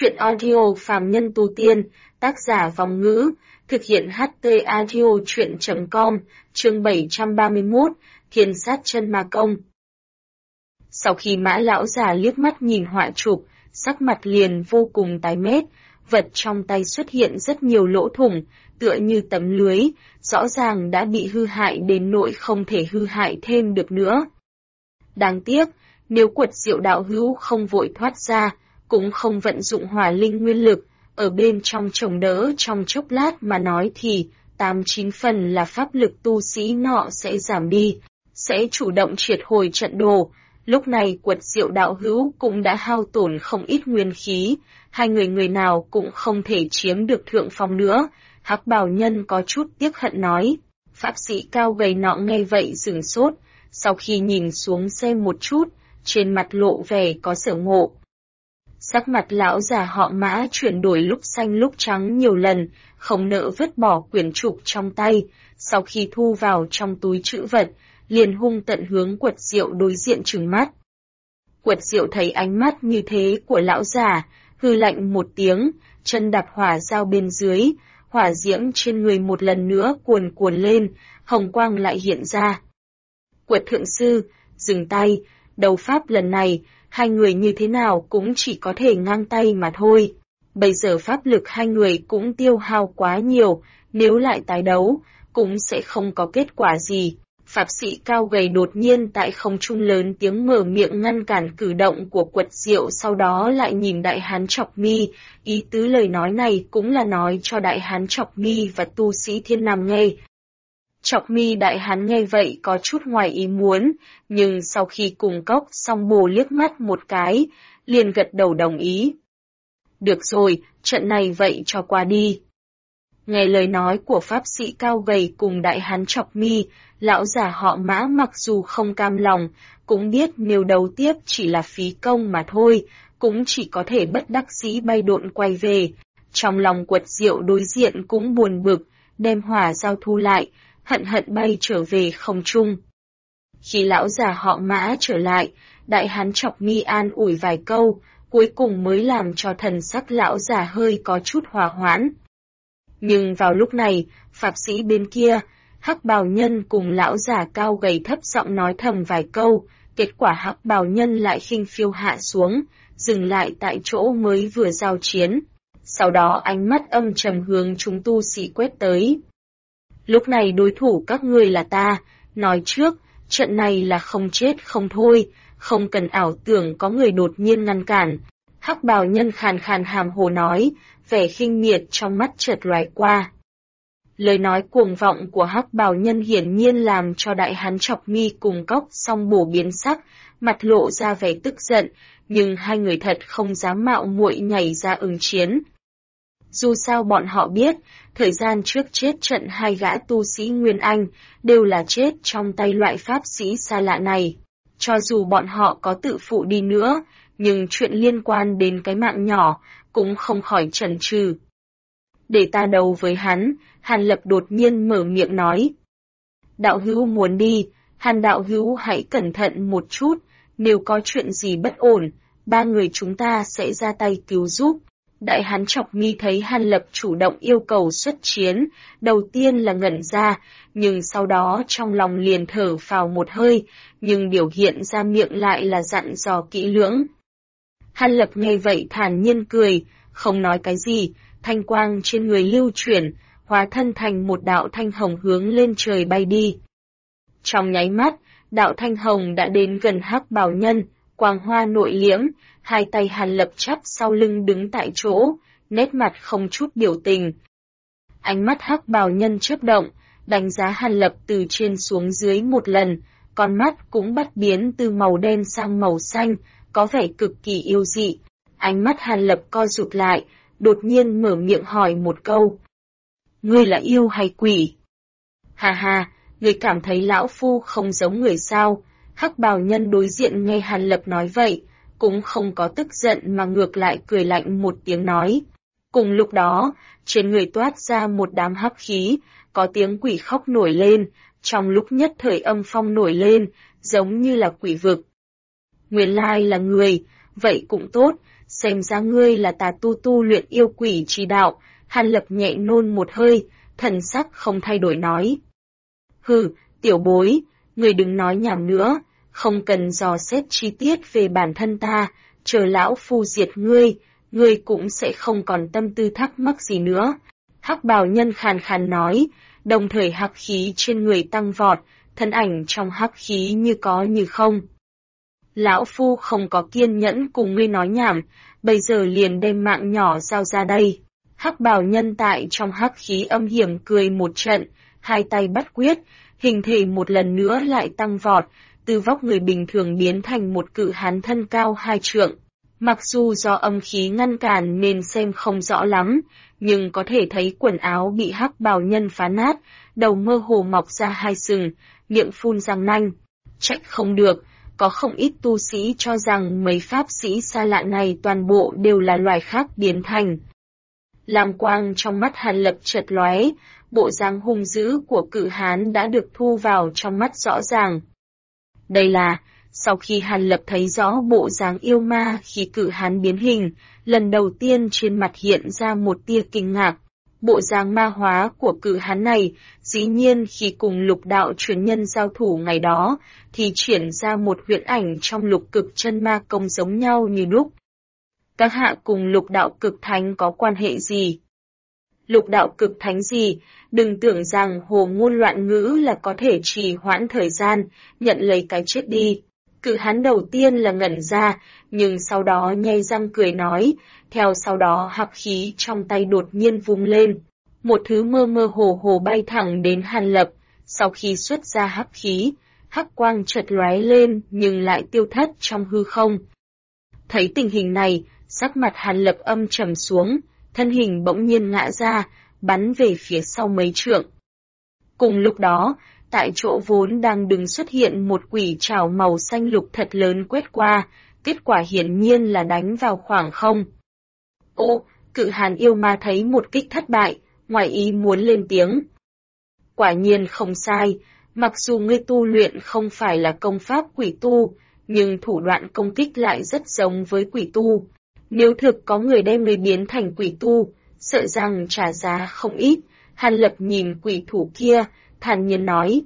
Chuyện audio phàm nhân tu tiên, tác giả Vòng Ngữ, thực hiện HT audio chuyện.com, chương 731, Thiên sát chân ma công. Sau khi Mã lão già liếc mắt nhìn họa chụp, sắc mặt liền vô cùng tái mét, vật trong tay xuất hiện rất nhiều lỗ thủng, tựa như tấm lưới, rõ ràng đã bị hư hại đến nỗi không thể hư hại thêm được nữa. Đáng tiếc, nếu Quật Diệu đạo hữu không vội thoát ra, cũng không vận dụng hỏa linh nguyên lực, ở bên trong chống đỡ trong chốc lát mà nói thì 8-9 phần là pháp lực tu sĩ nọ sẽ giảm đi, sẽ chủ động triệt hồi trận đồ. Lúc này Quật Diệu đạo hữu cũng đã hao tổn không ít nguyên khí, hai người nào cũng không thể chiếm được thượng phong nữa. Hắc bào nhân có chút tiếc hận nói. Pháp sĩ cao gầy nọ nghe vậy sửng sốt, sau khi nhìn xuống xem một chút, trên mặt lộ vẻ có sở ngộ. Sắc mặt lão già họ Mã chuyển đổi lúc xanh lúc trắng nhiều lần, không nỡ vứt bỏ quyển trục trong tay, sau khi thu vào trong túi trữ vật, liền hung tận hướng Quật Diệu đối diện trừng mắt. Quật Diệu thấy ánh mắt như thế của lão già, hư lạnh một tiếng, chân đạp hỏa dao bên dưới, hỏa diễm trên người một lần nữa cuồn cuộn lên, hồng quang lại hiện ra. Quật thượng sư, dừng tay, đấu pháp lần này, hai người như thế nào cũng chỉ có thể ngang tay mà thôi. Bây giờ pháp lực hai người cũng tiêu hao quá nhiều, nếu lại tái đấu, cũng sẽ không có kết quả gì. Pháp sĩ cao gầy đột nhiên tại không trung lớn tiếng mở miệng ngăn cản cử động của Quật Diệu, sau đó lại nhìn Đại Hán Chọc Mi, ý tứ lời nói này cũng là nói cho Đại Hán Chọc Mi và tu sĩ Thiên Nam nghe. Chọc Mi Đại Hán nghe vậy có chút ngoài ý muốn, nhưng sau khi cùng Cốc Song Bồ liếc mắt một cái, liền gật đầu đồng ý. Được rồi, trận này vậy cho qua đi. Nghe lời nói của pháp sĩ cao gầy cùng Đại Hán Chọc Mi, lão già họ Mã mặc dù không cam lòng, cũng biết nếu đấu tiếp chỉ là phí công mà thôi, cũng chỉ có thể bất đắc dĩ bay độn quay về. Trong lòng Quật Diệu đối diện cũng buồn bực, đem hỏa giao thu lại, hận bay trở về không trung. Khi lão già họ Mã trở lại, Đại Hán Chọc Mi an ủi vài câu, cuối cùng mới làm cho thần sắc lão già hơi có chút hòa hoãn. Nhưng vào lúc này, pháp sĩ bên kia, Hắc bào nhân cùng lão già cao gầy thấp giọng nói thầm vài câu, kết quả Hắc bào nhân lại khinh phiêu hạ xuống, dừng lại tại chỗ mới vừa giao chiến. Sau đó ánh mắt âm trầm hướng chúng tu sĩ quét tới. Lúc này đối thủ các ngươi là ta, nói trước, trận này là không chết không thôi, không cần ảo tưởng có người đột nhiên ngăn cản. Hắc bào nhân khàn khàn hàm hồ nói, vẻ khinh miệt trong mắt chợt lóe qua. Lời nói cuồng vọng của Hắc bào nhân hiển nhiên làm cho Đại Hán Chọc Mi cùng Cốc Song Bồ biến sắc, mặt lộ ra vẻ tức giận, nhưng hai người thật không dám mạo muội nhảy ra ứng chiến. Dù sao bọn họ biết, thời gian trước chết trận hai gã tu sĩ Nguyên Anh, đều là chết trong tay loại pháp sĩ xa lạ này. Cho dù bọn họ có tự phụ đi nữa, nhưng chuyện liên quan đến cái mạng nhỏ, cũng không khỏi chần chừ. Để ta đấu với hắn, Hàn Lập đột nhiên mở miệng nói. Đạo hữu muốn đi, Hàn đạo hữu hãy cẩn thận một chút, nếu có chuyện gì bất ổn, ba người chúng ta sẽ ra tay cứu giúp. Đại Hán Chọc Mi thấy Hàn Lập chủ động yêu cầu xuất chiến, đầu tiên là ngẩn ra, nhưng sau đó trong lòng liền thở phào một hơi, nhưng biểu hiện ra miệng lại là dặn dò kỹ lưỡng. Hàn Lập nghe vậy thản nhiên cười, không nói cái gì, thanh quang trên người lưu chuyển, hóa thân thành một đạo thanh hồng hướng lên trời bay đi. Trong nháy mắt, đạo thanh hồng đã đến gần Hắc bào nhân, quang hoa nội liễm, hai tay Hàn Lập chắp sau lưng đứng tại chỗ, nét mặt không chút biểu tình. Ánh mắt Hắc bào nhân chớp động, đánh giá Hàn Lập từ trên xuống dưới một lần, con mắt cũng bắt biến từ màu đen sang màu xanh, có vẻ cực kỳ yêu dị. Ánh mắt Hàn Lập co rụt lại, đột nhiên mở miệng hỏi một câu. Ngươi là yêu hay quỷ? Hà hà, ngươi cảm thấy lão phu không giống người sao? Hắc bào nhân đối diện nghe Hàn Lập nói vậy, cũng không có tức giận mà ngược lại cười lạnh một tiếng nói. Cùng lúc đó, trên người toát ra một đám hắc khí, có tiếng quỷ khóc nổi lên, trong lúc nhất thời âm phong nổi lên, giống như là quỷ vực. Nguyên lai là người, vậy cũng tốt, xem ra ngươi là tà tu luyện yêu quỷ chi đạo. Hàn Lập nhẹ nôn một hơi, thần sắc không thay đổi nói. Hừ, tiểu bối, ngươi đừng nói nhảm nữa, không cần dò xét chi tiết về bản thân ta, chờ lão phu diệt ngươi cũng sẽ không còn tâm tư thắc mắc gì nữa. Hắc bào nhân khàn khàn nói, đồng thời hắc khí trên người tăng vọt, thân ảnh trong hắc khí như có như không. Lão phu không có kiên nhẫn cùng ngươi nói nhảm, bây giờ liền đem mạng nhỏ giao ra đây. Hắc bào nhân tại trong hắc khí âm hiểm cười một trận, hai tay bắt quyết, hình thể một lần nữa lại tăng vọt, từ vóc người bình thường biến thành một cự hán thân cao 2 trượng. Mặc dù do âm khí ngăn cản nên xem không rõ lắm, nhưng có thể thấy quần áo bị hắc bào nhân phá nát, đầu mơ hồ mọc ra 2 sừng, miệng phun răng nanh. Trách không được, có không ít tu sĩ cho rằng mấy pháp sĩ xa lạ này toàn bộ đều là loài khác biến thành. Lam quang trong mắt Hàn Lập chợt lóe, bộ dáng hung dữ của cự hán đã được thu vào trong mắt rõ ràng. Đây là, sau khi Hàn Lập thấy rõ bộ dáng yêu ma khi cự hán biến hình, lần đầu tiên trên mặt hiện ra một tia kinh ngạc. Bộ dáng ma hóa của cự hán này, dĩ nhiên khi cùng lục đạo truyền nhân giao thủ ngày đó, thì triển ra một huyễn ảnh trong lục cực chân ma công giống nhau như đúc. Các hạ cùng lục đạo cực thánh có quan hệ gì? Lục đạo cực thánh gì? Đừng tưởng rằng hồ ngôn loạn ngữ là có thể trì hoãn thời gian, nhận lấy cái chết đi. Cự hán đầu tiên là ngẩn ra, nhưng sau đó nhay răng cười nói, theo sau đó hắc khí trong tay đột nhiên vung lên. Một thứ mơ mơ hồ hồ bay thẳng đến Hàn Lập, sau khi xuất ra hắc khí, hắc quang chợt lóe lên nhưng lại tiêu thất trong hư không. Thấy tình hình này, sắc mặt Hàn Lập âm trầm xuống, thân hình bỗng nhiên ngã ra, bắn về phía sau mấy trượng. Cùng lúc đó, tại chỗ vốn đang đứng xuất hiện một quỷ trảo màu xanh lục thật lớn quét qua, kết quả hiển nhiên là đánh vào khoảng không. Ô, cự hàn yêu ma thấy một kích thất bại, ngoài ý muốn lên tiếng. Quả nhiên không sai, mặc dù ngươi tu luyện không phải là công pháp quỷ tu, nhưng thủ đoạn công kích lại rất giống với quỷ tu. Nếu thực có người đem ngươi biến thành quỷ tu, sợ rằng trả giá không ít. Hàn Lập nhìn quỷ thủ kia, thản nhiên nói.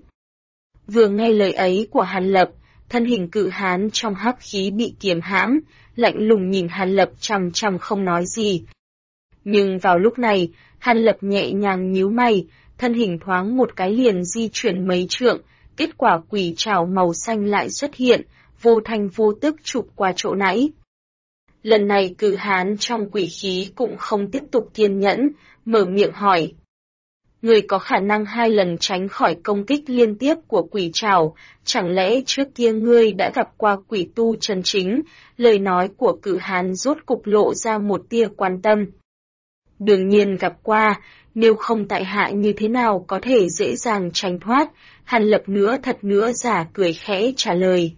Vừa nghe lời ấy của Hàn Lập, thân hình cự hán trong hắc khí bị kiềm hãm, lạnh lùng nhìn Hàn Lập chằm chằm không nói gì. Nhưng vào lúc này, Hàn Lập nhẹ nhàng nhíu mày, thân hình thoáng một cái liền di chuyển mấy trượng, kết quả quỷ trảo màu xanh lại xuất hiện, vô thanh vô tức chụp qua chỗ nãy. Lần này cự hán trong quỷ khí cũng không tiếp tục kiên nhẫn, mở miệng hỏi. Người có khả năng 2 lần tránh khỏi công kích liên tiếp của quỷ trảo, chẳng lẽ trước kia ngươi đã gặp qua quỷ tu chân chính? Lời nói của cự hán rốt cục lộ ra một tia quan tâm. Đương nhiên gặp qua, nếu không tại hạ như thế nào có thể dễ dàng tránh thoát, Hàn Lập nữa thật nữa giả cười khẽ trả lời.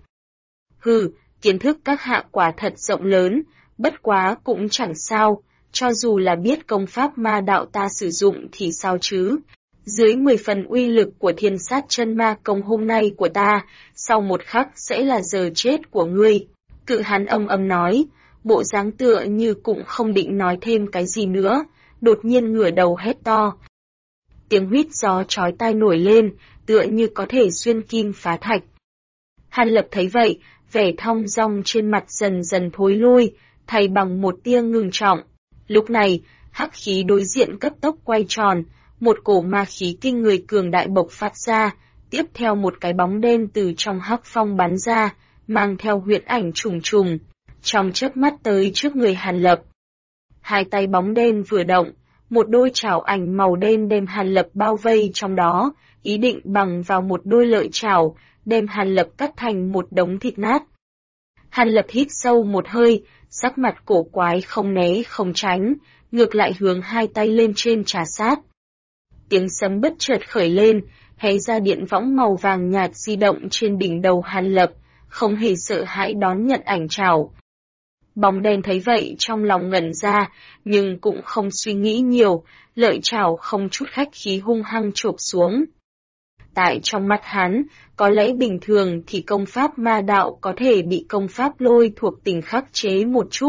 Hừ, kiến thức các hạ quả thật rộng lớn, bất quá cũng chẳng sao, cho dù là biết công pháp ma đạo ta sử dụng thì sao chứ. Dưới 10 phần uy lực của thiên sát chân ma công hôm nay của ta, sau một khắc sẽ là giờ chết của ngươi. Cự hán âm nói, bộ dáng tựa như cũng không định nói thêm cái gì nữa, đột nhiên ngửa đầu hét to. Tiếng huýt gió chói tai nổi lên, tựa như có thể xuyên kim phá thạch. Hàn Lập thấy vậy, vẻ thong dong trên mặt dần dần thối lui, thay bằng một tia ngưng trọng. Lúc này, hắc khí đối diện cấp tốc quay tròn, một cổ ma khí kinh người cường đại bộc phát ra, tiếp theo một cái bóng đen từ trong hắc phong bắn ra, mang theo huyễn ảnh trùng trùng, trong chớp mắt tới trước người Hàn Lập. Hai tay bóng đen vừa động, một đôi chảo ảnh màu đen đem Hàn Lập bao vây trong đó, ý định bằng vào một đôi lợi chảo, đem Hàn Lập cắt thành một đống thịt nát. Hàn Lập hít sâu một hơi, sắc mặt cổ quái không né không tránh, ngược lại hướng hai tay lên trên trà sát. Tiếng sấm bất chợt khởi lên, hé ra điện võng màu vàng nhạt di động trên đỉnh đầu Hàn Lập, không hề sợ hãi đón nhận ảnh chảo. Bóng đen thấy vậy trong lòng ngẩn ra, nhưng cũng không suy nghĩ nhiều, lợi chảo không chút khách khí hung hăng chộp xuống. Tại trong mắt hắn, có lẽ bình thường thì công pháp ma đạo có thể bị công pháp lôi thuộc tình khắc chế một chút,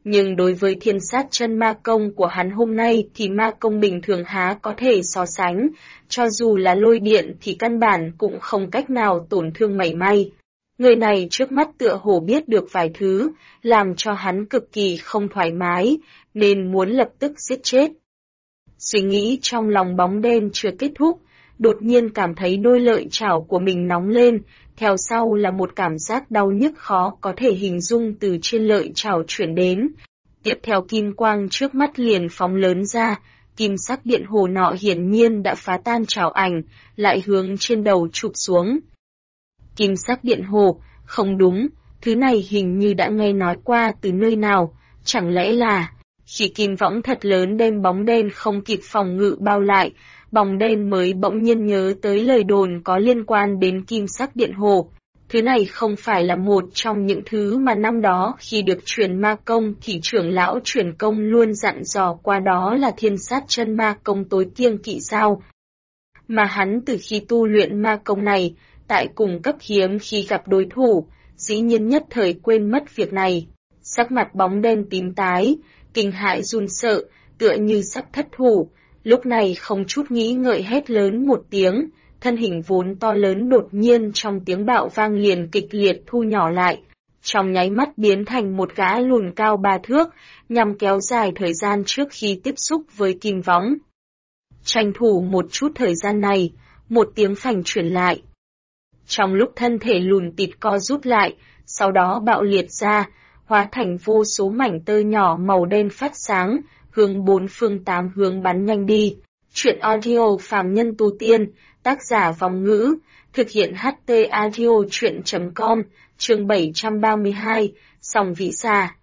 Nhưng đối với thiên sát chân ma công của hắn hôm nay thì ma công bình thường há có thể so sánh, cho dù là lôi điện thì căn bản cũng không cách nào tổn thương mảy may. Người này trước mắt tựa hồ biết được vài thứ, làm cho hắn cực kỳ không thoải mái, nên muốn lập tức giết chết. Suy nghĩ trong lòng bóng đen chưa kết thúc, đột nhiên cảm thấy đôi lợi chảo của mình nóng lên, theo sau là một cảm giác đau nhức khó có thể hình dung từ trên lợi chảo chuyển đến. Tiếp theo kim quang trước mắt liền phóng lớn ra, kim sắc điện hồ nọ hiển nhiên đã phá tan chảo ảnh, lại hướng trên đầu chụp xuống. Kim sắc điện hồ, không đúng, thứ này hình như đã nghe nói qua từ nơi nào, chẳng lẽ là... Khi kim võng thật lớn đem bóng đen không kịp phòng ngự bao lại, bóng đen mới bỗng nhiên nhớ tới lời đồn có liên quan đến kim sắc điện hồ. Thứ này không phải là một trong những thứ mà năm đó khi được truyền ma công thì trưởng lão truyền công luôn dặn dò qua, đó là thiên sát chân ma công tối kiêng kỵ sao. Mà hắn từ khi tu luyện ma công này, tại cùng cấp hiếm khi gặp đối thủ, dĩ nhiên nhất thời quên mất việc này. Sắc mặt bóng đen tím tái, kinh hãi run sợ, tựa như sắp thất thủ, lúc này không chút nghĩ ngợi hét lớn một tiếng, thân hình vốn to lớn đột nhiên trong tiếng bạo vang liền kịch liệt thu nhỏ lại, trong nháy mắt biến thành một gã lùn cao 3 thước, nhằm kéo dài thời gian trước khi tiếp xúc với kim võng. Tranh thủ một chút thời gian này, một tiếng phành chuyển lại. Trong lúc thân thể lùn tịt co rút lại, sau đó bạo liệt ra, hóa thành vô số mảnh tơ nhỏ màu đen phát sáng, hướng bốn phương tám hướng bắn nhanh đi. Chuyện audio phàm nhân tu tiên, tác giả Vong Ngữ, thực hiện HT audio chuyện.com, chương 732, Sòng Vĩ Xà.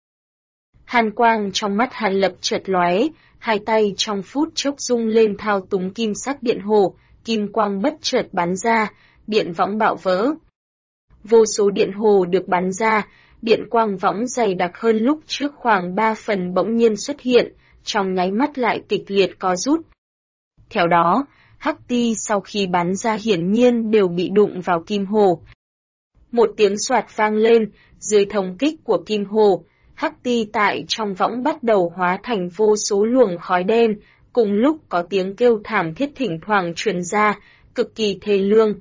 Hàn quang trong mắt Hàn Lập chợt lóe, hai tay trong phút chốc rung lên thao túng kim sắc điện hồ, kim quang bất chợt bắn ra, điện võng bạo vỡ. Vô số điện hồ được bắn ra, điện quang võng dày đặc hơn lúc trước khoảng 3 phần bỗng nhiên xuất hiện, trong nháy mắt lại kịch liệt co rút. Theo đó, hắc ti sau khi bắn ra hiển nhiên đều bị đụng vào kim hồ. Một tiếng xoạt vang lên, dưới thống kích của kim hồ, hắc ti tại trong võng bắt đầu hóa thành vô số luồng khói đen, cùng lúc có tiếng kêu thảm thiết thỉnh thoảng truyền ra, cực kỳ thê lương.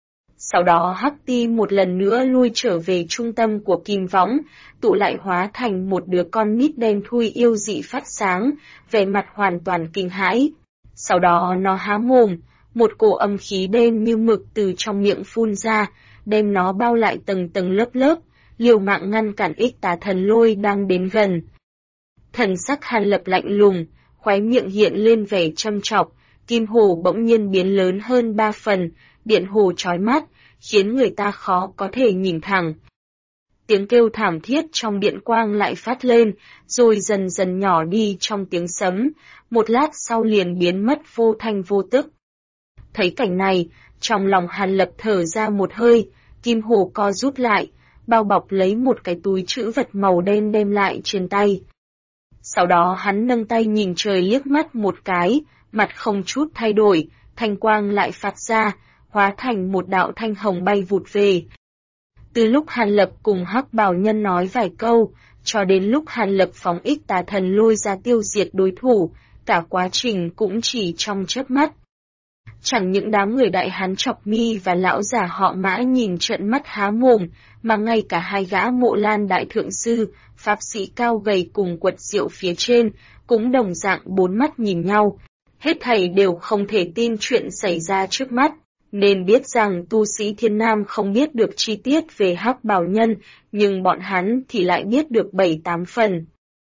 Sau đó hắc ti một lần nữa lui trở về trung tâm của kim võng, tụ lại hóa thành một đứa con nít đen thui yêu dị phát sáng, vẻ mặt hoàn toàn kinh hãi. Sau đó nó há mồm, một cổ âm khí đen như mực từ trong miệng phun ra, đem nó bao lại tầng tầng lớp lớp, liều mạng ngăn cản ích tà thần lôi đang đến gần. Thần sắc Hàn Lập lạnh lùng, khóe miệng hiện lên vẻ châm chọc, kim hồ bỗng nhiên biến lớn hơn 3 phần, điện hồ chói mắt, khiến người ta khó có thể nhìn thẳng. Tiếng kêu thảm thiết trong điện quang lại phát lên, rồi dần dần nhỏ đi trong tiếng sấm, một lát sau liền biến mất vô thanh vô tức. Thấy cảnh này, trong lòng Hàn Lập thở ra một hơi, kim hồ co rút lại, bao bọc lấy một cái túi trữ vật màu đen đem lại trên tay. Sau đó hắn nâng tay nhìn trời liếc mắt một cái, mặt không chút thay đổi, thanh quang lại phát ra, hóa thành một đạo thanh hồng bay vụt về. Từ lúc Hàn Lập cùng Hắc Bào Nhân nói vài câu, cho đến lúc Hàn Lập phóng ích tà thần lôi ra tiêu diệt đối thủ, cả quá trình cũng chỉ trong chớp mắt. Chẳng những đám người đại hán Chọc Mi và lão già họ Mã nhìn trợn mắt há mồm, mà ngay cả hai gã Mộ Lan đại thượng sư, pháp sĩ cao gầy cùng quật diệu phía trên, cũng đồng dạng bốn mắt nhìn nhau. Hết thảy đều không thể tin chuyện xảy ra trước mắt, nên biết rằng tu sĩ Thiên Nam không biết được chi tiết về Hắc Bào Nhân, nhưng bọn hắn thì lại biết được 7-8 phần.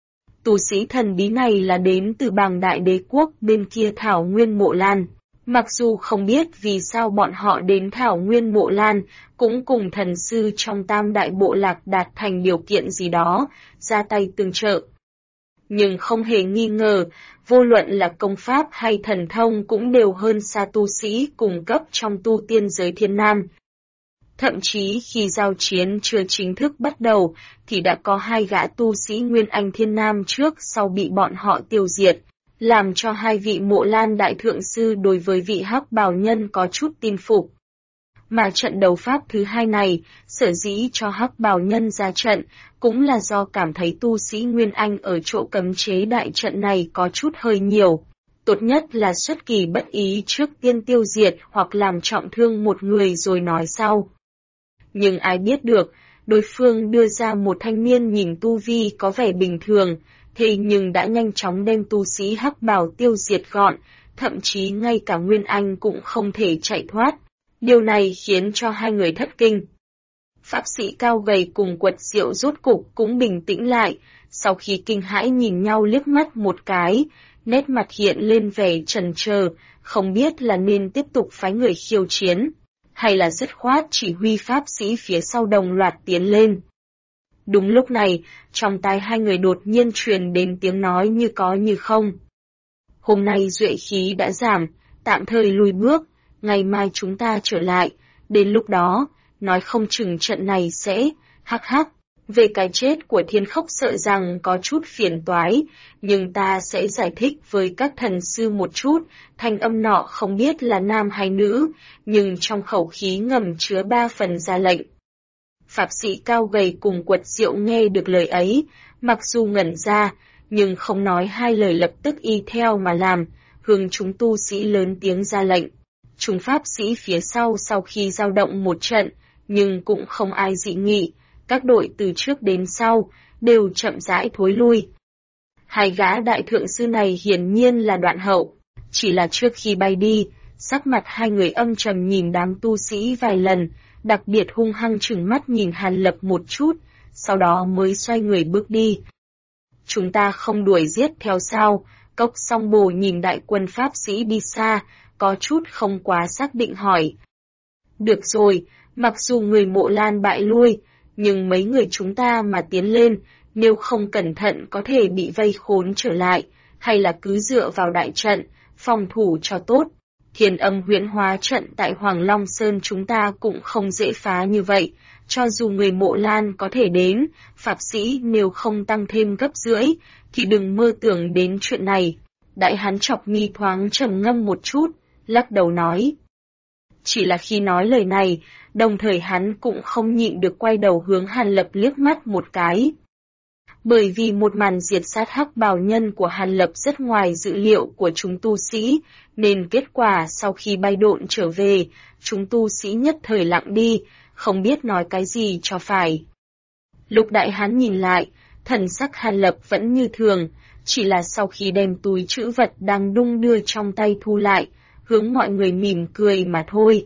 Tu sĩ thần bí này là đến từ Bàng Đại Đế Quốc bên kia Thảo Nguyên Mộ Lan. Mặc dù không biết vì sao bọn họ đến Thảo Nguyên Mộ Lan, cũng cùng thần sư trong Tam Đại Bộ Lạc đạt thành điều kiện gì đó, ra tay tương trợ. Nhưng không hề nghi ngờ, vô luận là công pháp hay thần thông cũng đều hơn xa tu sĩ cùng cấp trong tu tiên giới Thiên Nam. Thậm chí khi giao chiến chưa chính thức bắt đầu, thì đã có hai gã tu sĩ Nguyên Anh Thiên Nam trước sau bị bọn họ tiêu diệt, làm cho hai vị Mộ Lan đại thượng sư đối với vị Hắc Bào Nhân có chút tin phục. Mà trận đấu pháp thứ hai này, sở dĩ cho hắc bào nhân ra trận, cũng là do cảm thấy tu sĩ Nguyên Anh ở chỗ cấm chế đại trận này có chút hơi nhiều. Tốt nhất là xuất kỳ bất ý trước tiên tiêu diệt hoặc làm trọng thương một người rồi nói sau. Nhưng ai biết được, đối phương đưa ra một thanh niên nhìn tu vi có vẻ bình thường, thế nhưng đã nhanh chóng đem tu sĩ hắc bào tiêu diệt gọn, thậm chí ngay cả Nguyên Anh cũng không thể chạy thoát. Điều này khiến cho hai người thất kinh. Pháp sĩ cao gầy cùng Quật Diệu rốt cục cũng bình tĩnh lại, sau khi kinh hãi nhìn nhau liếc mắt một cái, nét mặt hiện lên vẻ chần chờ, không biết là nên tiếp tục phái người khiêu chiến, hay là dứt khoát chỉ huy pháp sĩ phía sau đồng loạt tiến lên. Đúng lúc này, trong tai hai người đột nhiên truyền đến tiếng nói như có như không. Hôm nay duệ khí đã giảm, tạm thời lùi bước, ngày mai chúng ta trở lại, đến lúc đó, nói không chừng trận này sẽ, hắc hắc, về cái chết của Thiên Khốc sợ rằng có chút phiền toái, nhưng ta sẽ giải thích với các thần sư một chút, thanh âm nọ không biết là nam hay nữ, nhưng trong khẩu khí ngầm chứa 3 phần ra lệnh. Pháp sĩ cao gầy cùng Quật Diệu nghe được lời ấy, mặc dù ngẩn ra, nhưng không nói hai lời lập tức y theo mà làm, hướng chúng tu sĩ lớn tiếng ra lệnh. Chúng pháp sĩ phía sau khi dao động một trận, nhưng cũng không ai dị nghị, các đội từ trước đến sau, đều chậm rãi thối lui. Hai gã đại thượng sư này hiển nhiên là Đoạn Hậu, chỉ là trước khi bay đi, sắc mặt hai người âm trầm nhìn đám tu sĩ vài lần, đặc biệt hung hăng trừng mắt nhìn Hàn Lập một chút, sau đó mới xoay người bước đi. Chúng ta không đuổi giết theo sao? Cốc Song Bồ nhìn đại quân pháp sĩ đi xa, có chút không quá xác định hỏi. Được rồi, mặc dù người Mộ Lan bại lui, nhưng mấy người chúng ta mà tiến lên, nếu không cẩn thận có thể bị vây khốn trở lại, hay là cứ dựa vào đại trận, phòng thủ cho tốt. Thiên Âm huyễn hóa trận tại Hoàng Long Sơn chúng ta cũng không dễ phá như vậy, cho dù người Mộ Lan có thể đến, pháp sĩ nếu không tăng thêm gấp rưỡi, thì đừng mơ tưởng đến chuyện này. Đại hán Chọc Mi thoáng trầm ngâm một chút, lắc đầu nói. Chỉ là khi nói lời này, đồng thời hắn cũng không nhịn được quay đầu hướng Hàn Lập liếc mắt một cái. Bởi vì một màn diệt sát hắc bào nhân của Hàn Lập rất ngoài dự liệu của chúng tu sĩ, nên kết quả sau khi bay độn trở về, chúng tu sĩ nhất thời lặng đi, không biết nói cái gì cho phải. Lúc đại hán nhìn lại, thần sắc Hàn Lập vẫn như thường, chỉ là sau khi đem túi trữ vật đang đung đưa trong tay thu lại, hướng mọi người mỉm cười mà thôi.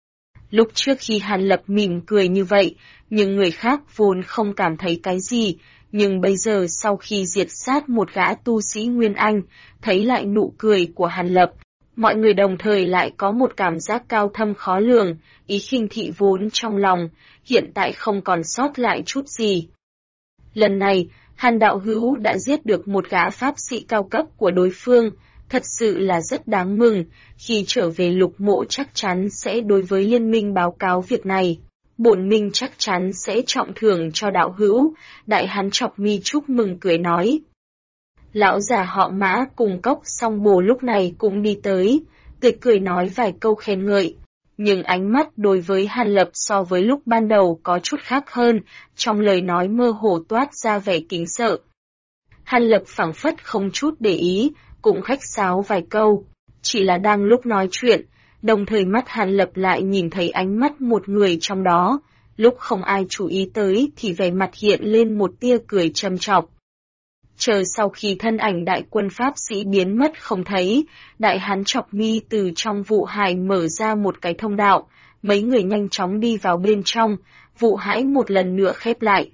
Lúc trước khi Hàn Lập mỉm cười như vậy, nhưng người khác vốn không cảm thấy cái gì, nhưng bây giờ sau khi diệt sát một gã tu sĩ Nguyên Anh, thấy lại nụ cười của Hàn Lập, mọi người đồng thời lại có một cảm giác cao thâm khó lường, ý khinh thị vốn trong lòng, hiện tại không còn sót lại chút gì. Lần này, Hàn đạo hữu đã giết được một gã pháp sĩ cao cấp của đối phương, thật sự là rất đáng mừng, khi trở về Lục Mộ chắc chắn sẽ đối với liên minh báo cáo việc này. Bổn minh chắc chắn sẽ trọng thưởng cho đạo hữu, đại hán Chọc Mi chúc mừng cười nói. Lão già họ Mã cùng Cốc Song Bồ lúc này cũng đi tới, tươi cười nói vài câu khen ngợi. Nhưng ánh mắt đối với Hàn Lập so với lúc ban đầu có chút khác hơn, trong lời nói mơ hồ toát ra vẻ kính sợ. Hàn Lập phảng phất không chút để ý, cũng khách sáo vài câu, chỉ là đang lúc nói chuyện, đồng thời mắt Hàn Lập lại nhìn thấy ánh mắt một người trong đó, lúc không ai chú ý tới thì vẻ mặt hiện lên một tia cười châm chọc. Chờ sau khi thân ảnh đại quân pháp sĩ biến mất không thấy, đại hán Chọc Mi từ trong vụ hải mở ra một cái thông đạo, mấy người nhanh chóng đi vào bên trong, vụ hải một lần nữa khép lại.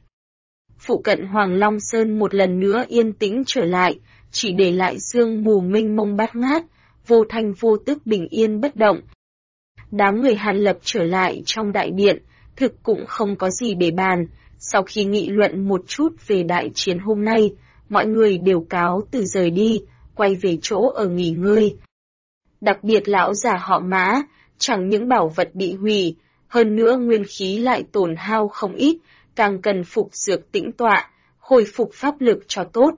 Phụ cận Hoàng Long Sơn một lần nữa yên tĩnh trở lại, chỉ để lại sương mù mênh mông bát ngát, vô thanh vô tức bình yên bất động. Đám người Hàn Lập trở lại trong đại điện, thực cũng không có gì để bàn, sau khi nghị luận một chút về đại chiến hôm nay, mọi người đều cáo từ rời đi, quay về chỗ ở nghỉ ngơi. Đặc biệt lão già họ Mã, chẳng những bảo vật bị hủy, hơn nữa nguyên khí lại tổn hao không ít, càng cần phục dược tĩnh tọa, hồi phục pháp lực cho tốt.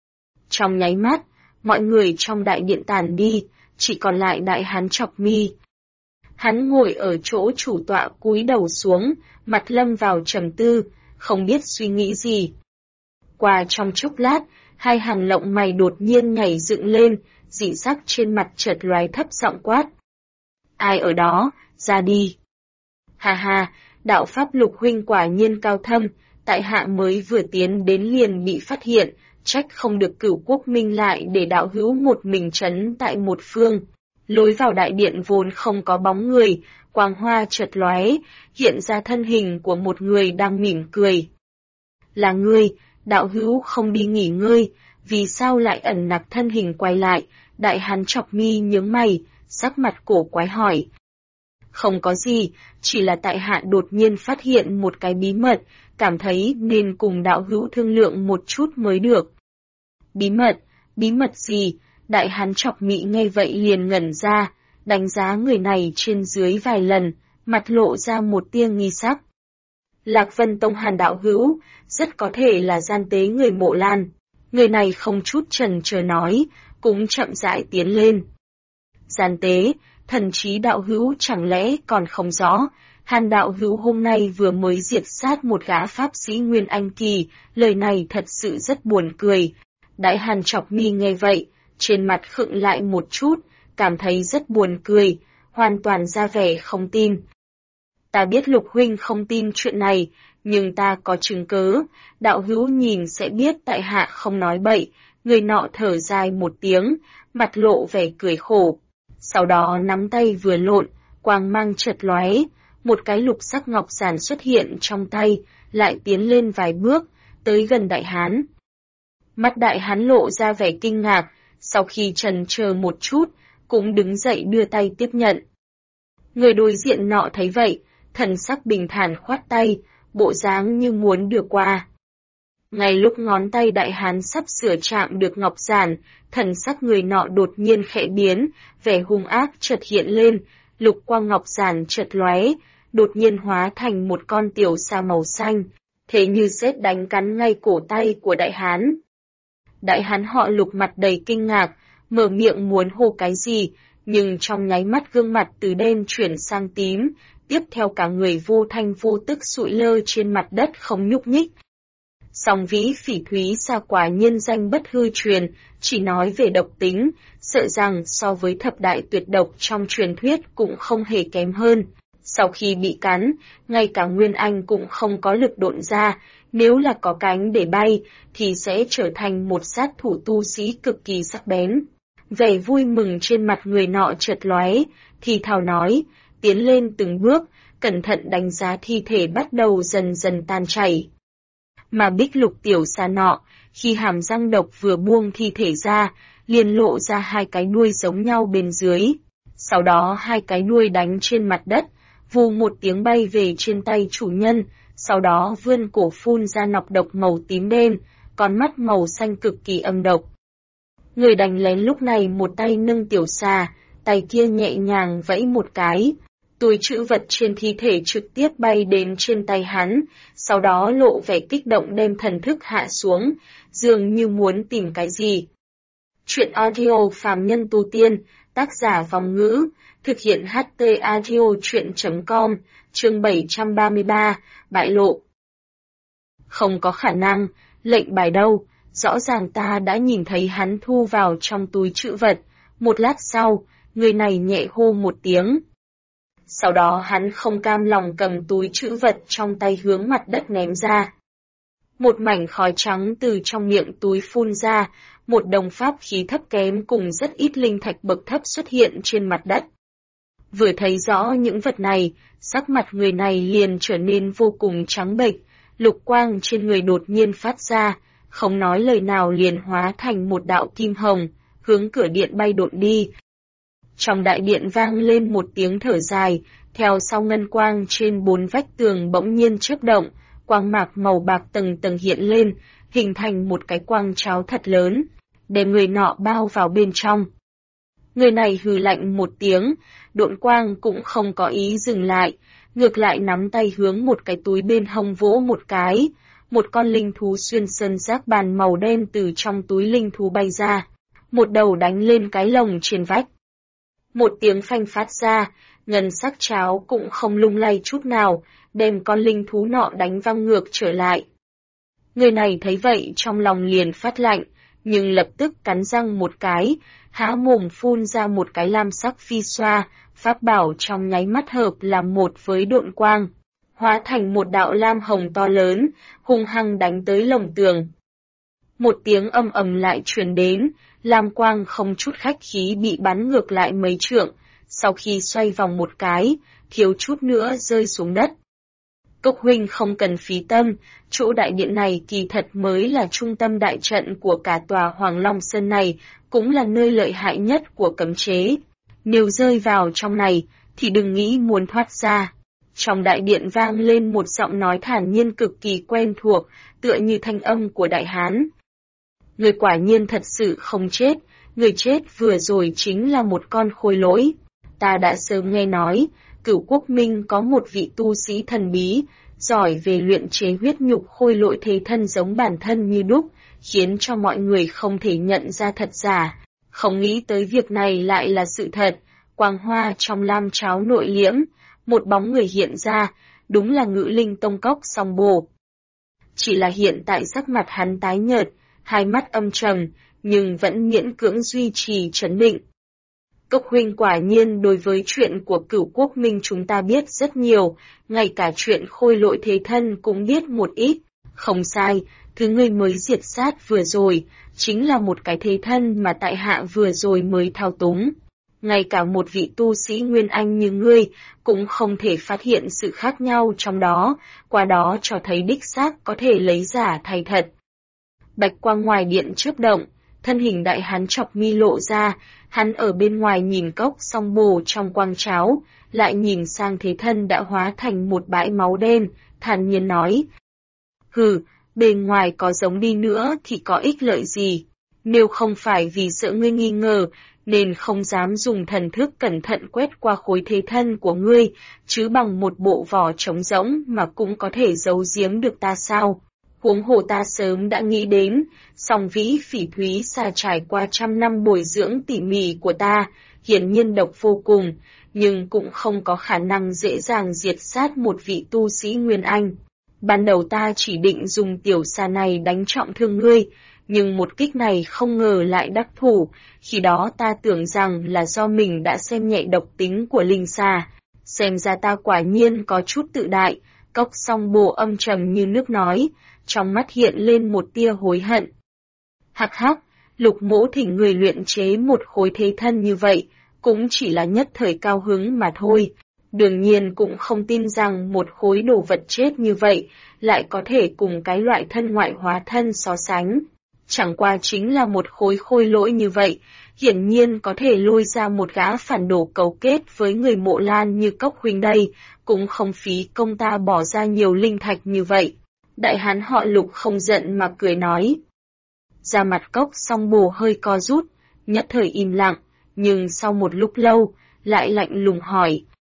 Trong nháy mắt, mọi người trong đại điện tàn đi, chỉ còn lại đại hán Chọc Mi. Hắn ngồi ở chỗ chủ tọa cúi đầu xuống, mặt lâm vào trầm tư, không biết suy nghĩ gì. Qua trong chốc lát, hai hàng lộng mày đột nhiên nhảy dựng lên, dị sắc trên mặt chợt lóe, thấp giọng quát. Ai ở đó, ra đi. Ha ha, đạo pháp Lục huynh quả nhiên cao thâm, tại hạ mới vừa tiến đến liền bị phát hiện, trách không được Cửu Quốc Minh lại để đạo hữu một mình trấn tại một phương. Lối vào đại điện vốn không có bóng người, quang hoa chợt lóe, hiện ra thân hình của một người đang mỉm cười. Là ngươi, đạo hữu không đi nghỉ ngơi, vì sao lại ẩn nặc thân hình quay lại? Đại hán chọc mi nhướng mày, sắc mặt cổ quái hỏi. Không có gì, chỉ là tại hạ đột nhiên phát hiện một cái bí mật, cảm thấy nên cùng đạo hữu thương lượng một chút mới được. Bí mật gì? Đại hán chọc mị nghe vậy liền ngẩn ra, đánh giá người này trên dưới vài lần, mặt lộ ra một tia nghi sắc. Lạc Vân Tông Hàn đạo hữu, rất có thể là gian tế người Mộ Lan. Người này không chút chần chờ nói, cũng chậm rãi tiến lên. Gian tế, thần trí đạo hữu chẳng lẽ còn không rõ, Hàn đạo hữu hôm nay vừa mới diệt sát một gã pháp sĩ Nguyên Anh Kỳ, lời này thật sự rất buồn cười. Đại Hàn chọc mi nghe vậy, trên mặt khựng lại một chút, cảm thấy rất buồn cười, hoàn toàn ra vẻ không tin. Ta biết Lục huynh không tin chuyện này, nhưng ta có chứng cớ, đạo hữu nhìn sẽ biết tại hạ không nói bậy. Người nọ thở dài một tiếng, mặt lộ vẻ cười khổ. Sau đó nắm tay vừa lộn, quang mang chợt lóe, một cái lục sắc ngọc giản xuất hiện trong tay, lại tiến lên vài bước, tới gần đại hán. Mắt đại hán lộ ra vẻ kinh ngạc, sau khi chần chờ một chút, cũng đứng dậy đưa tay tiếp nhận. Người đối diện nọ thấy vậy, thần sắc bình thản khoát tay, bộ dáng như muốn đưa qua. Ngay lúc ngón tay đại hán sắp sửa chạm được ngọc giản, thần sắc người nọ đột nhiên khẽ biến, vẻ hung ác chợt hiện lên, lục quang ngọc giản chợt lóe, đột nhiên hóa thành một con tiểu sa màu xanh, thế như sét đánh cắn ngay cổ tay của đại hán. Đại hán họ Lục mặt đầy kinh ngạc, mở miệng muốn hô cái gì, nhưng trong nháy mắt gương mặt từ đen chuyển sang tím, tiếp theo cả người vô thanh vô tức sụi lơ trên mặt đất không nhúc nhích. Song vĩ phỉ thúy xa quả nhiên danh bất hư truyền, chỉ nói về độc tính, sợ rằng so với thập đại tuyệt độc trong truyền thuyết cũng không hề kém hơn. Sau khi bị cắn, ngay cả Nguyên Anh cũng không có lực độn ra, nếu là có cánh để bay, thì sẽ trở thành một sát thủ tu sĩ cực kỳ sắc bén. Vẻ vui mừng trên mặt người nọ chợt lóe, thì thào nói, tiến lên từng bước, cẩn thận đánh giá thi thể bắt đầu dần dần tan chảy. Mà Bích Lục tiểu xa nọ, khi hàm răng độc vừa buông thi thể ra, liền lộ ra hai cái đuôi giống nhau bên dưới. Sau đó hai cái đuôi đánh trên mặt đất, vù một tiếng bay về trên tay chủ nhân, sau đó vươn cổ phun ra nọc độc màu tím đen, con mắt màu xanh cực kỳ âm độc. Người đánh lén lúc này một tay nâng tiểu xà, tay kia nhẹ nhàng vẫy một cái. Túi trữ vật trên thi thể trực tiếp bay đến trên tay hắn, sau đó lộ vẻ kích động đem thần thức hạ xuống, dường như muốn tìm cái gì. Chuyện audio phàm nhân tu tiên, tác giả Vòng Ngữ, thực hiện HT audio chuyện.com, chương 733, bại lộ. Không có khả năng, lệnh bài đâu, rõ ràng ta đã nhìn thấy hắn thu vào trong túi trữ vật, một lát sau, người này nhẹ hô một tiếng. Sau đó hắn không cam lòng cầm túi trữ vật trong tay hướng mặt đất ném ra. Một mảnh khói trắng từ trong miệng túi phun ra, một đồng pháp khí thấp kém cùng rất ít linh thạch bậc thấp xuất hiện trên mặt đất. Vừa thấy rõ những vật này, sắc mặt người này liền trở nên vô cùng trắng bệch, lục quang trên người đột nhiên phát ra, không nói lời nào liền hóa thành một đạo kim hồng, hướng cửa điện bay độn đi. Trong đại điện vang lên một tiếng thở dài, theo sau ngân quang trên bốn vách tường bỗng nhiên chớp động, quang mạc màu bạc tầng tầng hiện lên, hình thành một cái quang cháo thật lớn, đem người nọ bao vào bên trong. Người này hừ lạnh một tiếng, độn quang cũng không có ý dừng lại, ngược lại nắm tay hướng một cái túi bên hông vỗ một cái, một con linh thú xuyên sơn giác bàn màu đen từ trong túi linh thú bay ra, một đầu đánh lên cái lồng trên vách. Một tiếng phanh phát ra, ngân sắc cháo cũng không lung lay chút nào, đem con linh thú nọ đánh văng ngược trở lại. Người này thấy vậy trong lòng liền phát lạnh, nhưng lập tức cắn răng một cái, há mồm phun ra một cái lam sắc phi xoa, pháp bảo trong nháy mắt hợp làm một với độn quang, hóa thành một đạo lam hồng to lớn, hung hăng đánh tới lồng tường. Một tiếng âm ầm lại truyền đến, lam quang không chút khách khí bị bắn ngược lại mấy trượng, sau khi xoay vòng một cái, thiếu chút nữa rơi xuống đất. Cốc huynh không cần phí tâm, chỗ đại điện này kỳ thật mới là trung tâm đại trận của cả tòa Hoàng Long Sơn này, cũng là nơi lợi hại nhất của cấm chế. Nếu rơi vào trong này, thì đừng nghĩ muốn thoát ra. Trong đại điện vang lên một giọng nói thản nhiên cực kỳ quen thuộc, tựa như thanh âm của Đại Hán. Người quả nhiên thật sự không chết, người chết vừa rồi chính là một con khôi lỗi. Ta đã sớm nghe nói, Cửu Quốc Minh có một vị tu sĩ thần bí, giỏi về luyện chế huyết nhục khôi lỗi thế thân giống bản thân như đúc, khiến cho mọi người không thể nhận ra thật giả. Không nghĩ tới việc này lại là sự thật, quang hoa trong lam cháo nội liễm, một bóng người hiện ra, đúng là Ngự Linh Tông Cốc Song Bồ. Chỉ là hiện tại sắc mặt hắn tái nhợt, hai mắt âm trầm, nhưng vẫn miễn cưỡng duy trì trấn định. Cốc huynh quả nhiên đối với chuyện của Cửu Quốc Minh chúng ta biết rất nhiều, ngay cả chuyện khôi lỗi thế thân cũng biết một ít. Không sai, thứ ngươi mới diệt sát vừa rồi, chính là một cái thế thân mà tại hạ vừa rồi mới thao túng. Ngay cả một vị tu sĩ Nguyên Anh như ngươi, cũng không thể phát hiện sự khác nhau trong đó, qua đó cho thấy đích xác có thể lấy giả thay thật. Bạch quang ngoài điện chớp động, thân hình Đại Hán chọc mi lộ ra, hắn ở bên ngoài nhìn Cốc Song Bồ trong quang cháo, lại nhìn sang thế thân đã hóa thành một bãi máu đen, thản nhiên nói. Hừ, bề ngoài có giống đi nữa thì có ích lợi gì, nếu không phải vì sợ ngươi nghi ngờ, nên không dám dùng thần thức cẩn thận quét qua khối thế thân của ngươi, chứ bằng một bộ vỏ trống rỗng mà cũng có thể giấu giếm được ta sao. Huống hồ ta sớm đã nghĩ đến, song vĩ phỉ thúy xà trải qua trăm năm bồi dưỡng tỉ mỉ của ta, hiển nhiên độc vô cùng, nhưng cũng không có khả năng dễ dàng diệt sát một vị tu sĩ Nguyên Anh. Ban đầu ta chỉ định dùng tiểu xà này đánh trọng thương ngươi, nhưng một kích này không ngờ lại đắc thủ, khi đó ta tưởng rằng là do mình đã xem nhẹ độc tính của linh xà. Xem ra ta quả nhiên có chút tự đại, Cốc Song Bồ âm trầm như nước nói, trong mắt hiện lên một tia hối hận. Hắc hắc, Lục mỗ thỉnh người luyện chế một khối thế thân như vậy, cũng chỉ là nhất thời cao hứng mà thôi. Đương nhiên cũng không tin rằng một khối đồ vật chết như vậy, lại có thể cùng cái loại thân ngoại hóa thân so sánh. Chẳng qua chính là một khối khôi lỗi như vậy, hiển nhiên có thể lôi ra một gã phản đồ cấu kết với người Mộ Lan như Cốc huynh đây, cũng không phí công ta bỏ ra nhiều linh thạch như vậy. Đại hán họ Lục không giận mà cười nói. Da mặt Cốc Song Bồ hơi co rút, nhất thời im lặng, nhưng sau một lúc lâu, lại lạnh lùng hỏi.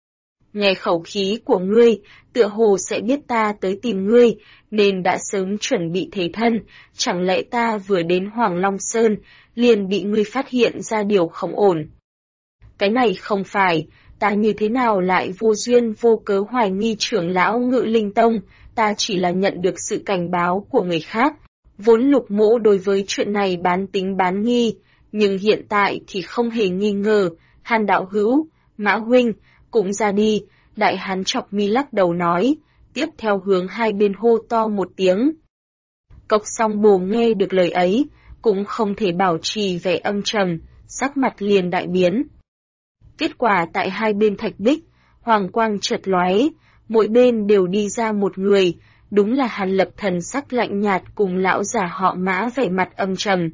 Nghe khẩu khí của ngươi, tựa hồ sẽ biết ta tới tìm ngươi, nên đã sớm chuẩn bị thế thân, chẳng lẽ ta vừa đến Hoàng Long Sơn, liền bị ngươi phát hiện ra điều không ổn. Cái này không phải, ta như thế nào lại vô duyên vô cớ hoài nghi trưởng lão Ngự Linh Tông, ta chỉ là nhận được sự cảnh báo của người khác. Vốn Lục mỗ đối với chuyện này bán tính bán nghi, nhưng hiện tại thì không hề nghi ngờ, Hàn đạo hữu, Mã huynh, cũng ra đi, Đại hán chọc mi lắc đầu nói, tiếp theo hướng hai bên hô to một tiếng. Cốc Song Bồ nghe được lời ấy, cũng không thể bảo trì vẻ âm trầm, sắc mặt liền đại biến. Kết quả tại hai bên thạch bích, hoàng quang chợt lóe, mỗi bên đều đi ra một người, đúng là Hàn Lập thần sắc lạnh nhạt cùng lão già họ Mã vẻ mặt âm trầm.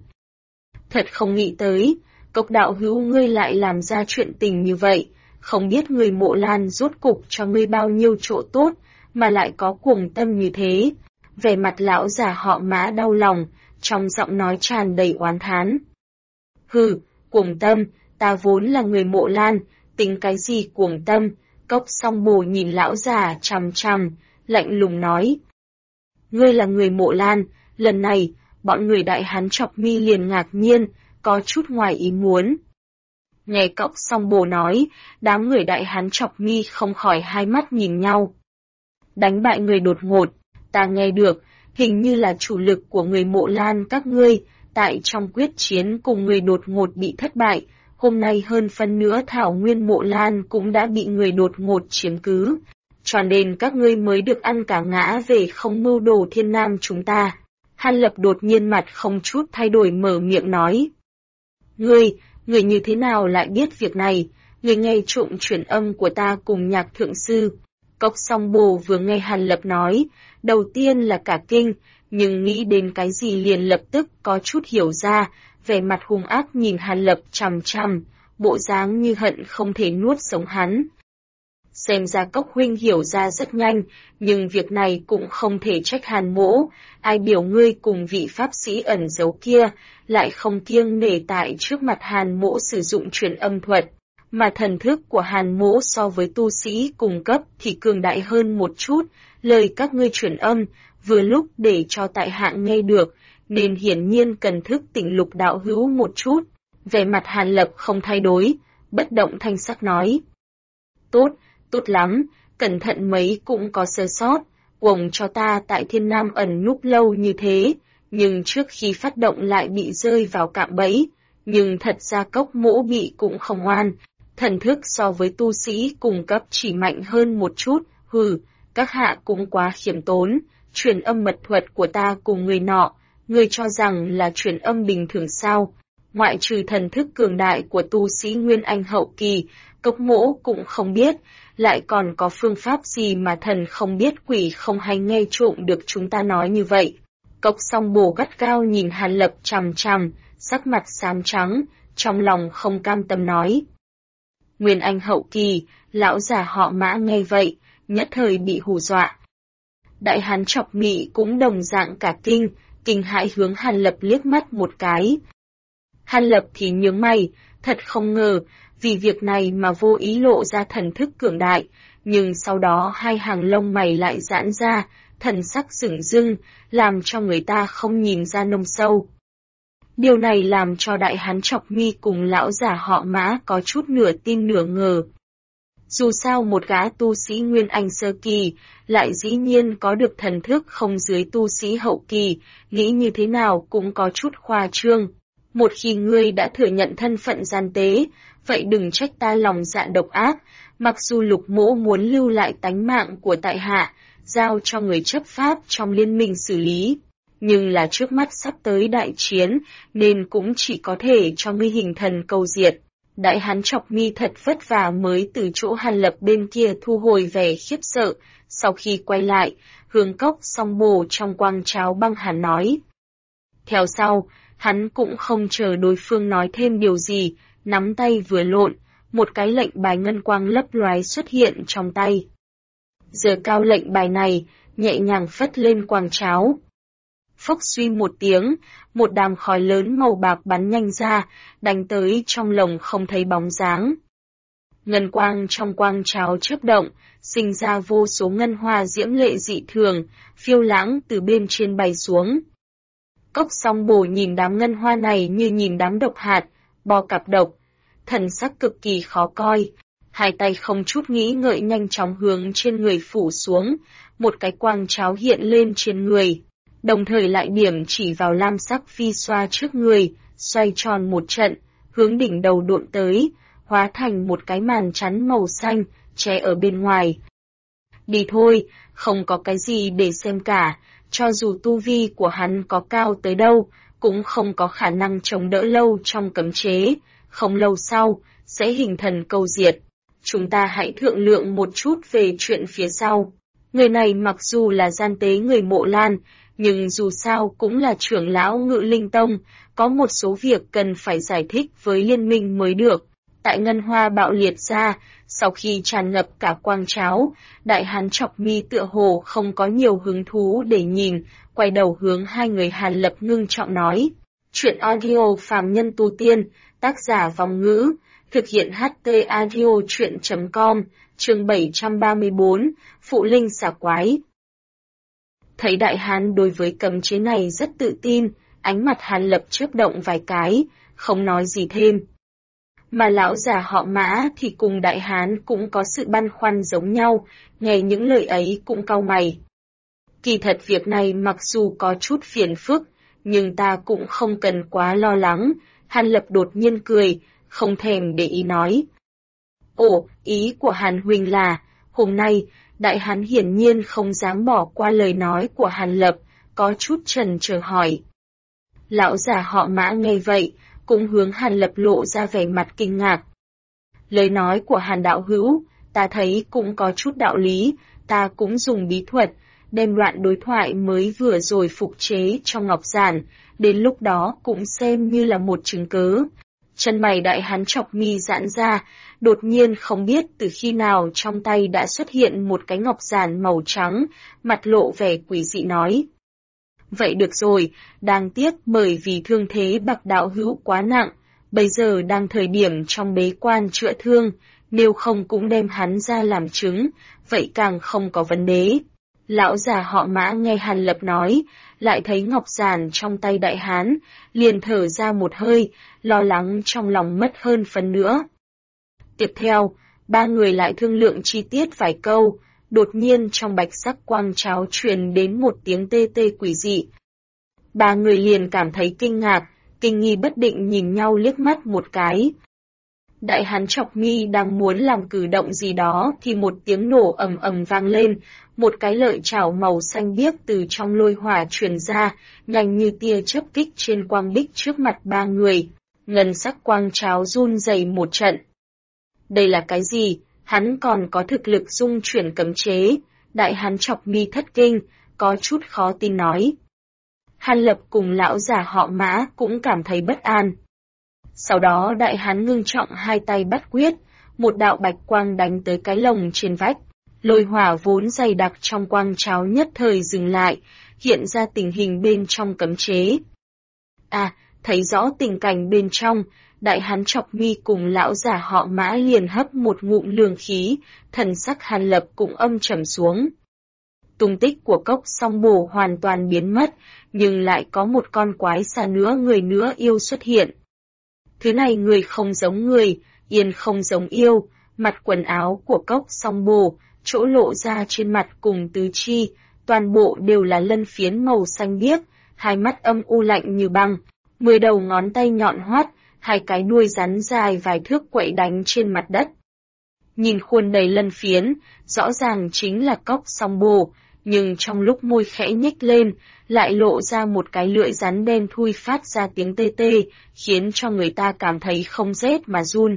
Thật không nghĩ tới, Cốc đạo hữu ngươi lại làm ra chuyện tình như vậy, không biết người Mộ Lan rốt cục cho ngươi bao nhiêu chỗ tốt, mà lại có cuồng tâm như thế. Vẻ mặt lão già họ Mã đau lòng, trong giọng nói tràn đầy oán thán. Hừ, cuồng tâm, ta vốn là người Mộ Lan, tính cái gì cuồng tâm? Cốc Song Bồ nhìn lão già chằm chằm, lạnh lùng nói. Ngươi là người Mộ Lan, lần này, bọn người Đại hán chọc mi liền ngạc nhiên, có chút ngoài ý muốn. Nghe Cốc Song Bồ nói, đám người Đại Hán Chọc Mi không khỏi hai mắt nhìn nhau. Đánh bại người đột ngột, ta nghe được, hình như là chủ lực của người Mộ Lan các ngươi, tại trong quyết chiến cùng người đột ngột bị thất bại, hôm nay hơn phân nữa thảo nguyên Mộ Lan cũng đã bị người đột ngột chiếm cứ, cho nên các ngươi mới được ăn cả ngã về không mưu đồ thiên nam chúng ta. Hàn Lập đột nhiên mặt không chút thay đổi mở miệng nói. Ngươi như thế nào lại biết việc này, ngươi nghe trộm truyền âm của ta cùng Nhạc thượng sư. Cốc Song Bồ vừa nghe Hàn Lập nói, đầu tiên là cả kinh, nhưng nghĩ đến cái gì liền lập tức có chút hiểu ra, vẻ mặt hung ác nhìn Hàn Lập chằm chằm, bộ dáng như hận không thể nuốt sống hắn. Xem ra Cốc huynh hiểu ra rất nhanh, nhưng việc này cũng không thể trách Hàn mỗ, ai biểu ngươi cùng vị pháp sĩ ẩn giấu kia, lại không kiêng nể tại trước mặt Hàn mỗ sử dụng truyền âm thuật, mà thần thức của Hàn mỗ so với tu sĩ cùng cấp thì cường đại hơn một chút, lời các ngươi truyền âm, vừa lúc để cho tại hạ nghe được, nên hiển nhiên cần thức tỉnh Lục đạo hữu một chút. Vẻ mặt Hàn Lập không thay đổi, bất động thanh sắc nói. Tốt lắm, cẩn thận mấy cũng có sơ sót, uổng cho ta tại Thiên Nam ẩn núp lâu như thế, nhưng trước khi phát động lại bị rơi vào cạm bẫy, nhưng thật ra Cốc mỗ bị cũng không oan, thần thức so với tu sĩ cùng cấp chỉ mạnh hơn một chút, các hạ cũng quá khiêm tốn, truyền âm mật thuật của ta cùng người nọ, người cho rằng là truyền âm bình thường sao, ngoại trừ thần thức cường đại của tu sĩ Nguyên Anh hậu kỳ, Cốc mỗ cũng không biết, lại còn có phương pháp gì mà thần không biết quỷ không hay nghe trộm được chúng ta nói như vậy. Cốc Song Bồ gắt gao nhìn Hàn Lập chằm chằm, sắc mặt xám trắng, trong lòng không cam tâm nói. Nguyên Anh hậu kỳ, lão già họ Mã nghe vậy, nhất thời bị hù dọa. Đại Hán Chọc Mị cũng đồng dạng cả kinh hãi hướng Hàn Lập liếc mắt một cái. Hàn Lập thì nhướng mày, thật không ngờ, vì việc này mà vô ý lộ ra thần thức cường đại, nhưng sau đó hai hàng lông mày lại giãn ra, thần sắc sửng dưng, làm cho người ta không nhìn ra nông sâu. Điều này làm cho Đại Hán Chọc Mi cùng lão già họ Mã có chút nửa tin nửa ngờ. Dù sao một gã tu sĩ Nguyên Anh sơ kỳ, lại dĩ nhiên có được thần thức không dưới tu sĩ hậu kỳ, nghĩ như thế nào cũng có chút khoa trương. Một khi ngươi đã thừa nhận thân phận gian tế, vậy đừng trách ta lòng dạ độc ác, mặc dù Lục mỗ muốn lưu lại tánh mạng của tại hạ, giao cho người chấp pháp trong liên minh xử lý. Nhưng là trước mắt sắp tới đại chiến, nên cũng chỉ có thể cho ngươi hình thần câu diệt. Đại Hán Chọc Mi thật vất vả mới từ chỗ Hàn Lập bên kia thu hồi vẻ khiếp sợ, sau khi quay lại, hướng Cốc Song Bồ trong quang cháo băng hàn nói. Theo sau, hắn cũng không chờ đối phương nói thêm điều gì, nắm tay vừa lộn, một cái lệnh bài ngân quang lấp loái xuất hiện trong tay. Giờ cao lệnh bài này, nhẹ nhàng phất lên quang cháo. Phốc suy một tiếng, một đám khói lớn màu bạc bắn nhanh ra, đánh tới trong lồng không thấy bóng dáng. Ngân quang trong quang cháo chớp động, sinh ra vô số ngân hoa diễm lệ dị thường, phiêu lãng từ bên trên bay xuống. Cốc Song Bồ nhìn đám ngân hoa này như nhìn đám độc hạt, bò cạp độc, thần sắc cực kỳ khó coi, hai tay không chút nghĩ ngợi nhanh chóng hướng trên người phủ xuống, một cái quang cháo hiện lên trên người, đồng thời lại điểm chỉ vào lam sắc phi xoa trước người, xoay tròn một trận, hướng đỉnh đầu độn tới, hóa thành một cái màn chắn màu xanh, che ở bên ngoài. Đi thôi, không có cái gì để xem cả, cho dù tu vi của hắn có cao tới đâu, cũng không có khả năng chống đỡ lâu trong cấm chế, không lâu sau, sẽ hình thần câu diệt. Chúng ta hãy thượng lượng một chút về chuyện phía sau. Người này mặc dù là gian tế người Mộ Lan, nhưng dù sao cũng là trưởng lão Ngự Linh Tông, có một số việc cần phải giải thích với liên minh mới được. Tại ngân hoa bạo liệt ra, sau khi tràn ngập cả quang cháo, Đại Hán Chọc Mi tựa hồ không có nhiều hứng thú để nhìn, quay đầu hướng hai người Hàn Lập ngưng trọng nói. Chuyện audio phàm nhân tu tiên, tác giả Vong Ngữ, thực hiện HT audio chuyện.com, chương 734, Phụ Linh xả quái. Thấy Đại Hán đối với cấm chế này rất tự tin, ánh mặt Hàn Lập chớp động vài cái, không nói gì thêm. Mà lão già họ Mã thì cùng đại hán cũng có sự băn khoăn giống nhau, nghe những lời ấy cũng cau mày. Kỳ thật việc này mặc dù có chút phiền phức, nhưng ta cũng không cần quá lo lắng. Hàn Lập đột nhiên cười, không thèm để ý nói. Ồ, ý của Hàn huynh là, hôm nay, đại hán hiển nhiên không dám bỏ qua lời nói của Hàn Lập, có chút chần chờ hỏi. Lão già họ Mã nghe vậy, cũng hướng Hàn Lập lộ ra vẻ mặt kinh ngạc. Lời nói của Hàn đạo hữu, ta thấy cũng có chút đạo lý, ta cũng dùng bí thuật, đem đoạn đối thoại mới vừa rồi phục chế trong ngọc giản, đến lúc đó cũng xem như là một chứng cớ. Chân mày đại hán chọc mi giãn ra, đột nhiên không biết từ khi nào trong tay đã xuất hiện một cái ngọc giản màu trắng, mặt lộ vẻ quỷ dị nói. Vậy được rồi, đáng tiếc bởi vì thương thế bạc đạo hữu quá nặng, bây giờ đang thời điểm trong bế quan chữa thương, nếu không cũng đem hắn ra làm chứng, vậy càng không có vấn đề. Lão già họ Mã nghe Hàn Lập nói, lại thấy ngọc giản trong tay đại hán, liền thở ra một hơi, lo lắng trong lòng mất hơn phần nữa. Tiếp theo, ba người lại thương lượng chi tiết vài câu, đột nhiên trong bạch sắc quang cháo truyền đến một tiếng tê tê quỷ dị. Ba người liền cảm thấy kinh ngạc, kinh nghi bất định nhìn nhau liếc mắt một cái. Đại hán chọc mi đang muốn làm cử động gì đó thì một tiếng nổ ầm ầm vang lên, một cái lợi chảo màu xanh biếc từ trong lôi hỏa truyền ra, nhanh như tia chớp kích trên quang bích trước mặt ba người. Ngân sắc quang cháo run rẩy một trận. Đây là cái gì? Hắn còn có thực lực dung chuyển cấm chế. Đại hán chọc mi thất kinh, có chút khó tin nói. Hàn Lập cùng lão già họ Mã cũng cảm thấy bất an. Sau đó đại hán ngưng trọng hai tay bắt quyết, một đạo bạch quang đánh tới cái lồng trên vách. Lôi hỏa vốn dày đặc trong quang cháo nhất thời dừng lại, hiện ra tình hình bên trong cấm chế. Thấy rõ tình cảnh bên trong, đại hán chọc mi cùng lão già họ Mã liền hấp một ngụm lương khí, thần sắc Hàn Lập cũng âm trầm xuống. Tung tích của cốc song bổ hoàn toàn biến mất, nhưng lại có một con quái xà nữa người nữa yêu xuất hiện. Thứ này người không giống người, yên không giống yêu, mặt quần áo của cốc song bổ, chỗ lộ ra trên mặt cùng tứ chi, toàn bộ đều là lân phiến màu xanh biếc, hai mắt âm u lạnh như băng, 10 đầu ngón tay nhọn hoắt, hai cái đuôi rắn dài vài thước quậy đánh trên mặt đất. Nhìn khuôn đầy lân phiến, rõ ràng chính là cốc song bồ, nhưng trong lúc môi khẽ nhếch lên, lại lộ ra một cái lưỡi rắn đen thui phát ra tiếng tê tê, khiến cho người ta cảm thấy không rét mà run.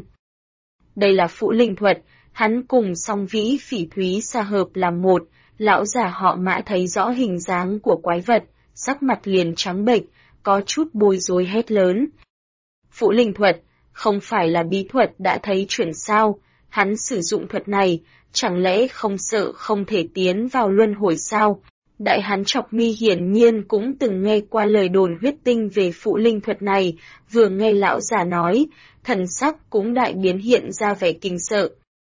Đây là Phụ Linh thuật, hắn cùng Song Vĩ Phỉ Thúy sa hợp làm một, lão già họ Mã thấy rõ hình dáng của quái vật, sắc mặt liền trắng bệch, có chút bối rối hét lớn. Phụ Linh thuật, không phải là bí thuật đã thấy chuyện sao, hắn sử dụng thuật này, chẳng lẽ không sợ không thể tiến vào luân hồi sao? Đại hán chọc mi hiển nhiên cũng từng nghe qua lời đồn huyết tinh về Phụ Linh thuật này, vừa nghe lão già nói, thần sắc cũng đại biến hiện ra vẻ kinh sợ.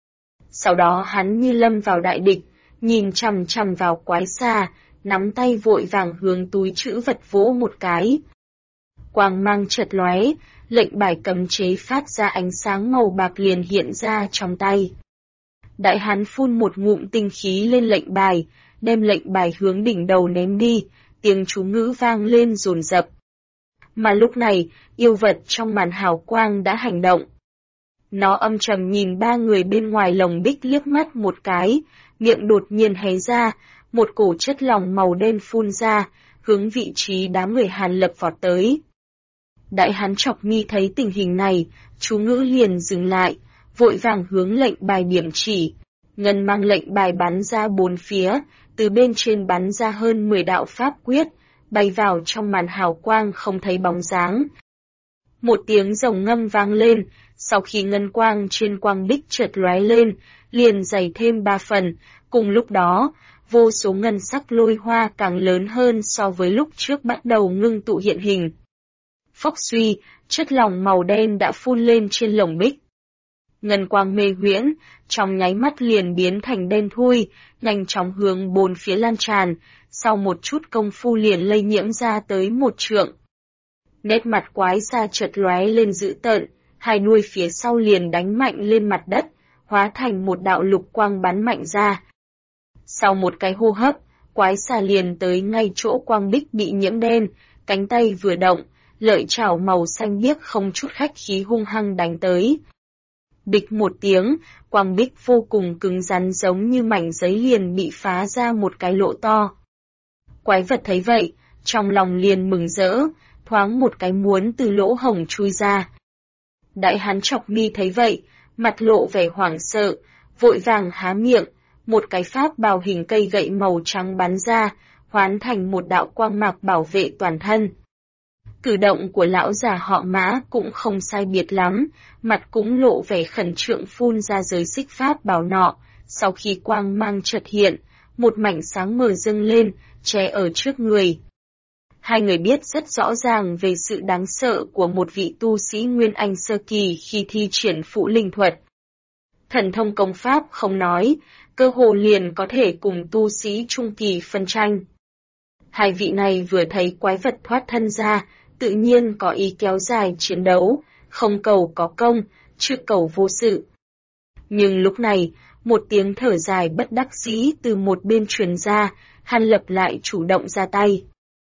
Sau đó hắn như lâm vào đại địch, nhìn chằm chằm vào quái xà, nắm tay vội vàng hướng túi trữ vật vỗ một cái. Quang mang chợt lóe, lệnh bài cấm chế phát ra ánh sáng màu bạc liền hiện ra trong tay. Đại hán phun một ngụm tinh khí lên lệnh bài, đem lệnh bài hướng đỉnh đầu ném đi, tiếng chú ngữ vang lên dồn dập. Mà lúc này, yêu vật trong màn hào quang đã hành động. Nó âm trầm nhìn ba người bên ngoài lồng bích liếc mắt một cái, miệng đột nhiên hé ra, một cổ chất lỏng màu đen phun ra, hướng vị trí đám người Hàn Lập vọt tới. Đại hán chọc mi thấy tình hình này, chú ngữ liền dừng lại, vội vàng hướng lệnh bài điểm chỉ. Ngân mang lệnh bài bắn ra bốn phía, từ bên trên bắn ra hơn 10 đạo pháp quyết, bay vào trong màn hào quang không thấy bóng dáng. Một tiếng rồng ngâm vang lên, sau khi ngân quang trên quang bích chợt lóe lên, liền dày thêm 3 phần, cùng lúc đó, vô số ngân sắc lôi hoa càng lớn hơn so với lúc trước bắt đầu ngưng tụ hiện hình. Phốc suy, chất lỏng màu đen đã phun lên trên lồng bích. Ngân quang mê huyễn, trong nháy mắt liền biến thành đen thui, nhanh chóng hướng bốn phía lan tràn, sau một chút công phu liền lây nhiễm ra tới 1 trượng. Nét mặt quái xa chợt lóe lên dữ tợn, hai đuôi phía sau liền đánh mạnh lên mặt đất, hóa thành một đạo lục quang bắn mạnh ra. Sau một cái hô hấp, quái xà liền tới ngay chỗ quang bích bị nhiễm đen, cánh tay vừa động, lợi chảo màu xanh biếc không chút khách khí hung hăng đánh tới. Bịch một tiếng, quang bích vô cùng cứng rắn giống như mảnh giấy liền bị phá ra một cái lỗ to. Quái vật thấy vậy, trong lòng liền mừng rỡ, thoáng một cái muốn từ lỗ hổng chui ra. Đại hán Chọc Mi thấy vậy, mặt lộ vẻ hoảng sợ, vội vàng há miệng, một cái pháp bào hình cây gậy màu trắng bắn ra, hoán thành một đạo quang mạc bảo vệ toàn thân. Cử động của lão già họ Mã cũng không sai biệt lắm, mặt cũng lộ vẻ khẩn trương phun ra giới xích pháp bảo nọ, sau khi quang mang chợt hiện, một mảnh sáng mờ dâng lên, che ở trước người. Hai người biết rất rõ ràng về sự đáng sợ của một vị tu sĩ Nguyên Anh sơ kỳ khi thi triển phụ linh thuật. Thần thông công pháp không nói, cơ hồ liền có thể cùng tu sĩ trung kỳ phân tranh. Hai vị này vừa thấy quái vật thoát thân ra, tự nhiên có ý kéo dài chiến đấu, không cầu có công, chưa cầu vô sự. Nhưng lúc này, một tiếng thở dài bất đắc dĩ từ một bên truyền ra, Hàn Lập lại chủ động ra tay.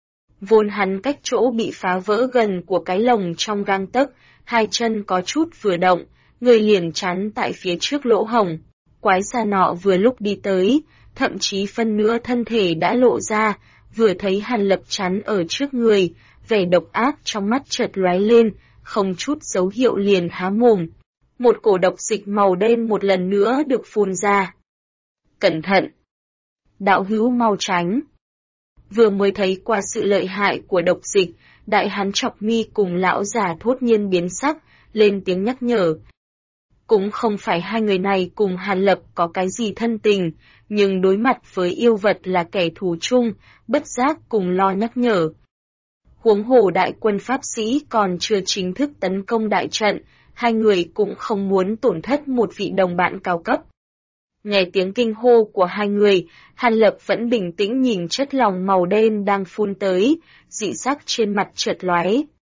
Vốn hắn cách chỗ bị phá vỡ gần của cái lồng trong gang tấc, hai chân có chút vừa động, người liền chắn tại phía trước lỗ hổng. Quái xà nọ vừa lúc đi tới, thậm chí phân nửa thân thể đã lộ ra, vừa thấy Hàn Lập chắn ở trước người, vẻ độc ác trong mắt chợt lóe lên, không chút dấu hiệu liền há mồm. Một cổ độc dịch màu đen một lần nữa được phun ra. Cẩn thận! Đạo hữu mau tránh! Vừa mới thấy qua sự lợi hại của độc dịch, đại hán Chọc Mi cùng lão già thốt nhiên biến sắc, lên tiếng nhắc nhở. Cũng không phải hai người này cùng Hàn Lập có cái gì thân tình, nhưng đối mặt với yêu vật là kẻ thù chung, bất giác cùng lo nhắc nhở. Huống hồ đại quân pháp sĩ còn chưa chính thức tấn công đại trận, hai người cũng không muốn tổn thất một vị đồng bạn cao cấp. Nghe tiếng kinh hô của hai người, Hàn Lập vẫn bình tĩnh nhìn chất lỏng màu đen đang phun tới, dị sắc trên mặt chợt lóe.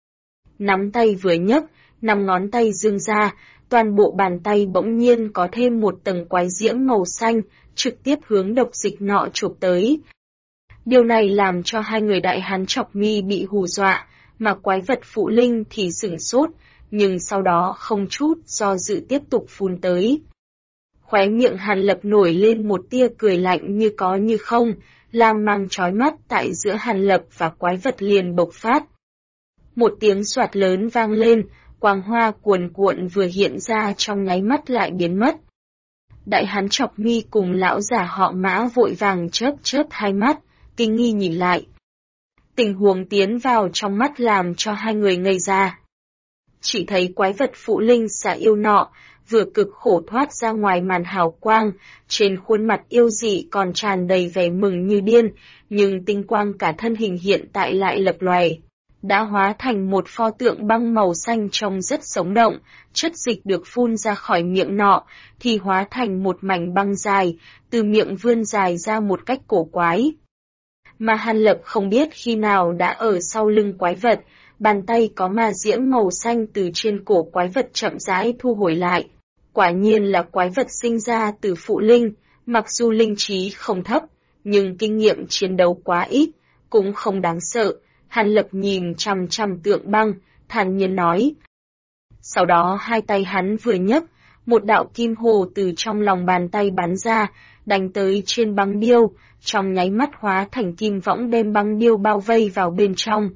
Nắm tay vừa nhấc, 5 ngón tay giương ra, toàn bộ bàn tay bỗng nhiên có thêm một tầng quái diễm màu xanh, trực tiếp hướng độc dịch nọ chụp tới. Điều này làm cho hai người đại hán Chọc Mi bị hù dọa, mà quái vật phụ linh thì sửng sốt, nhưng sau đó không chút do dự tiếp tục phun tới. Khóe miệng Hàn Lập nổi lên một tia cười lạnh như có như không, lam mang chói mắt tại giữa Hàn Lập và quái vật liền bộc phát. Một tiếng xoạt lớn vang lên, quang hoa cuồn cuộn vừa hiện ra trong nháy mắt lại biến mất. Đại hán Chọc Mi cùng lão già họ Mã vội vàng chớp chớp hai mắt, kinh nghi nhìn lại. Tình huống tiến vào trong mắt làm cho hai người ngây ra. Chỉ thấy quái vật phụ linh xà yêu nọ, vừa cực khổ thoát ra ngoài màn hào quang, trên khuôn mặt yêu dị còn tràn đầy vẻ mừng như điên, nhưng tinh quang cả thân hình hiện tại lại lập lòe. Đã hóa thành một pho tượng băng màu xanh trông rất sống động, chất dịch được phun ra khỏi miệng nọ, thì hóa thành một mảnh băng dài, từ miệng vươn dài ra một cách cổ quái. Mà Hàn Lập không biết khi nào đã ở sau lưng quái vật, bàn tay có ma diễm màu xanh từ trên cổ quái vật chậm rãi thu hồi lại. Quả nhiên là quái vật sinh ra từ phụ linh, mặc dù linh trí không thấp, nhưng kinh nghiệm chiến đấu quá ít, cũng không đáng sợ. Hàn Lập nhìn chằm chằm tượng băng, thản nhiên nói. Sau đó hai tay hắn vừa nhấc, một đạo kim hồ từ trong lòng bàn tay bắn ra, đánh tới trên băng điêu, trong nháy mắt hóa thành kim võng đem băng điêu bao vây vào bên trong.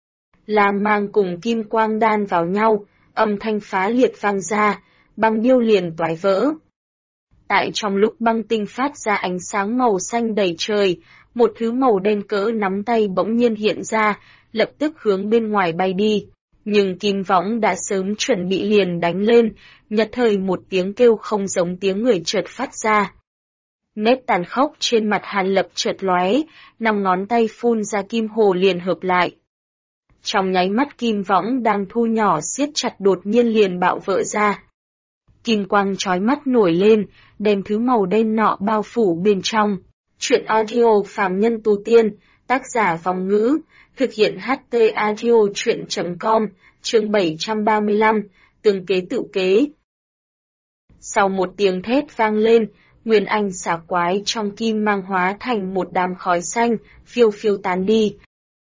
Lam mang cùng kim quang đan vào nhau, âm thanh phá liệt vang ra, băng điêu liền toái vỡ. Tại trong lúc băng tinh phát ra ánh sáng màu xanh đầy trời, một thứ màu đen cỡ nắm tay bỗng nhiên hiện ra, lập tức hướng bên ngoài bay đi. Nhưng kim võng đã sớm chuẩn bị liền đánh lên, nhất thời một tiếng kêu không giống tiếng người chợt phát ra. Nét tàn khốc trên mặt Hàn Lập chợt lóe, 5 ngón tay phun ra kim hồ liền hợp lại. Trong nháy mắt kim võng đang thu nhỏ siết chặt đột nhiên liền bạo vỡ ra. Kim quang chói mắt nổi lên, đem thứ màu đen nọ bao phủ bên trong. Chuyện audio phàm nhân tu tiên, tác giả Vong Ngữ, thực hiện HT audio chuyện.com, chương 735, tương kế tự kế. Sau một tiếng thét vang lên, nguyên anh xà quái trong kim mang hóa thành một đám khói xanh, phiêu phiêu tán đi.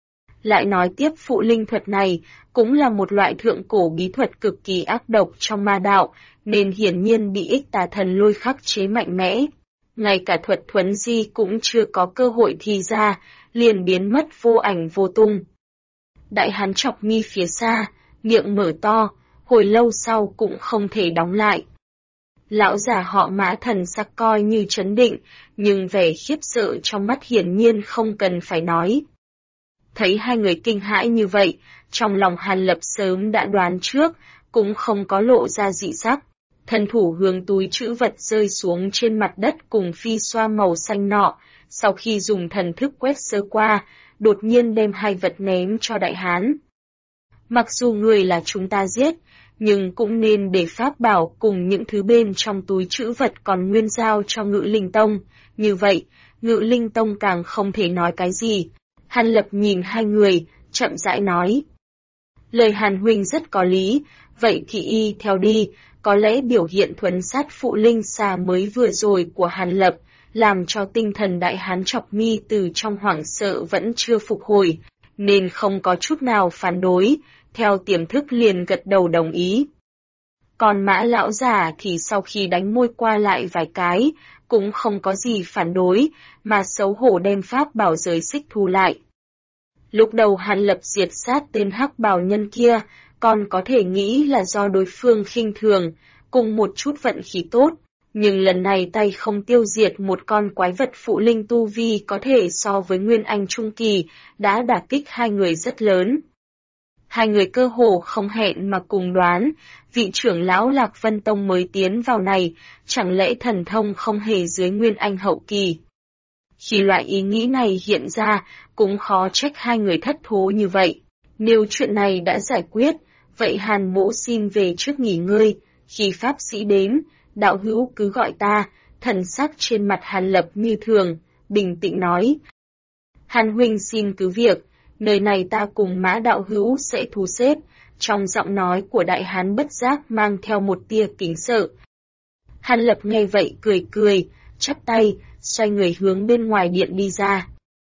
Lại nói tiếp phụ linh thuật này, cũng là một loại thượng cổ bí thuật cực kỳ ác độc trong ma đạo, nên hiển nhiên bị Ích Tà Thần Lôi khắc chế mạnh mẽ. Ngay cả thuật thuấn di cũng chưa có cơ hội thi ra, liền biến mất vô ảnh vô tung. Đại hán chọc mi phía xa, miệng mở to, hồi lâu sau cũng không thể đóng lại. Lão già họ Mã thần sắc coi như trấn định, nhưng vẻ khiếp sợ trong mắt hiển nhiên không cần phải nói. Thấy hai người kinh hãi như vậy, trong lòng Hàn Lập sớm đã đoán trước, cũng không có lộ ra dị sắc. Thân thủ hướng túi trữ vật rơi xuống trên mặt đất cùng phi xoa màu xanh nọ, sau khi dùng thần thức quét sơ qua, đột nhiên đem hai vật ném cho đại hán. Mặc dù người là chúng ta giết, nhưng cũng nên để pháp bảo cùng những thứ bên trong túi trữ vật còn nguyên giao cho Ngự Linh Tông. Như vậy, Ngự Linh Tông càng không thể nói cái gì. Hàn Lập nhìn hai người, chậm rãi nói. Lời Hàn huynh rất có lý, vậy thì y theo đi, có lẽ biểu hiện thuấn sát phụ linh xà mới vừa rồi của Hàn Lập, làm cho tinh thần đại hán chọc mi từ trong hoảng sợ vẫn chưa phục hồi, nên không có chút nào phản đối, theo tiềm thức liền gật đầu đồng ý. Còn Mã lão già thì sau khi đánh môi qua lại vài cái, cũng không có gì phản đối, mà xấu hổ đem pháp bảo giới xích thu lại. Lúc đầu Hàn Lập diệt sát tên hắc bào nhân kia, còn có thể nghĩ là do đối phương khinh thường, cùng một chút vận khí tốt, nhưng lần này tay không tiêu diệt một con quái vật phụ linh tu vi có thể so với Nguyên Anh Trung Kỳ, đã đả kích hai người rất lớn. Hai người cơ hồ không hẹn mà cùng đoán, vị trưởng lão Lạc Vân Tông mới tiến vào này, chẳng lẽ thần thông không hề dưới Nguyên Anh hậu kỳ. Khi loại ý nghĩ này hiện ra, cũng khó trách hai người thất thố như vậy. Nếu chuyện này đã giải quyết, vậy Hàn mỗ xin về trước nghỉ ngơi, khi pháp sĩ đến, đạo hữu cứ gọi ta, thần sắc trên mặt Hàn Lập như thường, bình tĩnh nói. Hàn huynh xin cứ việc, nơi này ta cùng Mã đạo hữu sẽ thu xếp, trong giọng nói của đại hán bất giác mang theo một tia kính sợ. Hàn Lập nghe vậy cười cười, chắp tay, xoay người hướng bên ngoài điện đi ra.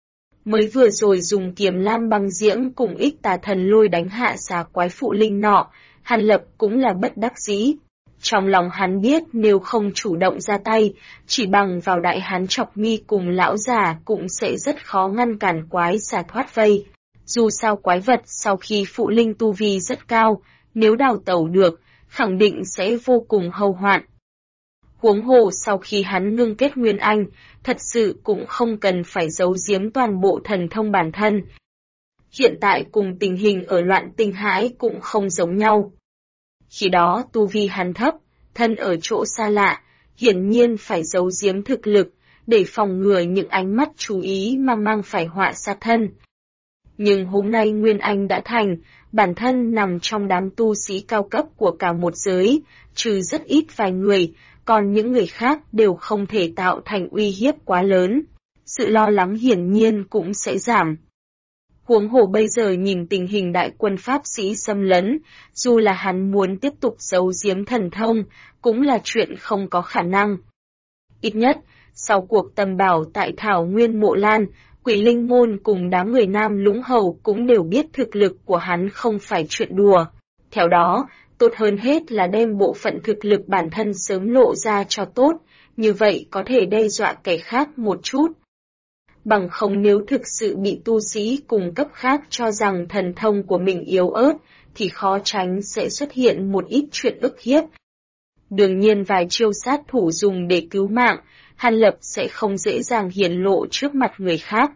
Mới vừa rồi dùng kiếm lam băng diễm cùng Ích Tà Thần Lôi đánh hạ xà quái phụ linh nọ, Hàn Lập cũng là bất đắc dĩ. Trong lòng hắn biết nếu không chủ động ra tay, chỉ bằng vào đại hán chọc mi cùng lão già cũng sẽ rất khó ngăn cản quái xà thoát vây. Dù sao quái vật sau khi phụ linh tu vi rất cao, nếu đào tẩu được, khẳng định sẽ vô cùng hậu hoạn. Huống hồ sau khi hắn ngưng kết Nguyên Anh, thật sự cũng không cần phải giấu giếm toàn bộ thần thông bản thân. Hiện tại cùng tình hình ở Loạn Tinh Hải cũng không giống nhau. Khi đó tu vi hắn thấp, thân ở chỗ xa lạ, hiển nhiên phải giấu giếm thực lực, để phòng ngừa những ánh mắt chú ý mà mang phải họa sát thân. Nhưng hôm nay Nguyên Anh đã thành, bản thân nằm trong đám tu sĩ cao cấp của cả một giới, trừ rất ít vài người, còn những người khác đều không thể tạo thành uy hiếp quá lớn. Sự lo lắng hiển nhiên cũng sẽ giảm. Huống hồ bây giờ nhìn tình hình đại quân pháp sĩ xâm lấn, dù là hắn muốn tiếp tục giấu giếm thần thông, cũng là chuyện không có khả năng. Ít nhất, sau cuộc tầm bảo tại Thảo Nguyên Mộ Lan, Quỷ Linh Môn cùng đám người Nam Lũng Hầu cũng đều biết thực lực của hắn không phải chuyện đùa. Theo đó, tốt hơn hết là đem bộ phận thực lực bản thân sớm lộ ra cho tốt, như vậy có thể đe dọa kẻ khác một chút. Bằng không nếu thực sự bị tu sĩ cùng cấp khác cho rằng thần thông của mình yếu ớt, thì khó tránh sẽ xuất hiện một ít chuyện ức hiếp. Đương nhiên vài chiêu sát thủ dùng để cứu mạng, Hàn Lập sẽ không dễ dàng hiển lộ trước mặt người khác.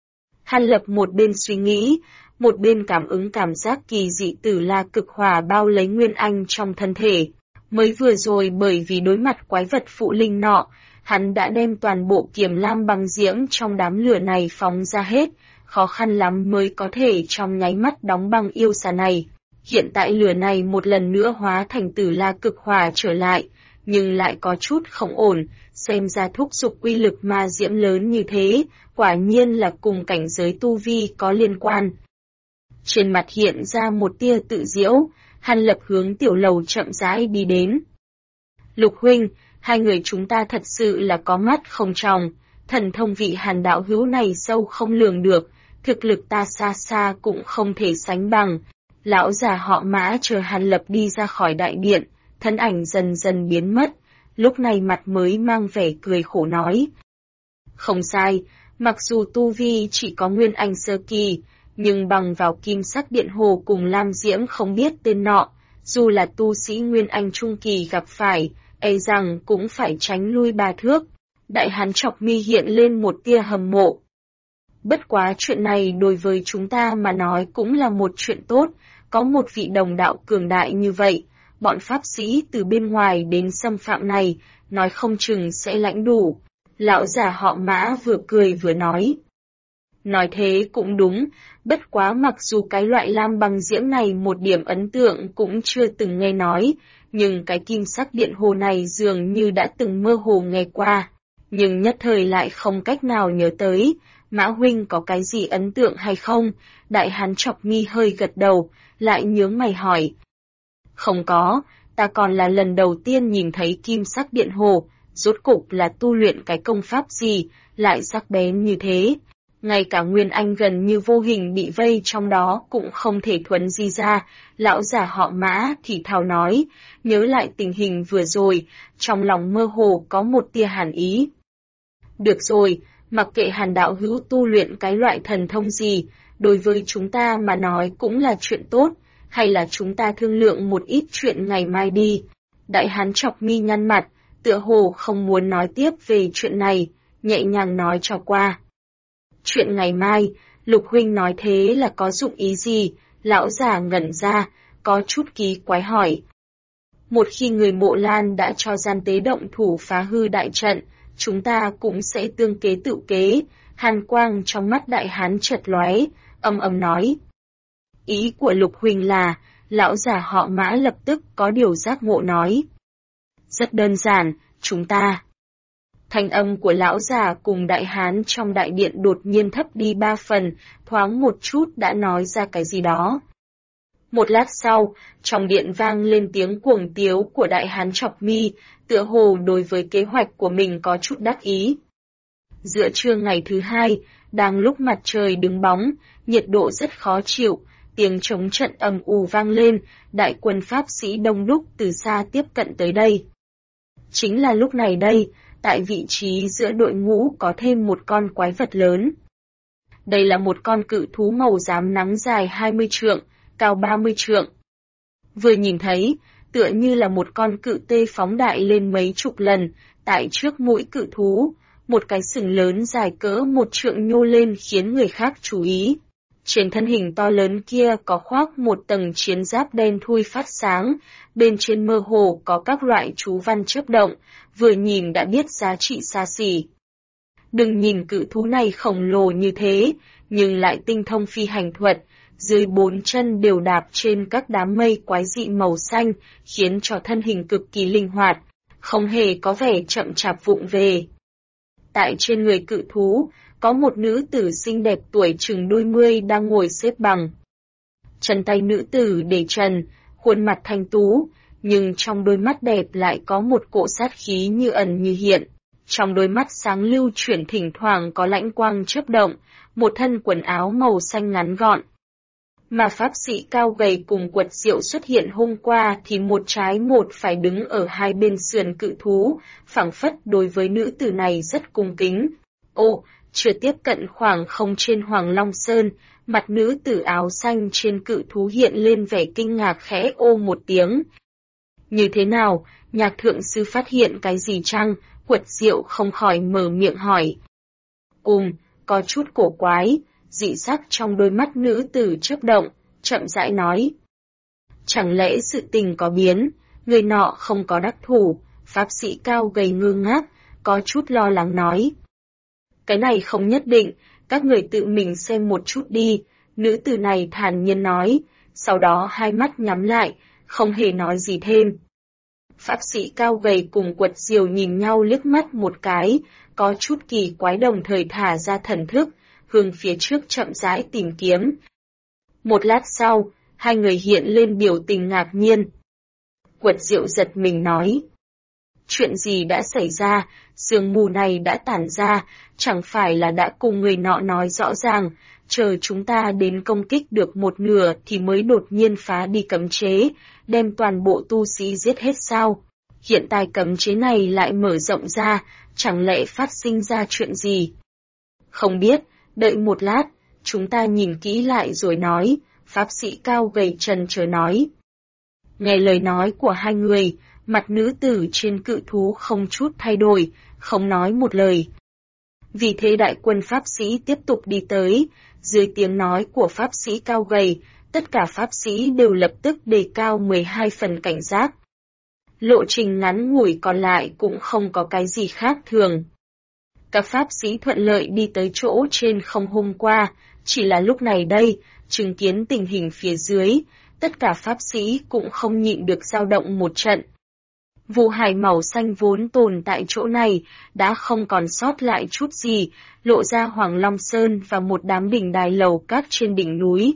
Hàn Lập một bên suy nghĩ, một bên cảm ứng cảm giác kỳ dị Tử La cực hỏa bao lấy Nguyên Anh trong thân thể. Mới vừa rồi bởi vì đối mặt quái vật phụ linh nọ, hắn đã đem toàn bộ kiếm lam băng diễm trong đám lửa này phóng ra hết, khó khăn lắm mới có thể trong nháy mắt đóng băng yêu xà này. Hiện tại lửa này một lần nữa hóa thành Tử La cực hỏa trở lại, nhưng lại có chút không ổn, xem ra thúc giục uy lực ma diễm lớn như thế, quả nhiên là cùng cảnh giới tu vi có liên quan. Trên mặt hiện ra một tia tự diễu, Hàn Lập hướng tiểu lầu chậm rãi đi đến. Lục huynh, hai người chúng ta thật sự là có mắt không tròng, thần thông vị Hàn đạo hữu này sâu không lường được, thực lực ta xa xa cũng không thể sánh bằng. Lão già họ Mã chờ Hàn Lập đi ra khỏi đại điện, thân ảnh dần dần biến mất, lúc này mặt mới mang vẻ cười khổ nói. Không sai, mặc dù tu vi chỉ có Nguyên Anh sơ kỳ, nhưng bằng vào kim sắc điện hồ cùng Lam Diễm không biết tên nọ, dù là tu sĩ Nguyên Anh trung kỳ gặp phải, e rằng cũng phải tránh lui 3 thước. Đại hán chọc mi hiện lên một tia hâm mộ. Bất quá chuyện này đối với chúng ta mà nói cũng là một chuyện tốt, có một vị đồng đạo cường đại như vậy, bọn pháp sĩ từ bên ngoài đến xâm phạm này, nói không chừng sẽ lãnh đủ. Lão già họ Mã vừa cười vừa nói. Nói thế cũng đúng, bất quá mặc dù cái loại lam bằng diễm này một điểm ấn tượng cũng chưa từng nghe nói, nhưng cái kim sắc điện hồ này dường như đã từng mơ hồ nghe qua, nhưng nhất thời lại không cách nào nhớ tới. Mã huynh có cái gì ấn tượng hay không? Đại hán chọc mi hơi gật đầu, lại nhướng mày hỏi. Không có, ta còn là lần đầu tiên nhìn thấy kim sắc điện hồ, rốt cục là tu luyện cái công pháp gì, lại sắc bén như thế. Ngay cả Nguyên Anh gần như vô hình bị vây trong đó cũng không thể thuấn di ra. Lão già họ Mã thì thào nói, nhớ lại tình hình vừa rồi, trong lòng mơ hồ có một tia hàn ý. Được rồi, mặc kệ Hàn đạo hữu tu luyện cái loại thần thông gì, đối với chúng ta mà nói cũng là chuyện tốt, hay là chúng ta thương lượng một ít chuyện ngày mai đi. Đại hán chọc mi nhăn mặt, tựa hồ không muốn nói tiếp về chuyện này, nhẹ nhàng nói cho qua. Chuyện ngày mai, Lục huynh nói thế là có dụng ý gì? Lão già ngẩn ra, có chút kỳ quái hỏi. Một khi người Mộ Lan đã cho gian tế động thủ phá hư đại trận, chúng ta cũng sẽ tương kế tự kế. Hàn quang trong mắt đại hán chợt lóe, âm âm nói. Ý của Lục huynh là, lão già họ Mã lập tức có điều giác ngộ nói. Rất đơn giản, chúng ta. Thanh âm của lão già cùng đại hán trong đại điện đột nhiên thấp đi 3 phần, thoáng một chút đã nói ra cái gì đó. Một lát sau, trong điện vang lên tiếng cuồng tiếu của đại hán chọc mi, tựa hồ đối với kế hoạch của mình có chút đắc ý. Giữa trưa ngày thứ hai, đang lúc mặt trời đứng bóng, nhiệt độ rất khó chịu, tiếng trống trận ầm ù vang lên, đại quân pháp sĩ đông đúc từ xa tiếp cận tới đây. Chính là lúc này đây, tại vị trí giữa đội ngũ có thêm một con quái vật lớn. Đây là một con cự thú màu xám nắng dài 20 trượng, cao 30 trượng. Vừa nhìn thấy, tựa như là một con cự tê phóng đại lên mấy chục lần, tại trước mũi cự thú, một cái sừng lớn dài cỡ 1 trượng nhô lên khiến người khác chú ý. Trên thân hình to lớn kia có khoác một tầng chiến giáp đen thui phát sáng, bên trên mơ hồ có các loại chú văn chớp động, vừa nhìn đã biết giá trị xa xỉ. Đừng nhìn cự thú này khổng lồ như thế, nhưng lại tinh thông phi hành thuật, dưới 4 chân đều đạp trên các đám mây quái dị màu xanh, khiến cho thân hình cực kỳ linh hoạt, không hề có vẻ chậm chạp vụng về. Tại trên người cự thú, có một nữ tử xinh đẹp tuổi chừng đôi mươi đang ngồi xếp bằng. Chân tay nữ tử để trần, khuôn mặt thanh tú, nhưng trong đôi mắt đẹp lại có một cỗ sát khí như ẩn như hiện. Trong đôi mắt sáng lưu chuyển thỉnh thoảng có lãnh quang chớp động, một thân quần áo màu xanh ngắn gọn. Mà pháp sĩ cao gầy cùng Quật Diệu xuất hiện hôm qua thì một trái một phải đứng ở hai bên sườn cự thú, phảng phất đối với nữ tử này rất cung kính. Ô, chưa tiếp cận khoảng không trên Hoàng Long Sơn, mặt nữ tử áo xanh trên cự thú hiện lên vẻ kinh ngạc khẽ ô một tiếng. Như thế nào, Nhạc thượng sư phát hiện cái gì chăng? Quật Diệu không khỏi mở miệng hỏi. Có chút cổ quái, dị sắc trong đôi mắt nữ tử chớp động, chậm rãi nói. Chẳng lẽ sự tình có biến, người nọ không có đắc thủ, pháp sĩ cao gầy ngơ ngác, có chút lo lắng nói. Cái này không nhất định, các người tự mình xem một chút đi, nữ tử này thản nhiên nói, sau đó hai mắt nhắm lại, không hề nói gì thêm. Pháp sĩ cao gầy cùng Quật Diệu nhìn nhau liếc mắt một cái, có chút kỳ quái đồng thời thả ra thần thức, hướng phía trước chậm rãi tìm kiếm. Một lát sau, Hai người hiện lên biểu tình ngạc nhiên. Quật Diệu giật mình nói. Chuyện gì đã xảy ra, sương mù này đã tản ra, chẳng phải là đã cùng người nọ nói rõ ràng, chờ chúng ta đến công kích được một nửa thì mới đột nhiên phá đi cấm chế, đem toàn bộ tu sĩ giết hết sao? Hiện tại cấm chế này lại mở rộng ra, chẳng lẽ phát sinh ra chuyện gì? Không biết, đợi một lát, chúng ta nhìn kỹ lại rồi nói, pháp sĩ cao gầy trần chờ nói. Nghe lời nói của hai người, mặt nữ tử trên cự thú không chút thay đổi, không nói một lời. Vì thế đại quân pháp sĩ tiếp tục đi tới, dưới tiếng nói của pháp sĩ cao gầy, tất cả pháp sĩ đều lập tức đề cao 12 phần cảnh giác. Lộ trình ngắn ngủi còn lại cũng không có cái gì khác thường. Các pháp sĩ thuận lợi đi tới chỗ trên không hôm qua, chỉ là lúc này đây, chứng kiến tình hình phía dưới, tất cả pháp sĩ cũng không nhịn được dao động một trận. Vụ hải màu xanh vốn tồn tại chỗ này, đã không còn sót lại chút gì, lộ ra Hoàng Long Sơn và một đám đỉnh đài lầu các trên đỉnh núi.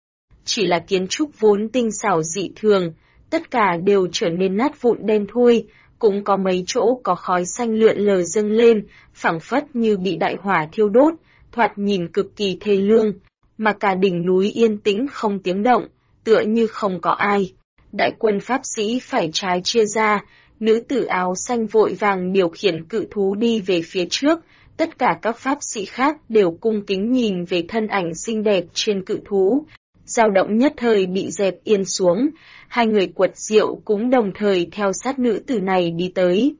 Chỉ là kiến trúc vốn tinh xảo dị thường, tất cả đều trở nên nát vụn đen thui, cũng có mấy chỗ có khói xanh lượn lờ dâng lên, phảng phất như bị đại hỏa thiêu đốt, thoạt nhìn cực kỳ thê lương, mà cả đỉnh núi yên tĩnh không tiếng động, tựa như không có ai. Đại quân pháp sĩ phải trái chia ra, nữ tử áo xanh vội vàng điều khiển cự thú đi về phía trước, tất cả các pháp sĩ khác đều cung kính nhìn về thân ảnh xinh đẹp trên cự thú. Dao động nhất thời bị dẹp yên xuống, hai người Quật Diệu cũng đồng thời theo sát nữ tử này đi tới.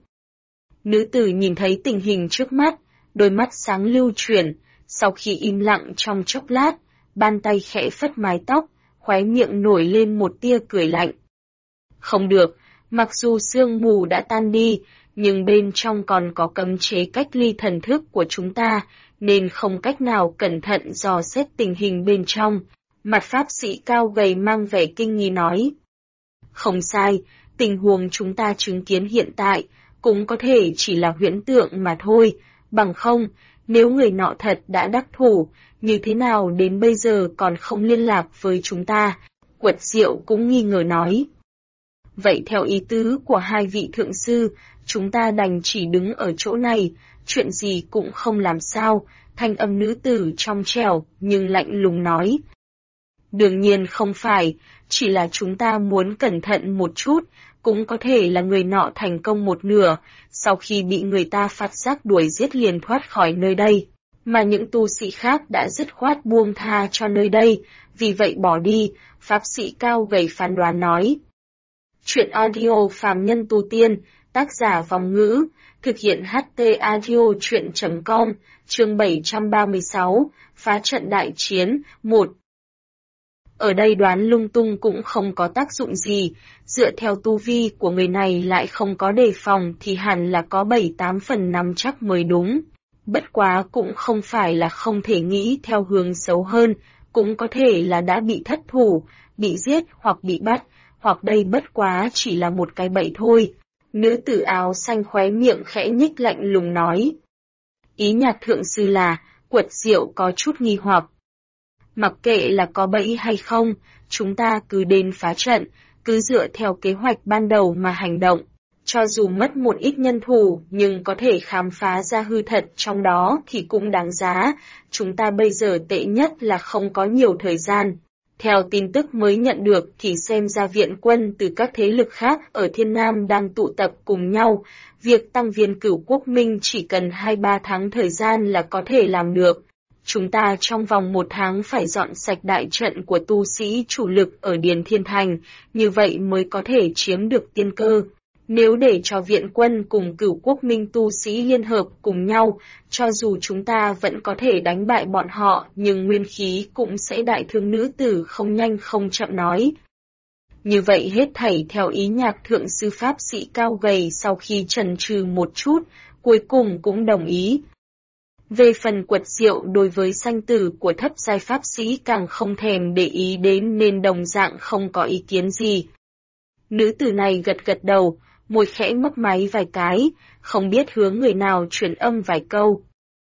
Nữ tử nhìn thấy tình hình trước mắt, đôi mắt sáng lưu chuyển, sau khi im lặng trong chốc lát, bàn tay khẽ phất mái tóc, khóe miệng nổi lên một tia cười lạnh. Không được, mặc dù sương mù đã tan đi, nhưng bên trong còn có cấm chế cách ly thần thức của chúng ta, nên không cách nào cẩn thận dò xét tình hình bên trong. Mặt pháp sĩ cao gầy mang vẻ kinh nghi nói. Không sai, tình huống chúng ta chứng kiến hiện tại, cũng có thể chỉ là huyễn tượng mà thôi, bằng không, nếu người nọ thật đã đắc thủ, như thế nào đến bây giờ còn không liên lạc với chúng ta, Quật Diệu cũng nghi ngờ nói. Vậy theo ý tứ của hai vị thượng sư, chúng ta đành chỉ đứng ở chỗ này, chuyện gì cũng không làm sao, thanh âm nữ tử trong trẻo nhưng lạnh lùng nói. Đương nhiên không phải, chỉ là chúng ta muốn cẩn thận một chút, cũng có thể là người nọ thành công một nửa, sau khi bị người ta phát giác đuổi giết liền thoát khỏi nơi đây, mà những tu sĩ khác đã dứt khoát buông tha cho nơi đây, vì vậy bỏ đi, pháp sĩ cao gầy phán đoán nói. Chuyện audio phàm nhân tu tiên, tác giả Vòng Ngữ, thực hiện HT Audio Chuyện.com, chương 736, phá trận đại chiến, 1. Ở đây đoán lung tung cũng không có tác dụng gì, dựa theo tu vi của người này lại không có đề phòng thì hẳn là có 7-8 phần nắm chắc mới đúng. Bất quá cũng không phải là không thể nghĩ theo hướng xấu hơn, cũng có thể là đã bị thất thủ, bị giết hoặc bị bắt, hoặc đây bất quá chỉ là một cái bẫy thôi. Nữ tử áo xanh khóe miệng khẽ nhích lạnh lùng nói. Ý nhạc thượng sư là, Quật Diệu có chút nghi hoặc. Mặc kệ là có bẫy hay không, chúng ta cứ đến phá trận, cứ dựa theo kế hoạch ban đầu mà hành động. Cho dù mất một ít nhân thủ, nhưng có thể khám phá ra hư thật trong đó thì cũng đáng giá. Chúng ta bây giờ tệ nhất là không có nhiều thời gian. Theo tin tức mới nhận được thì xem ra viện quân từ các thế lực khác ở Thiên Nam đang tụ tập cùng nhau. Việc tăng viên Cửu Quốc Minh chỉ cần 2-3 tháng thời gian là có thể làm được. Chúng ta trong vòng 1 tháng phải dọn sạch đại trận của tu sĩ chủ lực ở Điền Thiên Thành, như vậy mới có thể chiếm được tiên cơ. Nếu để cho viện quân cùng Cửu Quốc Minh tu sĩ liên hợp cùng nhau, cho dù chúng ta vẫn có thể đánh bại bọn họ, nhưng nguyên khí cũng sẽ đại thương nữ tử không nhanh không chậm nói. Như vậy hết thảy theo ý nhạc thượng sư pháp sĩ cao gầy sau khi chần chừ một chút, cuối cùng cũng đồng ý. Về phần Quật Diệu đối với sanh tử của thấp giai pháp sĩ càng không thèm để ý đến nên đồng dạng không có ý kiến gì. Nữ tử này gật gật đầu, môi khẽ mấp máy vài cái, không biết hướng người nào truyền âm vài câu.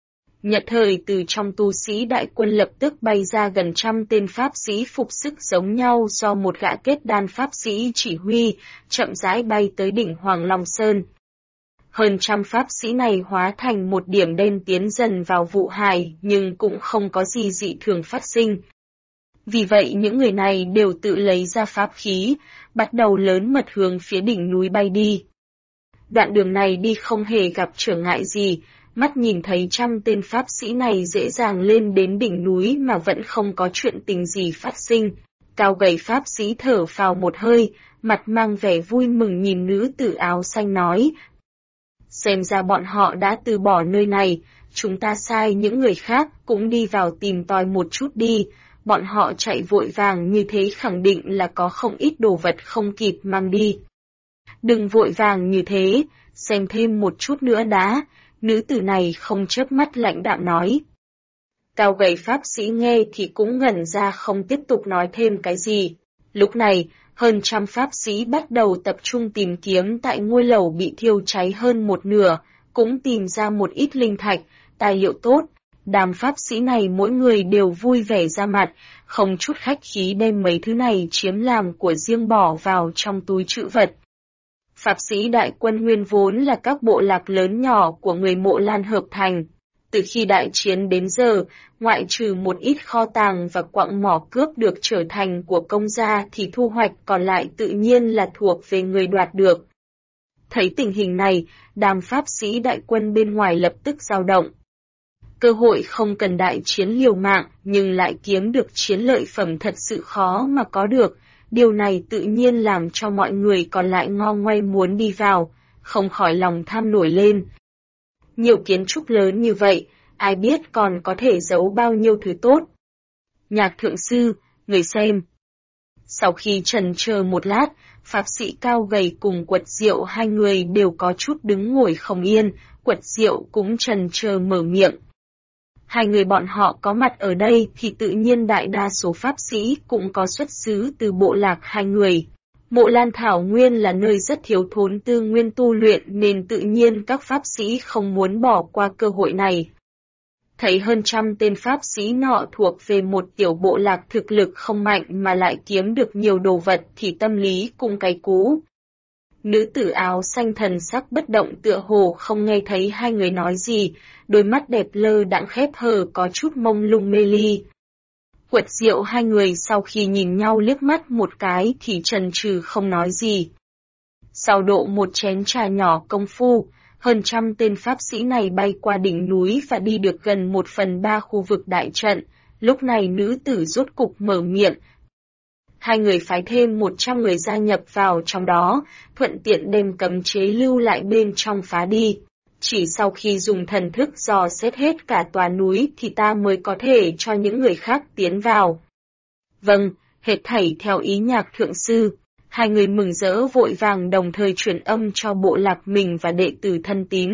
Nhất thời từ trong tu sĩ đại quân lập tức bay ra gần 100 tên pháp sĩ phục sức giống nhau do một gã kết đan pháp sĩ chỉ huy, chậm rãi bay tới đỉnh Hoàng Long Sơn. Hơn 100 pháp sĩ này hóa thành một điểm đen tiến dần vào vụ hải, nhưng cũng không có gì dị thường phát sinh. Vì vậy những người này đều tự lấy ra pháp khí, bắt đầu lớn mật hướng phía đỉnh núi bay đi. Đoạn đường này đi không hề gặp trở ngại gì, mắt nhìn thấy 100 tên pháp sĩ này dễ dàng lên đến đỉnh núi mà vẫn không có chuyện tình gì phát sinh. Cao gầy pháp sĩ thở phào một hơi, mặt mang vẻ vui mừng nhìn nữ tử áo xanh nói. Xem ra bọn họ đã từ bỏ nơi này, chúng ta sai những người khác cũng đi vào tìm tòi một chút đi. Bọn họ chạy vội vàng như thế khẳng định là có không ít đồ vật không kịp mang đi. Đừng vội vàng như thế, xem thêm một chút nữa đã, nữ tử này không chớp mắt lạnh đạm nói. Cao gầy pháp sĩ nghe thì cũng ngẩn ra không tiếp tục nói thêm cái gì. Lúc này, hơn 100 pháp sĩ bắt đầu tập trung tìm kiếm tại ngôi lầu bị thiêu cháy hơn một nửa, cũng tìm ra một ít linh thạch, tài liệu tốt. Đám pháp sĩ này mỗi người đều vui vẻ ra mặt, không chút khách khí đem mấy thứ này chiếm làm của riêng bỏ vào trong túi trữ vật. Pháp sĩ đại quân nguyên vốn là các bộ lạc lớn nhỏ của người Mộ Lan hợp thành. Từ khi đại chiến đến giờ, ngoại trừ một ít kho tàng và quặng mỏ cướp được trở thành của công gia thì thu hoạch còn lại tự nhiên là thuộc về người đoạt được. Thấy tình hình này, đám pháp sĩ đại quân bên ngoài lập tức dao động. Cơ hội không cần đại chiến liều mạng nhưng lại kiếm được chiến lợi phẩm thật sự khó mà có được. Điều này tự nhiên làm cho mọi người còn lại ngo ngoe muốn đi vào, không khỏi lòng tham nổi lên. Nhiều kiến trúc lớn như vậy, ai biết còn có thể giấu bao nhiêu thứ tốt. Nhạc thượng sư, người xem. Sau khi chần chờ một lát, pháp sĩ cao gầy cùng Quật Diệu hai người đều có chút đứng ngồi không yên, Quật Diệu cũng chần chờ mở miệng. Hai người bọn họ có mặt ở đây thì tự nhiên đại đa số pháp sĩ cũng có xuất xứ từ bộ lạc hai người. Mộ Lan Thảo Nguyên là nơi rất thiếu thốn tư nguyên tu luyện nên tự nhiên các pháp sĩ không muốn bỏ qua cơ hội này. Thấy hơn 100 tên pháp sĩ nọ thuộc về một tiểu bộ lạc thực lực không mạnh mà lại kiếm được nhiều đồ vật thì tâm lý cũng cay cú. Nữ tử áo xanh thần sắc bất động tựa hồ không nghe thấy hai người nói gì, đôi mắt đẹp lơ đãng khép hờ có chút mông lung mê ly. Quật Diệu hai người sau khi nhìn nhau liếc mắt một cái thì chần chừ không nói gì. Sau độ một chén trà nhỏ công phu, hơn 100 tên pháp sĩ này bay qua đỉnh núi và đi được gần 1/3 khu vực đại trận. Lúc này nữ tử rốt cục mở miệng. Hai người phái thêm 100 người gia nhập vào trong đó, thuận tiện đem cấm chế lưu lại bên trong phá đi. Chỉ sau khi dùng thần thức dò xét hết cả tòa núi thì ta mới có thể cho những người khác tiến vào. Vâng, hết thảy theo ý Nhạc thượng sư. Hai người mừng rỡ vội vàng đồng thời truyền âm cho bộ lạc mình và đệ tử thân tín.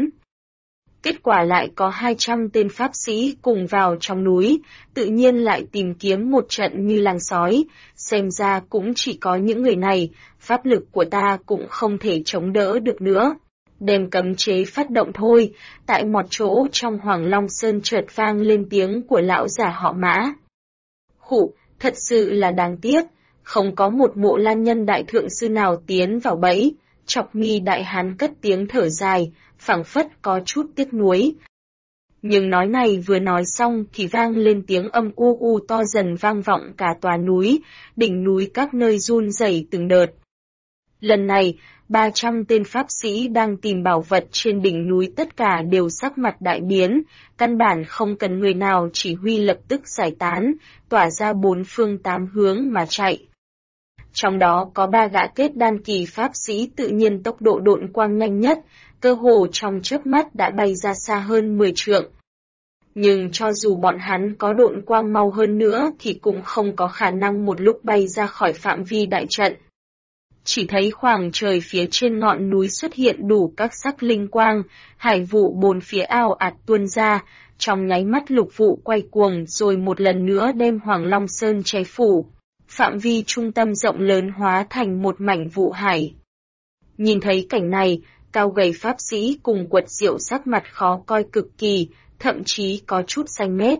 Kết quả lại có 200 tên pháp sĩ cùng vào trong núi, tự nhiên lại tìm kiếm một trận như làng sói, xem ra cũng chỉ có những người này, pháp lực của ta cũng không thể chống đỡ được nữa. Đem cấm chế phát động thôi, tại một chỗ trong Hoàng Long Sơn chợt vang lên tiếng của lão giả họ Mã. Khụ, thật sự là đáng tiếc, không có một Mộ Lan nhân đại thượng sư nào tiến vào bẫy. Chọc Mi đại hán cất tiếng thở dài, phảng phất có chút tiếc nuối. Nhưng nói này vừa nói xong thì vang lên tiếng âm u u to dần vang vọng cả tòa núi, đỉnh núi các nơi run rẩy từng đợt. Lần này, 300 tên pháp sĩ đang tìm bảo vật trên đỉnh núi tất cả đều sắc mặt đại biến, căn bản không cần người nào chỉ huy lập tức giải tán, tỏa ra 4 phương 8 hướng mà chạy. Trong đó có 3 gã kết đan kỳ pháp sĩ tự nhiên tốc độ độn quang nhanh nhất, cơ hồ trong chớp mắt đã bay ra xa hơn 10 trượng. Nhưng cho dù bọn hắn có độn quang mau hơn nữa thì cũng không có khả năng một lúc bay ra khỏi phạm vi đại trận. Chỉ thấy khoảng trời phía trên ngọn núi xuất hiện đủ các sắc linh quang, hải vụ bốn phía ào ạt tuôn ra, trong nháy mắt lục vụ quay cuồng rồi một lần nữa đem Hoàng Long Sơn che phủ. Phạm vi trung tâm rộng lớn hóa thành một mảnh vụ hải. Nhìn thấy cảnh này, cao gầy pháp sĩ cùng Quật Diệu sắc mặt khó coi cực kỳ, thậm chí có chút xanh mét.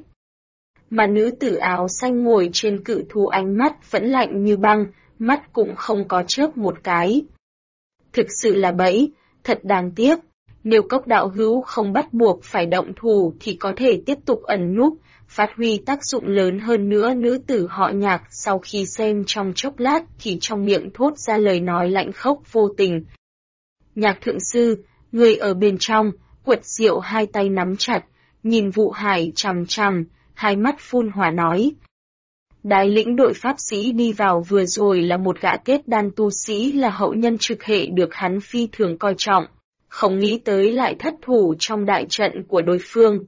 Mà nữ tử áo xanh ngồi trên cự thú ánh mắt vẫn lạnh như băng, mắt cũng không có chớp một cái. Thực sự là bẫy, thật đáng tiếc. Nếu Cốc đạo hữu không bắt buộc phải động thủ thì có thể tiếp tục ẩn núp, phát huy tác dụng lớn hơn nữa. Nữ tử họ Nhạc sau khi xem trong chốc lát thì trong miệng thốt ra lời nói lạnh khốc vô tình. Nhạc thượng sư, người ở bên trong, Quật Diệu hai tay nắm chặt, nhìn Vụ Hải chằm chằm, hai mắt phun hỏa nói. Đái lĩnh đội pháp sĩ đi vào vừa rồi là một gã kết đan tu sĩ là hậu nhân trực hệ được hắn phi thường coi trọng, không nghĩ tới lại thất thủ trong đại trận của đối phương.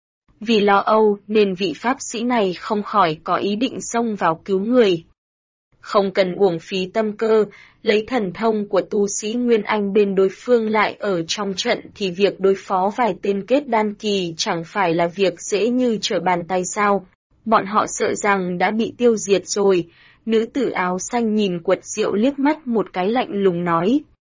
Vì lo âu nên vị pháp sĩ này không khỏi có ý định xông vào cứu người. Không cần uổng phí tâm cơ, lấy thần thông của tu sĩ Nguyên Anh bên đối phương lại ở trong trận thì việc đối phó vài tên kết đan kỳ chẳng phải là việc dễ như trở bàn tay sao. Bọn họ sợ rằng đã bị tiêu diệt rồi. Nữ tử áo xanh nhìn Quật Diệu liếc mắt một cái lạnh lùng nói.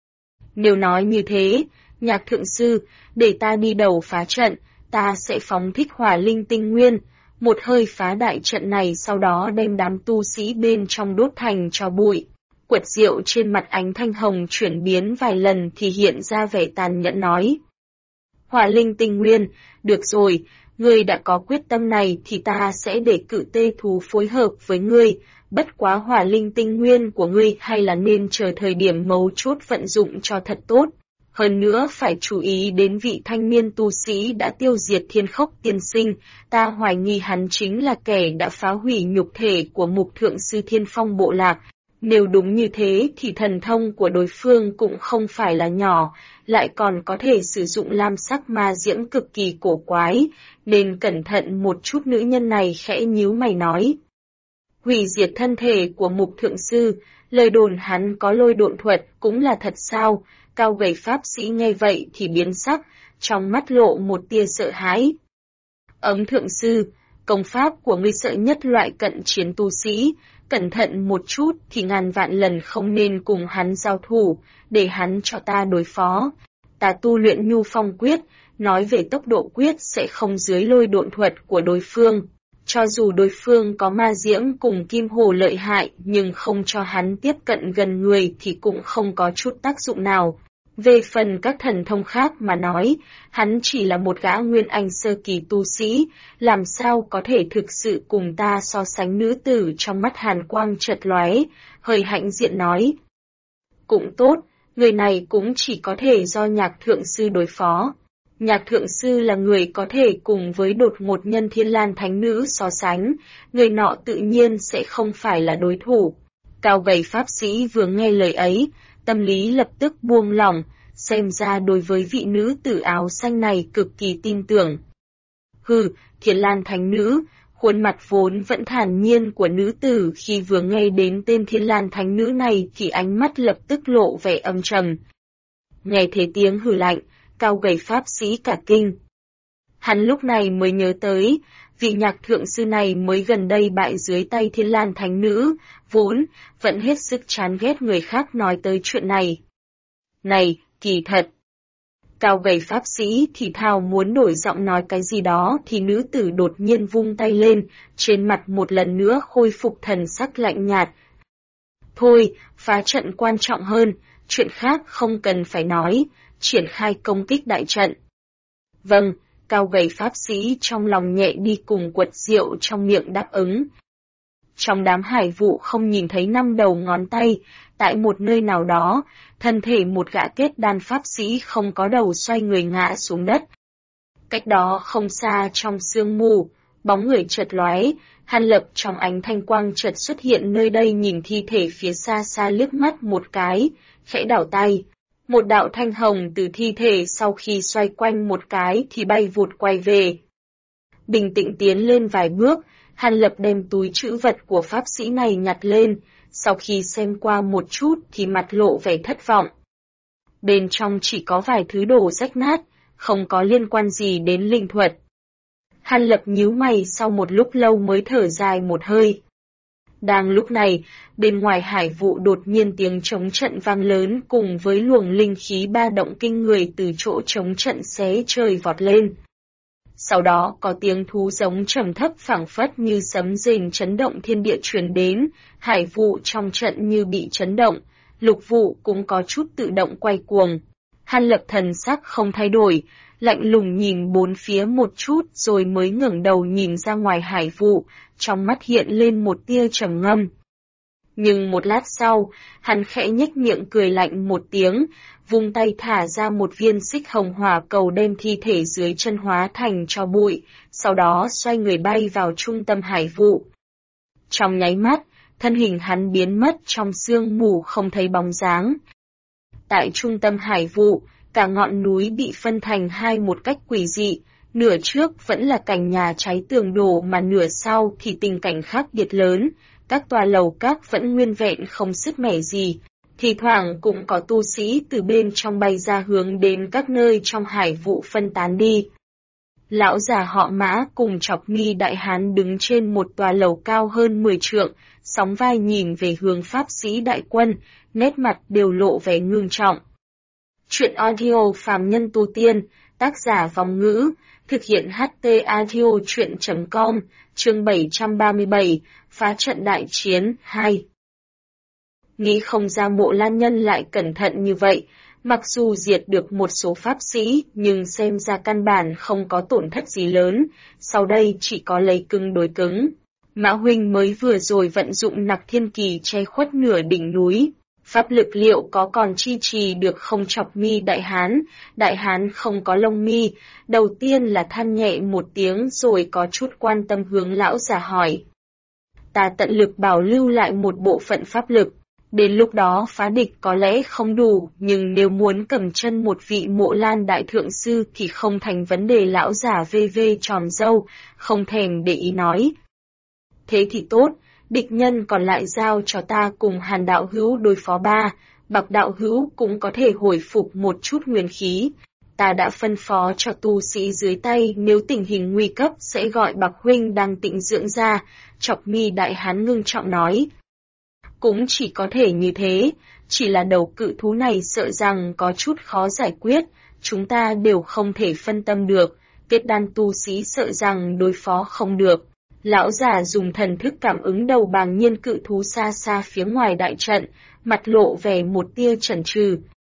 Nếu nói như thế, Nhạc thượng sư, để ta đi đầu phá trận, ta sẽ phóng thích hỏa linh tinh nguyên, một hơi phá đại trận này sau đó đem đám tu sĩ bên trong đốt thành tro bụi. Quật Diệu trên mặt ánh thanh hồng chuyển biến vài lần thì hiện ra vẻ tàn nhẫn nói. Hỏa linh tinh nguyên, được rồi, ngươi đã có quyết tâm này thì ta sẽ để Cự Tê thú phối hợp với ngươi, bất quá hỏa linh tinh nguyên của ngươi hay là nên chờ thời điểm mấu chốt vận dụng cho thật tốt. Hơn nữa phải chú ý đến vị thanh niên tu sĩ đã tiêu diệt Thiên Khốc tiên sinh, ta hoài nghi hắn chính là kẻ đã phá hủy nhục thể của Mục Thượng sư Thiên Phong bộ lạc. Nếu đúng như thế thì thần thông của đối phương cũng không phải là nhỏ, lại còn có thể sử dụng lam sắc ma diễm cực kỳ cổ quái, nên cẩn thận một chút. Nữ nhân này khẽ nhíu mày nói. Hủy diệt thân thể của Mục Thượng sư, lời đồn hắn có lôi độn thuật cũng là thật sao? Cao gầy pháp sĩ nghe vậy thì biến sắc, trong mắt lộ một tia sợ hãi. Thượng sư, công pháp của ngươi sợ nhất loại cận chiến tu sĩ, cẩn thận một chút thì ngàn vạn lần không nên cùng hắn giao thủ, để hắn cho ta đối phó. Ta tu luyện Nhu Phong quyết, nói về tốc độ quyết sẽ không dưới lôi độn thuật của đối phương. Cho dù đối phương có ma diễm cùng kim hồ lợi hại nhưng không cho hắn tiếp cận gần người thì cũng không có chút tác dụng nào. Về phần các thần thông khác mà nói, hắn chỉ là một gã Nguyên Anh sơ kỳ tu sĩ, làm sao có thể thực sự cùng ta so sánh. Nữ tử trong mắt hàn quang chợt lóe, hơi hãnh diện nói. Cũng tốt, người này cũng chỉ có thể do Nhạc thượng sư đối phó. Nhạc thượng sư là người có thể cùng với đột ngột nhân Thiên Lan thánh nữ so sánh, người nọ tự nhiên sẽ không phải là đối thủ. Cao gầy pháp sĩ vừa nghe lời ấy, tâm lý lập tức buông lỏng, xem ra đối với vị nữ tử áo xanh này cực kỳ tin tưởng. Hừ, Thiên Lan thánh nữ, khuôn mặt vốn vẫn thản nhiên của nữ tử khi vừa nghe đến tên Thiên Lan thánh nữ này thì ánh mắt lập tức lộ vẻ âm trầm. Nghe thấy tiếng hừ lạnh, cao gầy pháp sĩ cả kinh. Hắn lúc này mới nhớ tới, vị Nhạc thượng sư này mới gần đây bại dưới tay Thiên Lan thánh nữ, vốn vẫn hết sức chán ghét người khác nói tới chuyện này. Này, kỳ thật. Cao gầy pháp sĩ thì thào muốn đổi giọng nói cái gì đó thì nữ tử đột nhiên vung tay lên, trên mặt một lần nữa khôi phục thần sắc lạnh nhạt. Thôi, phá trận quan trọng hơn, chuyện khác không cần phải nói, triển khai công kích đại trận. Vâng, cao gầy pháp sĩ trong lòng nhẹ đi cùng Quật Diệu trong miệng đáp ứng. Trong đám hải vụ không nhìn thấy 5 đầu ngón tay, tại một nơi nào đó, thân thể một gã kết đan pháp sĩ không có đầu xoay người ngã xuống đất. Cách đó không xa trong sương mù, bóng người chợt lóe, Hàn Lập trong ánh thanh quang chợt xuất hiện nơi đây, nhìn thi thể phía xa xa liếc mắt một cái, khẽ đảo tay. Một đạo thanh hồng từ thi thể sau khi xoay quanh một cái thì bay vụt quay về. Bình tĩnh tiến lên vài bước, Hàn Lập đem túi trữ vật của pháp sĩ này nhặt lên, sau khi xem qua một chút thì mặt lộ vẻ thất vọng. Bên trong chỉ có vài thứ đồ rách nát, không có liên quan gì đến linh thuật. Hàn Lập nhíu mày sau một lúc lâu mới thở dài một hơi. Đang lúc này, bên ngoài hải vụ đột nhiên tiếng trống trận vang lớn cùng với luồng linh khí ba động kinh người từ chỗ trống trận xé trời vọt lên. Sau đó có tiếng thú giống trầm thấp phảng phất như sấm rền chấn động thiên địa truyền đến, hải vụ trong trận như bị chấn động, lục vụ cũng có chút tự động quay cuồng. Hàn Lập thần sắc không thay đổi, lạnh lùng nhìn bốn phía một chút rồi mới ngẩng đầu nhìn ra ngoài hải vụ, trong mắt hiện lên một tia trầm ngâm. Nhưng một lát sau, hắn khẽ nhếch miệng cười lạnh một tiếng, vung tay thả ra một viên xích hồng hỏa cầu đem thi thể dưới chân hóa thành tro bụi, sau đó xoay người bay vào trung tâm hải vụ. Trong nháy mắt, thân hình hắn biến mất trong sương mù không thấy bóng dáng. Tại trung tâm hải vụ, cả ngọn núi bị phân thành hai một cách quỷ dị, nửa trước vẫn là cảnh nhà cháy tường đổ mà nửa sau thì tình cảnh khác biệt lớn, các tòa lầu các vẫn nguyên vẹn không sứt mẻ gì, thì thoảng cũng có tu sĩ từ bên trong bay ra hướng đến các nơi trong hải vụ phân tán đi. Lão già họ Mã cùng Chọc Mi đại hán đứng trên một tòa lầu cao hơn 10 trượng, sóng vai nhìn về hướng pháp sĩ đại quân, nét mặt đều lộ vẻ ngưng trọng. Chuyện audio phàm nhân tu tiên, tác giả Vong Ngữ, thực hiện HT audio chuyện.com, chương 737, phá trận đại chiến 2. Nghĩ không ra Mộ Lan Nhân lại cẩn thận như vậy, mặc dù diệt được một số pháp sĩ nhưng xem ra căn bản không có tổn thất gì lớn, sau đây chỉ có lấy cứng đối cứng. Mã huynh mới vừa rồi vận dụng Nặc Thiên Kỳ che khuất nửa đỉnh núi. Pháp lực liệu có còn chi trì được không? Chọc Mi đại hán không có lông mi, đầu tiên là than nhẹ một tiếng rồi có chút quan tâm hướng lão già hỏi. Ta tận lực bảo lưu lại một bộ phận pháp lực, đến lúc đó phá địch có lẽ không đủ, nhưng nếu muốn cầm chân một vị Mộ Lan đại thượng sư thì không thành vấn đề. Lão già vv tròn râu, không thèm để ý nói. Thế thì tốt. Địch nhân còn lại giao cho ta cùng Hàn đạo hữu đối phó ba, Bạc đạo hữu cũng có thể hồi phục một chút nguyên khí. Ta đã phân phó cho tu sĩ dưới tay nếu tình hình nguy cấp sẽ gọi Bạc huynh đang tịnh dưỡng ra, Chọc Mi đại hán ngưng trọng nói. Cũng chỉ có thể như thế, chỉ là đầu cự thú này sợ rằng có chút khó giải quyết, chúng ta đều không thể phân tâm được, kết đan tu sĩ sợ rằng đối phó không được. Lão già dùng thần thức cảm ứng đầu bàng nhiên cự thú xa xa phía ngoài đại trận, mặt lộ vẻ một tia chần chừ.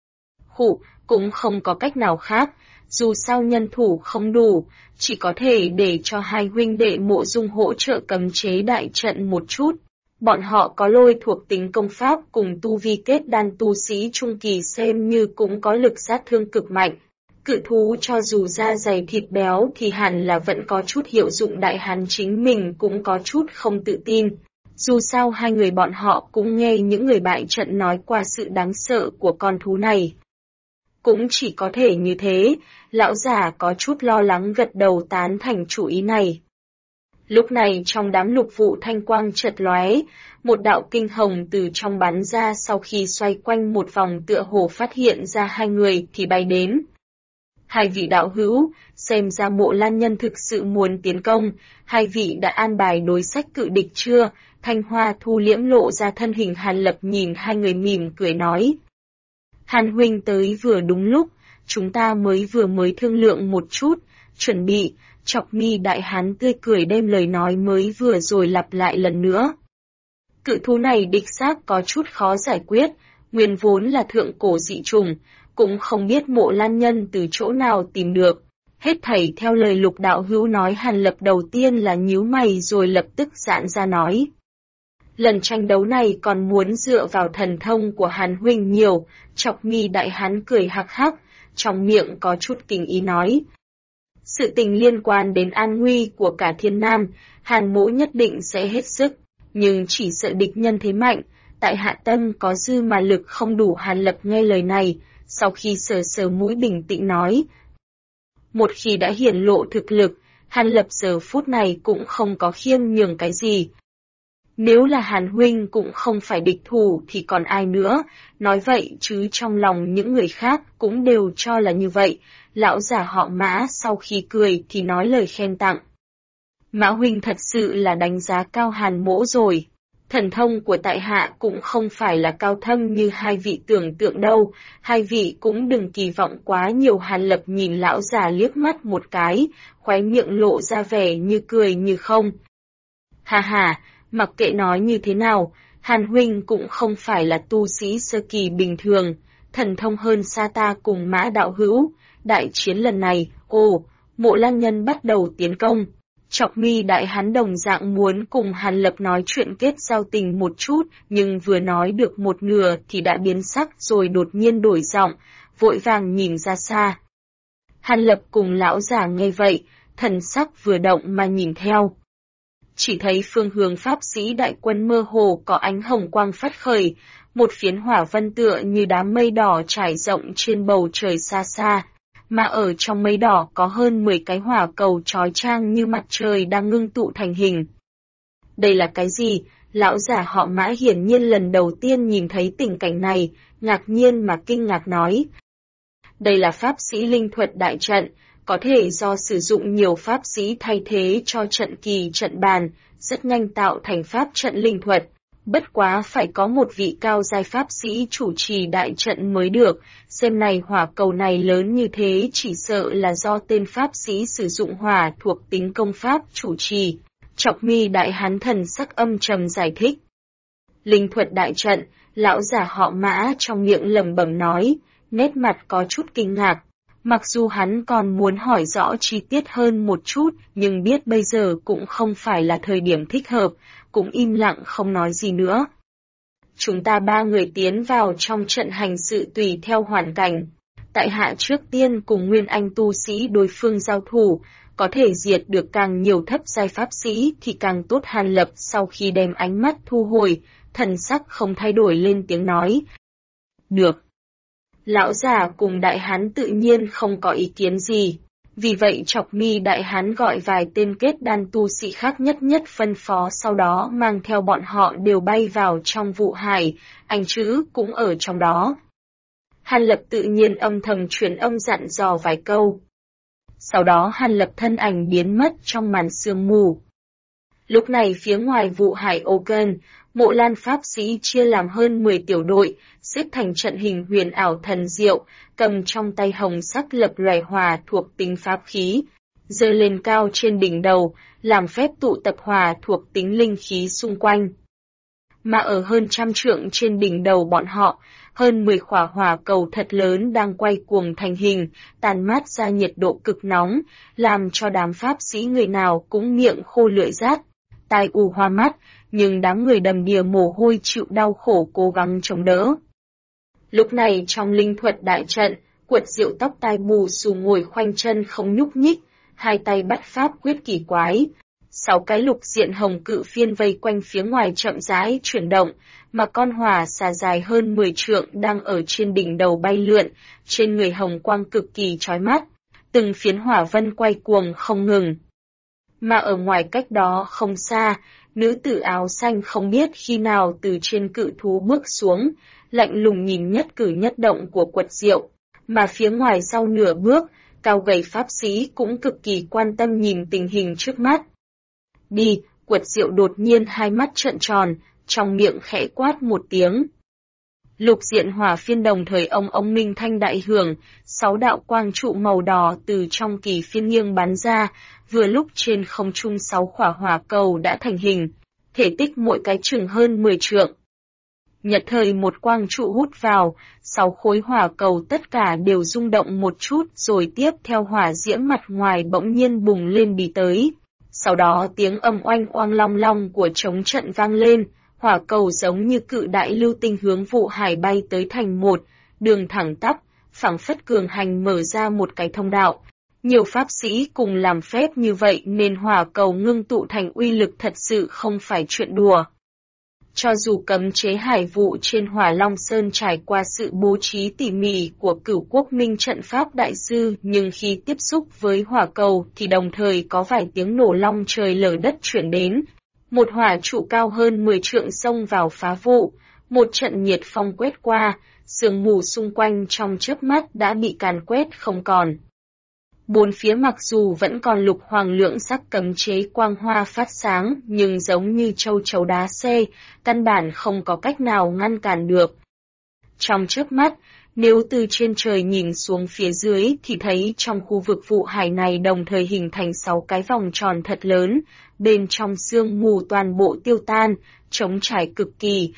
Cũng không có cách nào khác, dù sao nhân thủ không đủ, chỉ có thể để cho hai huynh đệ Mộ Dung hỗ trợ cấm chế đại trận một chút. Bọn họ có lôi thuộc tính công pháp cùng tu vi kết đan tu sĩ trung kỳ xem như cũng có lực sát thương cực mạnh. Cự thú cho dù da dày thịt béo thì hẳn là vẫn có chút hiệu dụng. Đại hán chính mình cũng có chút không tự tin. Dù sao hai người bọn họ cũng nghe những người bại trận nói qua sự đáng sợ của con thú này. Cũng chỉ có thể như thế, lão già có chút lo lắng gật đầu tán thành chủ ý này. Lúc này trong đám lục vụ thanh quang chợt lóe, một đạo kinh hồng từ trong bắn ra, sau khi xoay quanh một vòng tựa hồ phát hiện ra hai người thì bay đến. Hai vị đạo hữu, xem ra Mộ Lan Nhân thực sự muốn tiến công, hai vị đã an bài đối sách cự địch chưa? Thanh Hoa thu liễm lộ ra thân hình Hàn Lập nhìn hai người mỉm cười nói. Hàn huynh tới vừa đúng lúc, chúng ta mới thương lượng một chút, chuẩn bị. Chọc Mi đại hán tươi cười đem lời nói mới vừa rồi lặp lại lần nữa. Cự thú này đích xác có chút khó giải quyết, nguyên vốn là thượng cổ dị trùng, cũng không biết Mộ Lan Nhân từ chỗ nào tìm được. Hết thảy theo lời Lục đạo hữu nói. Hàn Lập đầu tiên là nhíu mày rồi lập tức giãn ra nói. Lần tranh đấu này còn muốn dựa vào thần thông của Hàn huynh nhiều. Chọc Mi đại hán cười hắc hắc, trong miệng có chút kinh ý nói. Sự tình liên quan đến an nguy của cả Thiên Nam, Hàn mỗ nhất định sẽ hết sức, nhưng chỉ sợ địch nhân thế mạnh, tại hạ tâm có dư mà lực không đủ. Hàn Lập nghe lời này, sau khi sờ mũi bình tĩnh nói. Một khi đã hiển lộ thực lực, Hàn Lập giờ phút này cũng không có khiêm nhường cái gì. Nếu là Hàn huynh cũng không phải địch thủ thì còn ai nữa, nói vậy chứ trong lòng những người khác cũng đều cho là như vậy. Lão già họ Mã sau khi cười thì nói lời khen tặng. Mã huynh thật sự là đánh giá cao Hàn mỗ rồi. Thần thông của tại hạ cũng không phải là cao thâm như hai vị tưởng tượng đâu, hai vị cũng đừng kỳ vọng quá nhiều. Hàn Lập nhìn lão già liếc mắt một cái, khóe miệng lộ ra vẻ như cười như không. Ha ha, mặc kệ nói như thế nào, Hàn huynh cũng không phải là tu sĩ sơ kỳ bình thường, thần thông hơn xa ta cùng Mã đạo hữu. Đại chiến lần này, Mộ Lang Nhân bắt đầu tiến công. Chọc Mi đại hán đồng dạng muốn cùng Hàn Lập nói chuyện kết giao tình một chút, nhưng vừa nói được một nửa thì đã biến sắc rồi đột nhiên đổi giọng, vội vàng nhìn ra xa. Hàn Lập cùng lão già nghe vậy, thần sắc vừa động mà nhìn theo. Chỉ thấy phương hướng pháp sĩ đại quân mơ hồ có ánh hồng quang phát khởi, một phiến hỏa vân tựa như đám mây đỏ trải rộng trên bầu trời xa xa. Mà ở trong mây đỏ có hơn 10 cái hỏa cầu chói chang như mặt trời đang ngưng tụ thành hình. Đây là cái gì? Lão già họ Mã hiển nhiên lần đầu tiên nhìn thấy tình cảnh này, ngạc nhiên mà kinh ngạc nói. Đây là pháp sĩ linh thuật đại trận, có thể do sử dụng nhiều pháp sĩ thay thế cho trận kỳ trận bàn, rất nhanh tạo thành pháp trận linh thuật. Bất quá phải có một vị cao giai pháp sĩ chủ trì đại trận mới được, xem này hỏa cầu này lớn như thế chỉ sợ là do tên pháp sĩ sử dụng hỏa thuộc tính công pháp chủ trì. Chọc Mi đại hán thần sắc âm trầm giải thích. Linh thuật đại trận, lão già họ Mã trong miệng lẩm bẩm nói, nét mặt có chút kinh ngạc. Mặc dù hắn còn muốn hỏi rõ chi tiết hơn một chút, nhưng biết bây giờ cũng không phải là thời điểm thích hợp, cũng im lặng không nói gì nữa. Chúng ta ba người tiến vào trong trận hành sự tùy theo hoàn cảnh. Tại hạ trước tiên cùng Nguyên Anh tu sĩ đối phương giao thủ, có thể diệt được càng nhiều thấp giai pháp sĩ thì càng tốt. Hàn Lập sau khi đem ánh mắt thu hồi, thần sắc không thay đổi lên tiếng nói. Được. Lão già cùng đại hán tự nhiên không có ý kiến gì. Vì vậy Chọc Mi đại hán gọi vài tên kết đan tu sĩ khác nhất phân phó, sau đó mang theo bọn họ đều bay vào trong vụ hải, anh chữ cũng ở trong đó. Hàn Lập tự nhiên âm thầm truyền âm dặn dò vài câu. Sau đó Hàn Lập thân ảnh biến mất trong màn sương mù. Lúc này phía ngoài vụ hải Oken, Mộ Lan pháp sĩ chia làm hơn 10 tiểu đội, xếp thành trận hình huyền ảo thần diệu, cầm trong tay hồng sắc lập loài hỏa thuộc tính pháp khí, giơ lên cao trên đỉnh đầu, làm phép tụ tập hỏa thuộc tính linh khí xung quanh. Mà ở hơn trăm trượng trên đỉnh đầu bọn họ, hơn 10 khỏa hỏa cầu thật lớn đang quay cuồng thành hình, tàn mát ra nhiệt độ cực nóng, làm cho đám pháp sĩ người nào cũng miệng khô lưỡi rát, tai ù hoa mắt, nhưng đám người đầm đìa mồ hôi chịu đau khổ cố gắng chống đỡ. Lúc này trong linh thuật đại trận, Quật Diệu tóc tai bù xù ngồi khoanh chân không nhúc nhích, hai tay bắt pháp quyết kỳ quái. 6 cái lục diện hồng cự phiên vây quanh phía ngoài chậm rãi chuyển động, mà con hỏa xà dài hơn 10 trượng đang ở trên đỉnh đầu bay lượn, trên người hồng quang cực kỳ chói mắt, từng phiến hỏa vân quay cuồng không ngừng. Mà ở ngoài cách đó không xa, nữ tử áo xanh không biết khi nào từ trên cự thú bước xuống, lạnh lùng nhìn nhất cử nhất động của Quật Diệu, mà phía ngoài sau nửa bước, cao gầy pháp sĩ cũng cực kỳ quan tâm nhìn tình hình trước mắt. Đi, Quật Diệu đột nhiên hai mắt trợn tròn, trong miệng khẽ quát một tiếng. Lục diện hỏa phiên đồng thời ông minh thanh đại hưởng, 6 đạo quang trụ màu đỏ từ trong kỳ phiên nghiêng bắn ra, vừa lúc trên không trung 6 khỏa hỏa cầu đã thành hình, thể tích mỗi cái chừng hơn 10 trượng. Nhật thời một quang trụ hút vào, 6 khối hỏa cầu tất cả đều rung động một chút rồi tiếp theo hỏa diễm mặt ngoài bỗng nhiên bùng lên đi tới. Sau đó tiếng âm oanh oang long long của trống trận vang lên, hỏa cầu giống như cự đại lưu tinh hướng vụ hải bay tới thành một đường thẳng tắp, phảng phất cường hành mở ra một cái thông đạo. Nhiều pháp sĩ cùng làm phép như vậy nên hỏa cầu ngưng tụ thành uy lực thật sự không phải chuyện đùa. Cho dù cấm chế hải vụ trên Hỏa Long Sơn trải qua sự bố trí tỉ mỉ của Cửu Quốc Minh trận pháp đại sư, nhưng khi tiếp xúc với hỏa cầu thì đồng thời có vài tiếng nổ long trời lở đất chuyển đến. Một hỏa trụ cao hơn 10 trượng xông vào phá vụ, một trận nhiệt phong quét qua, sương mù xung quanh trong chớp mắt đã bị càn quét không còn. Bốn phía mặc dù vẫn còn lục hoàng lượng sắc cấm chế quang hoa phát sáng, nhưng giống như châu chấu đá xe, căn bản không có cách nào ngăn cản được. Trong chớp mắt, nếu từ trên trời nhìn xuống phía dưới thì thấy trong khu vực vụ hải này đồng thời hình thành 6 cái vòng tròn thật lớn, bên trong sương mù toàn bộ tiêu tan, trống trải cực kỳ.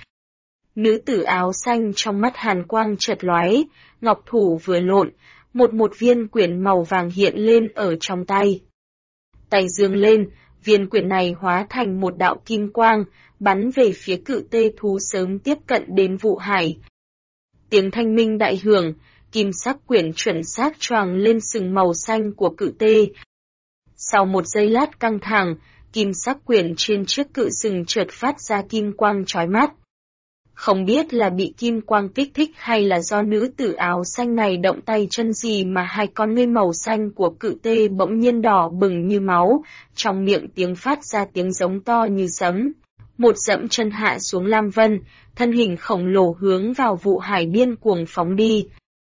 Nữ tử áo xanh trong mắt hàn quang chợt lóe, ngọc thủ vừa lộn, một viên quyển màu vàng hiện lên ở trong tay. Tay giương lên, viên quyển này hóa thành một đạo kim quang, bắn về phía cự tê thú sớm tiếp cận đến vụ hải. Tiếng thanh minh đại hưởng, kim sắc quyển chuẩn xác choàng lên sừng màu xanh của cự tê. Sau một giây lát căng thẳng, kim sắc quyển trên chiếc cự sừng chợt phát ra kim quang chói mắt. Không biết là bị kim quang kích thích hay là do nữ tử áo xanh này động tay chân gì mà hai con ngươi màu xanh của cự tê bỗng nhiên đỏ bừng như máu, trong miệng tiếng phát ra tiếng giống to như sấm. Một dẫm chân hạ xuống Lam Vân, thân hình khổng lồ hướng vào vụ hải điên cuồng phóng đi.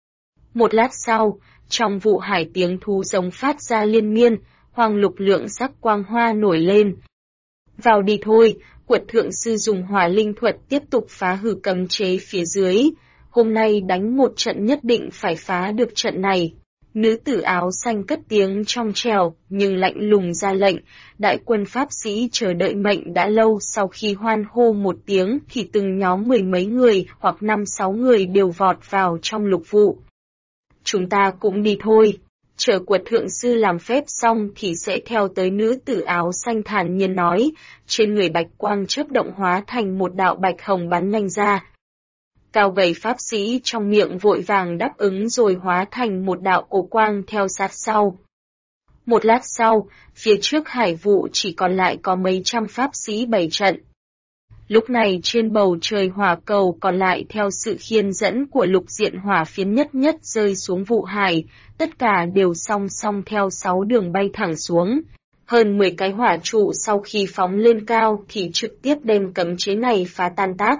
Một lát sau, trong vụ hải tiếng thú giống phát ra liên miên, hoàng lục lượng sắc quang hoa nổi lên. Vào đi thôi, Quật thượng sư dùng hỏa linh thuật tiếp tục phá hư cấm chế phía dưới. Hôm nay đánh một trận nhất định phải phá được trận này. Nữ tử áo xanh cất tiếng trong trèo, nhưng lạnh lùng ra lệnh. Đại quân pháp sĩ chờ đợi mệnh đã lâu, sau khi hoan hô một tiếng thì từng nhóm 10 mấy người hoặc 5-6 người đều vọt vào trong lục vụ. Chúng ta cũng đi thôi. Chờ Quật thượng sư làm phép xong thì sẽ theo tới, nữ tử áo xanh thản nhiên nói, trên người bạch quang chớp động hóa thành một đạo bạch hồng bắn nhanh ra. Cao gầy pháp sĩ trong miệng vội vàng đáp ứng rồi hóa thành một đạo cổ quang theo sát sau. Một lát sau, phía trước hải vụ chỉ còn lại có mấy trăm pháp sĩ bày trận. Lúc này trên bầu trời hỏa cầu còn lại theo sự khiên dẫn của lục diện hỏa phiến nhất nhất rơi xuống vụ hải, tất cả đều song song theo 6 đường bay thẳng xuống. Hơn 10 cái hỏa trụ sau khi phóng lên cao thì trực tiếp đem cấm chế này phá tan tác.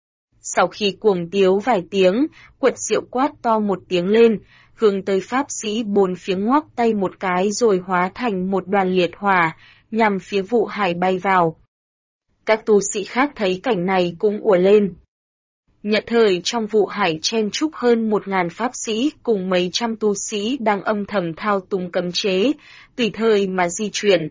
Sau khi cuồng tiếu vài tiếng, Quật Diệu quát to một tiếng lên, hướng tới pháp sĩ bốn phía ngoắc tay một cái rồi hóa thành một đoàn liệt hỏa, nhằm phía vụ hải bay vào. Các tu sĩ khác thấy cảnh này cũng ùa lên. Nhật thời trong vụ hải chen chúc hơn 1000 pháp sĩ cùng mấy trăm tu sĩ đang âm thầm thao túng cấm chế, tùy thời mà di chuyển.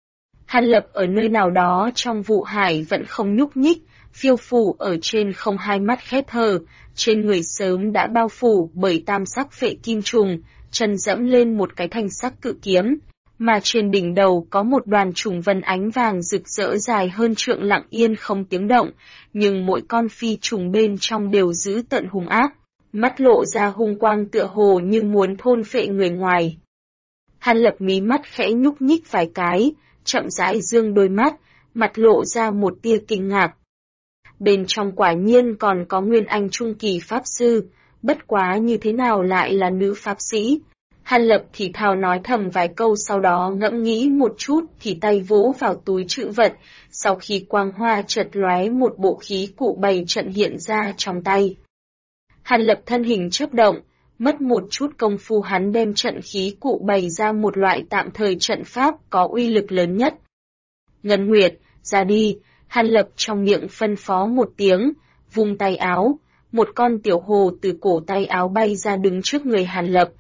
Hàn Lập ở nơi nào đó trong vụ hải vẫn không nhúc nhích, phiêu phù ở trên không, hai mắt khép hờ, trên người sớm đã bao phủ bởi tam sắc phệ kim trùng, chân dẫm lên một cái thanh sắc cự kiếm, mà trên đỉnh đầu có một đoàn trùng vân ánh vàng rực rỡ dài hơn trượng lặng yên không tiếng động, nhưng mỗi con phi trùng bên trong đều dữ tợn hung ác, mắt lộ ra hung quang tựa hồ như muốn thôn phệ người ngoài. Hàn Lập mí mắt khẽ nhúc nhích vài cái, chậm rãi dương đôi mắt, mặt lộ ra một tia kinh ngạc. Bên trong quả nhiên còn có Nguyên Anh Trung Kỳ Pháp Sư, bất quá như thế nào lại là nữ Pháp Sĩ. Hàn Lập thì thào nói thầm vài câu, sau đó ngẫm nghĩ một chút thì tay vỗ vào túi trữ vật, sau khi quang hoa chợt lóe một bộ khí cụ bày trận hiện ra trong tay. Hàn Lập thân hình chớp động, mất một chút công phu hắn đem trận khí cụ bày ra một loại tạm thời trận pháp có uy lực lớn nhất. Ngân Nguyệt, ra đi, Hàn Lập trong miệng phân phó một tiếng, vung tay áo, một con tiểu hồ từ cổ tay áo bay ra đứng trước người Hàn Lập.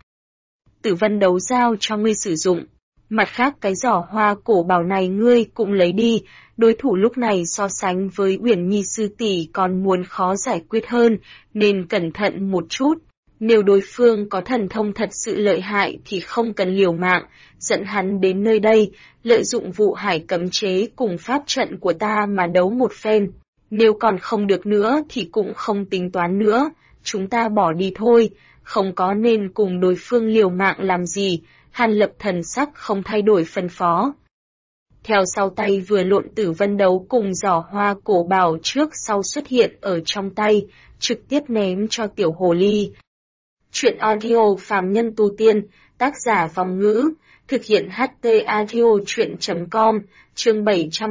Tử Vân đấu giao cho ngươi sử dụng, mặt khác cái giỏ hoa cổ bảo này ngươi cũng lấy đi, đối thủ lúc này so sánh với Uyển Nhi sư tỷ còn muốn khó giải quyết hơn, nên cẩn thận một chút. Nếu đối phương có thần thông thật sự lợi hại thì không cần liều mạng, dẫn hắn đến nơi đây, lợi dụng vụ hải cấm chế cùng pháp trận của ta mà đấu một phen. Nếu còn không được nữa thì cũng không tính toán nữa, chúng ta bỏ đi thôi, không có nên cùng đối phương liều mạng làm gì. Hàn Lập thần sắc không thay đổi phân phó. Theo sau tay vừa lộn, Tử Vân đấu cùng giỏ hoa cổ bảo trước sau xuất hiện ở trong tay, trực tiếp ném cho tiểu hồ ly. Chuyện audio phàm nhân tu tiên, tác giả Vong Ngữ, thực hiện HT audio chuyện.com, chương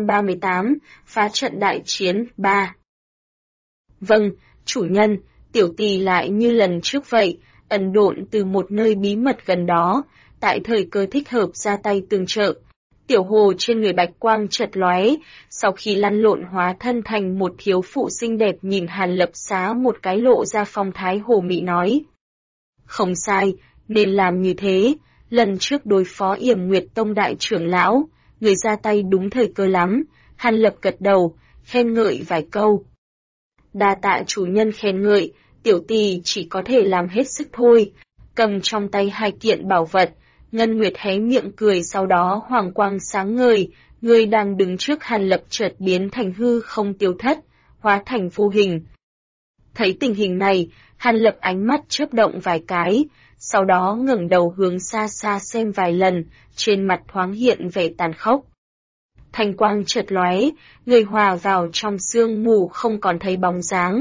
738, phá trận đại chiến 3. Vâng, chủ nhân, tiểu tỳ lại như lần trước vậy, ẩn độn từ một nơi bí mật gần đó, tại thời cơ thích hợp ra tay tương trợ. Tiểu hồ trên người bạch quang chợt lóe, sau khi lăn lộn hóa thân thành một thiếu phụ xinh đẹp nhìn Hàn Lập Xá một cái lộ ra phong thái hồ mị nói. Không sai, nên làm như thế, lần trước đối phó Yểm Nguyệt Tông đại trưởng lão, người ra tay đúng thời cơ lắm, Hàn Lập gật đầu, khen ngợi vài câu. Đa tạ chủ nhân khen ngợi, tiểu tỳ chỉ có thể làm hết sức thôi, cầm trong tay hai kiện bảo vật. Ngân Nguyệt hé miệng cười sau đó hoàng quang sáng ngời, người đang đứng trước Hàn Lập chợt biến thành hư không tiêu thất, hóa thành vô hình. Thấy tình hình này, Hàn Lập ánh mắt chớp động vài cái, sau đó ngẩng đầu hướng xa xa xem vài lần, trên mặt thoáng hiện vẻ tàn khốc. Thanh quang chợt lóe, người hòa vào trong sương mù không còn thấy bóng dáng.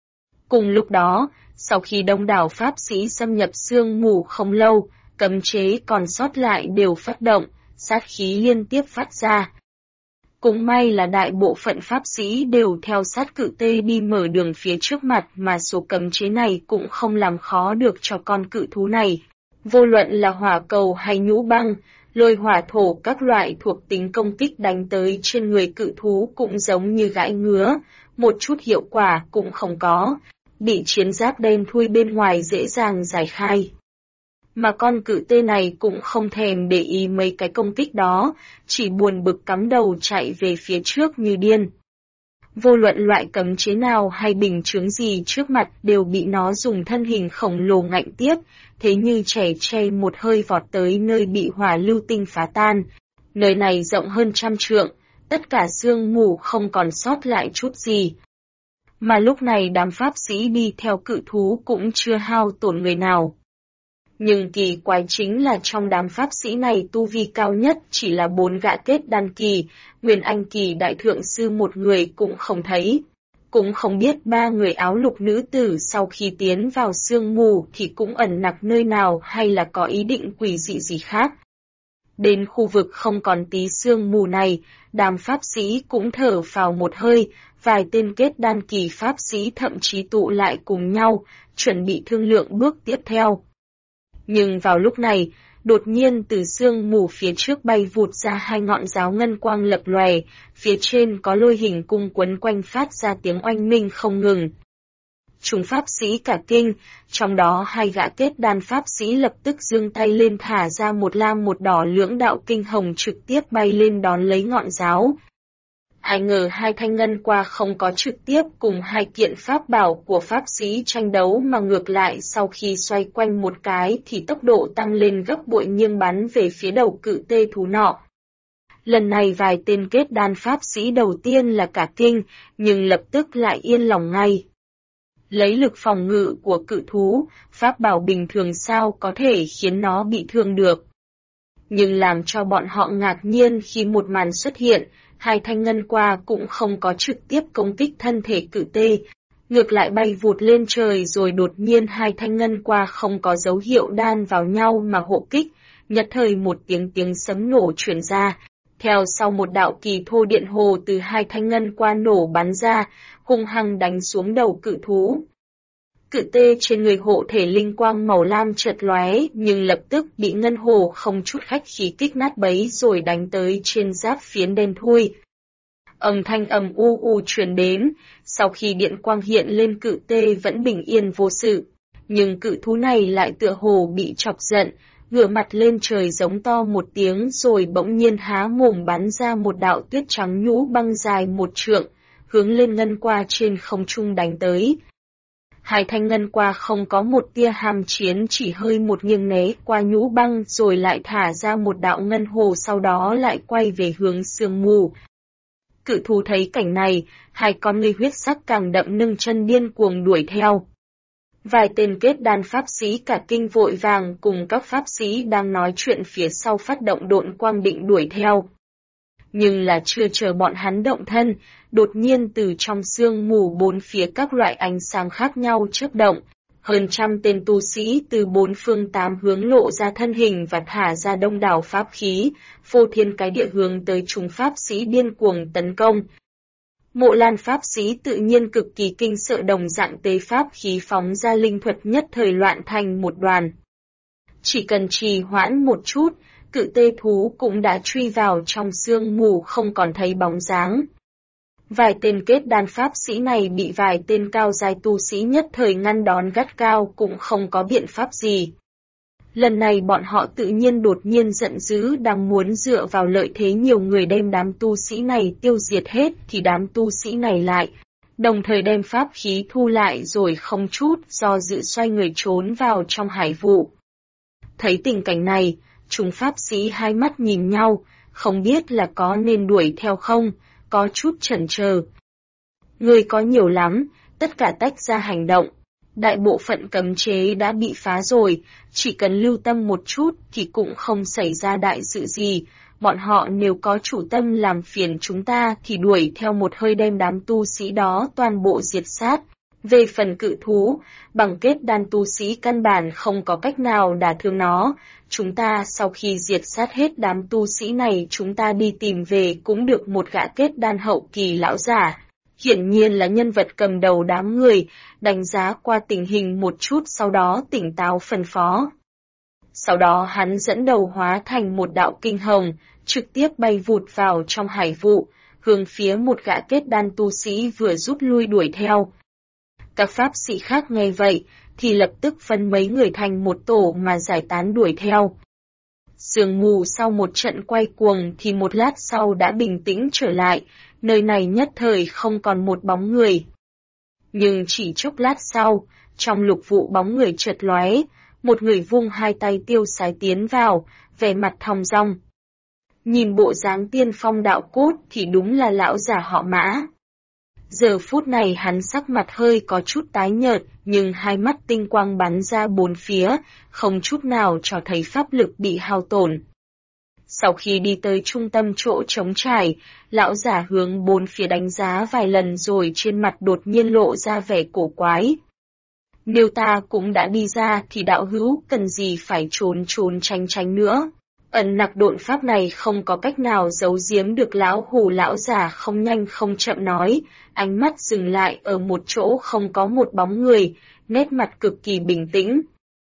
Cùng lúc đó, sau khi đông đảo pháp sĩ xâm nhập sương mù không lâu, cấm chế còn sót lại đều phát động, sát khí liên tiếp phát ra. Cũng may là đại bộ phận pháp sĩ đều theo sát cự tê đi mở đường phía trước mặt mà số cấm chế này cũng không làm khó được cho con cự thú này. Vô luận là hỏa cầu hay nhũ băng, lôi hỏa thổ các loại thuộc tính công kích đánh tới trên người cự thú cũng giống như gãi ngứa, một chút hiệu quả cũng không có, bị chiến giáp đen thui bên ngoài dễ dàng giải khai. Mà con cự tê này cũng không thèm để ý mấy cái công kích đó, chỉ buồn bực cắm đầu chạy về phía trước như điên. Vô luận loại cấm chế nào hay bình chướng gì trước mặt đều bị nó dùng thân hình khổng lồ ngạnh tiếp, thế như trẻ tre một hơi vọt tới nơi bị hỏa lưu tinh phá tan. Nơi này rộng hơn 100 trượng, tất cả sương mù không còn sót lại chút gì. Mà lúc này đám pháp sĩ đi theo cự thú cũng chưa hao tổn người nào. Nhưng kỳ quái chính là trong đám pháp sĩ này tu vi cao nhất chỉ là 4 gã kết đan kỳ, Nguyên Anh kỳ đại thượng sư một người cũng không thấy. Cũng không biết 3 người áo lục nữ tử sau khi tiến vào sương mù thì cũng ẩn nặc nơi nào hay là có ý định quỷ dị gì khác. Đến khu vực không còn tí sương mù này, đám pháp sĩ cũng thở phào một hơi, vài tên kết đan kỳ pháp sĩ thậm chí tụ lại cùng nhau, chuẩn bị thương lượng bước tiếp theo. Nhưng vào lúc này, đột nhiên từ sương mù phía trước bay vụt ra 2 ngọn giáo ngân quang lập lòe, phía trên có lôi hình cung quấn quanh phát ra tiếng oanh minh không ngừng. Chúng pháp sĩ cả kinh, trong đó 2 gã kết đan pháp sĩ lập tức giương tay lên thả ra một lam một đỏ lưỡng đạo kinh hồng trực tiếp bay lên đón lấy ngọn giáo. Ai ngờ 2 thanh ngân qua không có trực tiếp cùng 2 kiện pháp bảo của pháp sĩ tranh đấu mà ngược lại sau khi xoay quanh một cái thì tốc độ tăng lên gấp bội nghiêng bắn về phía đầu cự tê thú nọ. Lần này vài tên kết đan pháp sĩ đầu tiên là cả kinh, nhưng lập tức lại yên lòng ngay. Lấy lực phòng ngự của cự thú, pháp bảo bình thường sao có thể khiến nó bị thương được. Nhưng làm cho bọn họ ngạc nhiên khi một màn xuất hiện, 2 thanh ngân qua cũng không có trực tiếp công kích thân thể cự tê, ngược lại bay vụt lên trời rồi đột nhiên 2 thanh ngân qua không có dấu hiệu đan vào nhau mà hộ kích, nhất thời một tiếng sấm nổ truyền ra, theo sau một đạo kỳ thô điện hồ từ 2 thanh ngân qua nổ bắn ra, hung hăng đánh xuống đầu cự thú. Cự tê trên người hộ thể linh quang màu lam chợt lóe nhưng lập tức bị ngân hồ không chút khách khí kích nát bấy rồi đánh tới trên giáp phiến đen thui. Âm thanh ầm u truyền đến, sau khi điện quang hiện lên cự tê vẫn bình yên vô sự, nhưng cự thú này lại tựa hồ bị chọc giận, ngửa mặt lên trời giống to một tiếng rồi bỗng nhiên há mồm bắn ra một đạo tuyết trắng nhũ băng dài 1 trượng, hướng lên ngân qua trên không trung đánh tới. 2 thanh ngân qua không có một tia ham chiến chỉ hơi một nghiêng né qua nhũ băng rồi lại thả ra một đạo ngân hồ sau đó lại quay về hướng sương mù. Cự thú thấy cảnh này, 2 con ngươi huyết sắc càng đậm nâng chân điên cuồng đuổi theo. Vài tên kết đan pháp sĩ cả kinh vội vàng cùng các pháp sĩ đang nói chuyện phía sau phát động độn quang định đuổi theo. Nhưng là chưa chờ bọn hắn động thân, đột nhiên từ trong sương mù 4 phía các loại ánh sáng khác nhau chớp động, hơn 100 tên tu sĩ từ 4 phương 8 hướng lộ ra thân hình và thả ra đông đảo pháp khí, phô thiên cái địa hướng tới chúng pháp sĩ điên cuồng tấn công. Mộ Lan pháp sĩ tự nhiên cực kỳ kinh sợ đồng dạng tế pháp khí phóng ra linh thuật nhất thời loạn thành một đoàn. Chỉ cần trì hoãn một chút, cự tê thú cũng đã truy vào trong sương mù không còn thấy bóng dáng. Vài tên kết đan pháp sĩ này bị vài tên cao giai tu sĩ nhất thời ngăn đón gắt cao cũng không có biện pháp gì. Lần này bọn họ tự nhiên đột nhiên giận dữ đang muốn dựa vào lợi thế nhiều người đem đám tu sĩ này tiêu diệt hết thì đám tu sĩ này lại, đồng thời đem pháp khí thu lại rồi không chút do dự xoay người trốn vào trong hải vụ. Thấy tình cảnh này, chúng pháp sĩ hai mắt nhìn nhau, không biết là có nên đuổi theo không, có chút chần chờ. Người có nhiều lắm, tất cả tách ra hành động. Đại bộ phận cấm chế đã bị phá rồi, chỉ cần lưu tâm một chút thì cũng không xảy ra đại sự gì. Bọn họ nếu có chủ tâm làm phiền chúng ta thì đuổi theo một hơi đem đám tu sĩ đó toàn bộ diệt sát. Về phần cự thú, bằng kết đan tu sĩ căn bản không có cách nào đả thương nó. Chúng ta sau khi diệt sát hết đám tu sĩ này chúng ta đi tìm về cũng được một gã kết đan hậu kỳ lão giả. Hiển nhiên là nhân vật cầm đầu đám người, đánh giá qua tình hình một chút sau đó tỉnh táo phân phó. Sau đó hắn dẫn đầu hóa thành một đạo kinh hồng, trực tiếp bay vụt vào trong hải vụ, hướng phía một gã kết đan tu sĩ vừa rút lui đuổi theo. Các pháp sĩ khác nghe vậy, thì lập tức phân mấy người thành một tổ mà giải tán đuổi theo. Sương mù sau một trận quay cuồng thì một lát sau đã bình tĩnh trở lại, nơi này nhất thời không còn một bóng người. Nhưng chỉ chốc lát sau, trong lục vụ bóng người chợt lóe, một người vung hai tay tiêu sái tiến vào, vẻ mặt thong dong. Nhìn bộ dáng tiên phong đạo cốt thì đúng là lão già họ Mã. Giờ phút này hắn sắc mặt hơi có chút tái nhợt, nhưng hai mắt tinh quang bắn ra bốn phía, không chút nào cho thấy pháp lực bị hao tổn. Sau khi đi tới trung tâm chỗ trống trải, lão giả hướng bốn phía đánh giá vài lần rồi trên mặt đột nhiên lộ ra vẻ cổ quái. Nếu ta cũng đã đi ra thì đạo hữu cần gì phải trốn tránh tránh nữa. Ẩn nặc độn pháp này không có cách nào giấu giếm được lão hù lão giả không nhanh không chậm nói, ánh mắt dừng lại ở một chỗ không có một bóng người, nét mặt cực kỳ bình tĩnh.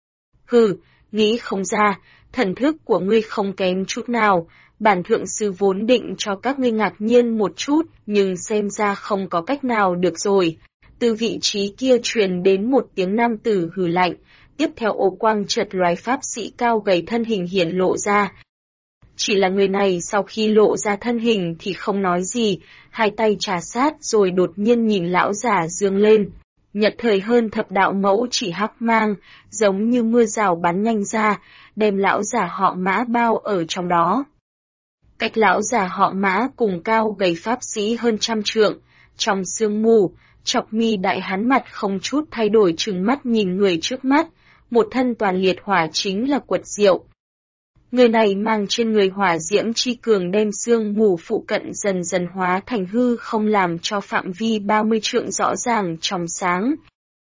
Hừ, nghĩ không ra, thần thức của ngươi không kém chút nào, bản thượng sư vốn định cho các ngươi ngạc nhiên một chút, nhưng xem ra không có cách nào được rồi. Từ vị trí kia truyền đến một tiếng nam tử hừ lạnh, tiếp theo ô quang chợt loái pháp sĩ cao gầy thân hình hiển lộ ra. Chỉ là người này sau khi lộ ra thân hình thì không nói gì, hai tay trà sát rồi đột nhiên nhìn lão giả dương lên. Nhật thời hơn thập đạo mẫu chỉ hắc mang, giống như mưa rào bắn nhanh ra, đem lão giả họ Mã bao ở trong đó. Cách lão giả họ Mã cùng cao gầy pháp sĩ hơn 100 trượng, trong sương mù, chọc mi đại hán mặt không chút thay đổi trừng mắt nhìn người trước mắt, một thân toàn liệt hỏa chính là Quật Diệu. Người này mang trên người hỏa diễm chi cường đem sương mù phụ cận dần dần hóa thành hư không làm cho phạm vi 30 trượng rõ ràng trong sáng.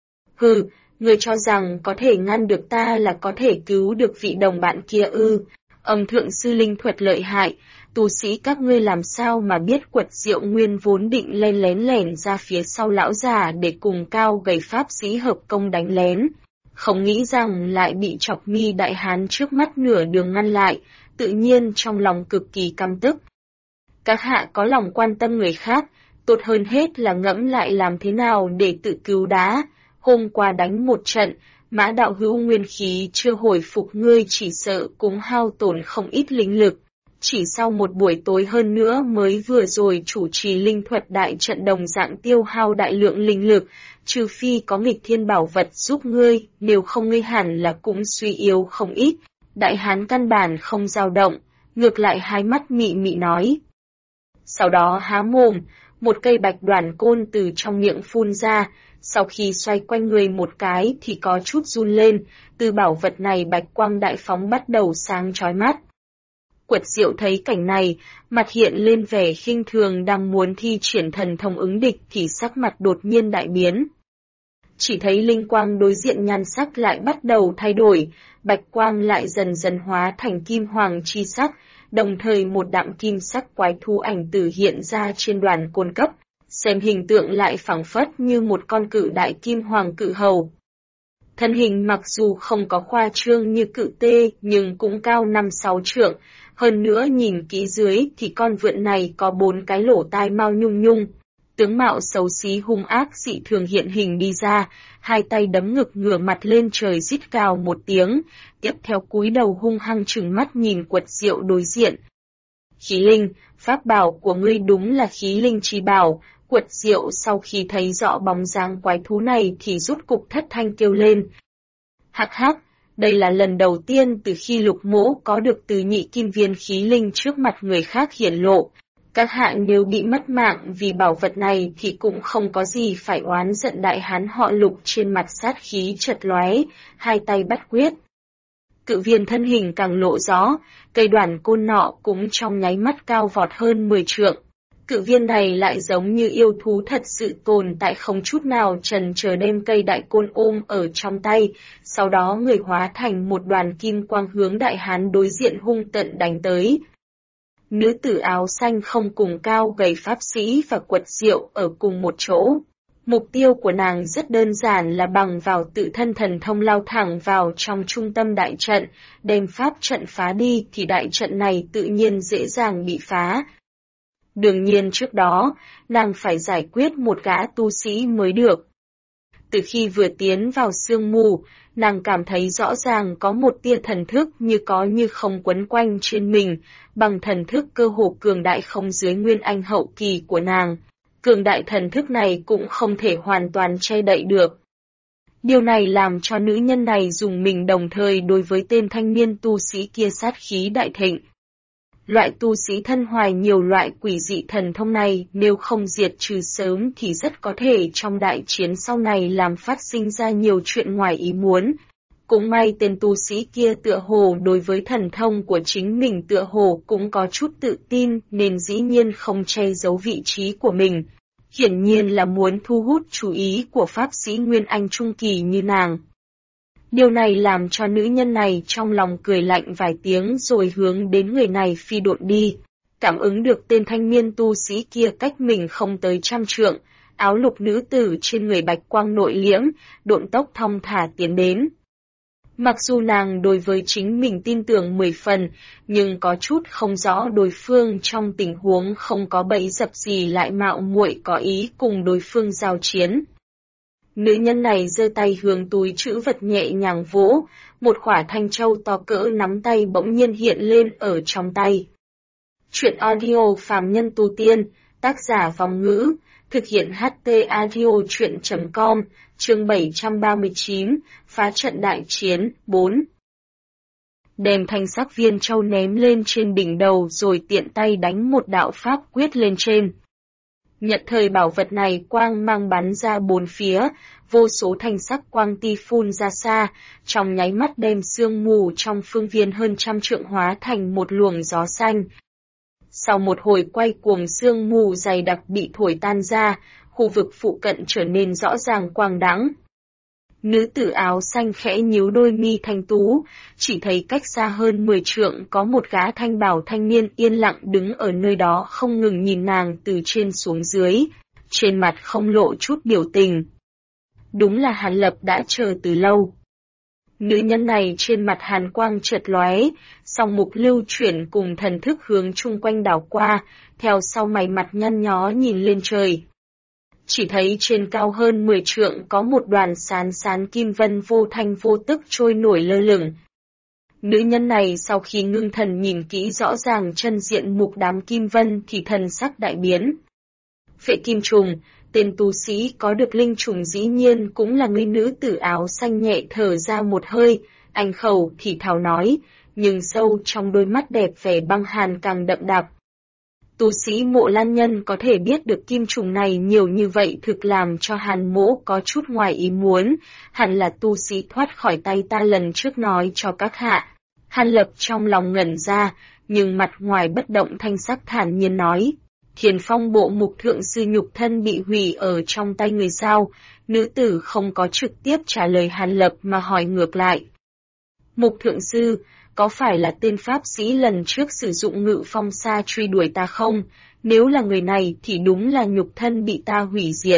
Hừ, người cho rằng có thể ngăn được ta là có thể cứu được vị đồng bạn kia ư? Âm thượng sư linh thuật lợi hại, tu sĩ các ngươi làm sao mà biết Quật Diệu nguyên vốn định lên lén lẻn ra phía sau lão già để cùng cao gầy pháp sĩ hợp công đánh lén. Không nghĩ rằng lại bị chọc mi đại hán trước mắt nửa đường ngăn lại, tự nhiên trong lòng cực kỳ căm tức. Các hạ có lòng quan tâm người khác, tốt hơn hết là ngẫm lại làm thế nào để tự cứu đá. Hôm qua đánh một trận, Mã đạo hữu nguyên khí chưa hồi phục ngươi chỉ sợ cũng hao tổn không ít linh lực. Chỉ sau một buổi tối hơn nữa mới vừa rồi chủ trì linh thuật đại trận đồng dạng tiêu hao đại lượng linh lực, trừ phi có nghịch thiên bảo vật giúp ngươi, nếu không ngươi hẳn là cũng suy yếu không ít. Đại hán căn bản không dao động, ngược lại hai mắt mị mị nói. Sau đó há mồm, một cây bạch đoàn côn từ trong miệng phun ra, sau khi xoay quanh người một cái thì có chút run lên, từ bảo vật này bạch quang đại phóng bắt đầu sáng chói mắt. Quật Diệu thấy cảnh này, mặt hiện lên vẻ khinh thường đang muốn thi triển thần thông ứng địch thì sắc mặt đột nhiên đại biến. Chỉ thấy linh quang đối diện nhan sắc lại bắt đầu thay đổi, bạch quang lại dần dần hóa thành kim hoàng chi sắc, đồng thời một đạm kim sắc quái thú ảnh tử hiện ra trên đoàn côn cấp, xem hình tượng lại phảng phất như một con cự đại kim hoàng cự hầu. Thân hình mặc dù không có khoa trương như cự tê nhưng cũng cao 5-6 trượng, hơn nữa nhìn kỹ dưới thì con vượn này có 4 cái lỗ tai mao nhung nhung. Tướng mạo xấu xí hung ác dị thường hiện hình đi ra, hai tay đấm ngực ngửa mặt lên trời rít cào một tiếng, tiếp theo cúi đầu hung hăng trừng mắt nhìn Quật Diệu đối diện. Khí linh, pháp bảo của ngươi đúng là khí linh chi bảo. Quật Diệu sau khi thấy rõ bóng dáng quái thú này thì rút cục thất thanh kêu lên. Hắc hắc, đây là lần đầu tiên từ khi Lục Mỗ có được từ nhị kim viên khí linh trước mặt người khác hiển lộ. Các hạ nếu bị mất mạng vì bảo vật này thì cũng không có gì phải oán giận. Đại hán họ Lục trên mặt sát khí chật lóe, hai tay bắt quyết. Cự viên thân hình càng lộ rõ, cây đoàn côn nọ cũng trong nháy mắt cao vọt hơn 10 trượng. Cự viên này lại giống như yêu thú thật sự tồn tại, không chút nào chần chờ đem cây đại côn ôm ở trong tay, sau đó người hóa thành một đoàn kim quang hướng đại hán đối diện hung tận đánh tới. Nữ tử áo xanh không cùng cao gầy pháp sĩ và Quật Diệu ở cùng một chỗ. Mục tiêu của nàng rất đơn giản là bằng vào tự thân thần thông lao thẳng vào trong trung tâm đại trận, đem pháp trận phá đi thì đại trận này tự nhiên dễ dàng bị phá. Đương nhiên trước đó, nàng phải giải quyết một gã tu sĩ mới được. Từ khi vừa tiến vào sương mù, nàng cảm thấy rõ ràng có một tia thần thức như có như không quấn quanh trên mình, bằng thần thức cơ hồ cường đại không dưới nguyên anh hậu kỳ của nàng. Cường đại thần thức này cũng không thể hoàn toàn che đậy được. Điều này làm cho nữ nhân này dùng mình, đồng thời đối với tên thanh niên tu sĩ kia sát khí đại thịnh. Loại tu sĩ thân hoài nhiều loại quỷ dị thần thông này nếu không diệt trừ sớm thì rất có thể trong đại chiến sau này làm phát sinh ra nhiều chuyện ngoài ý muốn. Cũng may tên tu sĩ kia tựa hồ đối với thần thông của chính mình tựa hồ cũng có chút tự tin nên dĩ nhiên không che giấu vị trí của mình. Hiển nhiên là muốn thu hút chú ý của pháp sĩ Nguyên Anh Trung Kỳ như nàng. Điều này làm cho nữ nhân này trong lòng cười lạnh vài tiếng rồi hướng đến người này phi độn đi. Cảm ứng được tên thanh niên tu sĩ kia cách mình không tới 100 trượng, áo lục nữ tử trên người bạch quang nội liễm, độn tốc thong thả tiến đến. Mặc dù nàng đối với chính mình tin tưởng 10 phần, nhưng có chút không rõ đối phương trong tình huống không có bẫy dập gì lại mạo muội có ý cùng đối phương giao chiến. Nữ nhân này giơ tay hướng túi trữ vật nhẹ nhàng vỗ, một quả thanh châu to cỡ nắm tay bỗng nhiên hiện lên ở trong tay. Chuyện audio phàm nhân tu tiên, tác giả Vòng Ngữ, thực hiện HT audio chuyện.com, chương 739, phá trận đại chiến, 4. Đem thanh sắc viên châu ném lên trên đỉnh đầu rồi tiện tay đánh một đạo pháp quyết lên trên. Nhận thời bảo vật này quang mang bắn ra bốn phía, vô số thanh sắc quang ti phun ra xa, trong nháy mắt đem sương mù trong phương viên hơn 100 trượng hóa thành một luồng gió xanh. Sau một hồi quay cuồng sương mù dày đặc bị thổi tan ra, khu vực phụ cận trở nên rõ ràng quang đãng. Nữ tử áo xanh khẽ nhíu đôi mi thanh tú, chỉ thấy cách xa hơn 10 trượng có một gã thanh bào thanh niên yên lặng đứng ở nơi đó không ngừng nhìn nàng từ trên xuống dưới, trên mặt không lộ chút biểu tình. Đúng là Hàn Lập đã chờ từ lâu. Nữ nhân này trên mặt hàn quang chợt lóe, song mục lưu chuyển cùng thần thức hướng chung quanh đảo qua, theo sau mày mặt nhăn nhó nhìn lên trời. Chỉ thấy trên cao hơn 10 trượng có một đoàn sán sán kim vân vô thanh vô tức trôi nổi lơ lửng. Nữ nhân này sau khi ngưng thần nhìn kỹ rõ ràng chân diện mục đám kim vân thì thần sắc đại biến. Phệ kim trùng, tên tu sĩ có được linh trùng dĩ nhiên cũng là người. Nữ tử áo xanh nhẹ thở ra một hơi, anh khẩu thì thào nói, nhưng sâu trong đôi mắt đẹp vẻ băng hàn càng đậm đặc. Tu sĩ Mộ Lan Nhân có thể biết được kim trùng này nhiều như vậy thực làm cho Hàn Mỗ có chút ngoài ý muốn, hẳn là tu sĩ thoát khỏi tay ta lần trước nói cho các hạ. Hàn Lập trong lòng ngẩn ra, nhưng mặt ngoài bất động thanh sắc thản nhiên nói, Thiền Phong bộ mục thượng sư nhục thân bị hủy ở trong tay người sao? Nữ tử không có trực tiếp trả lời Hàn Lập mà hỏi ngược lại. Mục thượng sư, có phải là tên pháp sĩ lần trước sử dụng ngự phong sa truy đuổi ta không? Nếu là người này thì đúng là nhục thân bị ta hủy diệt.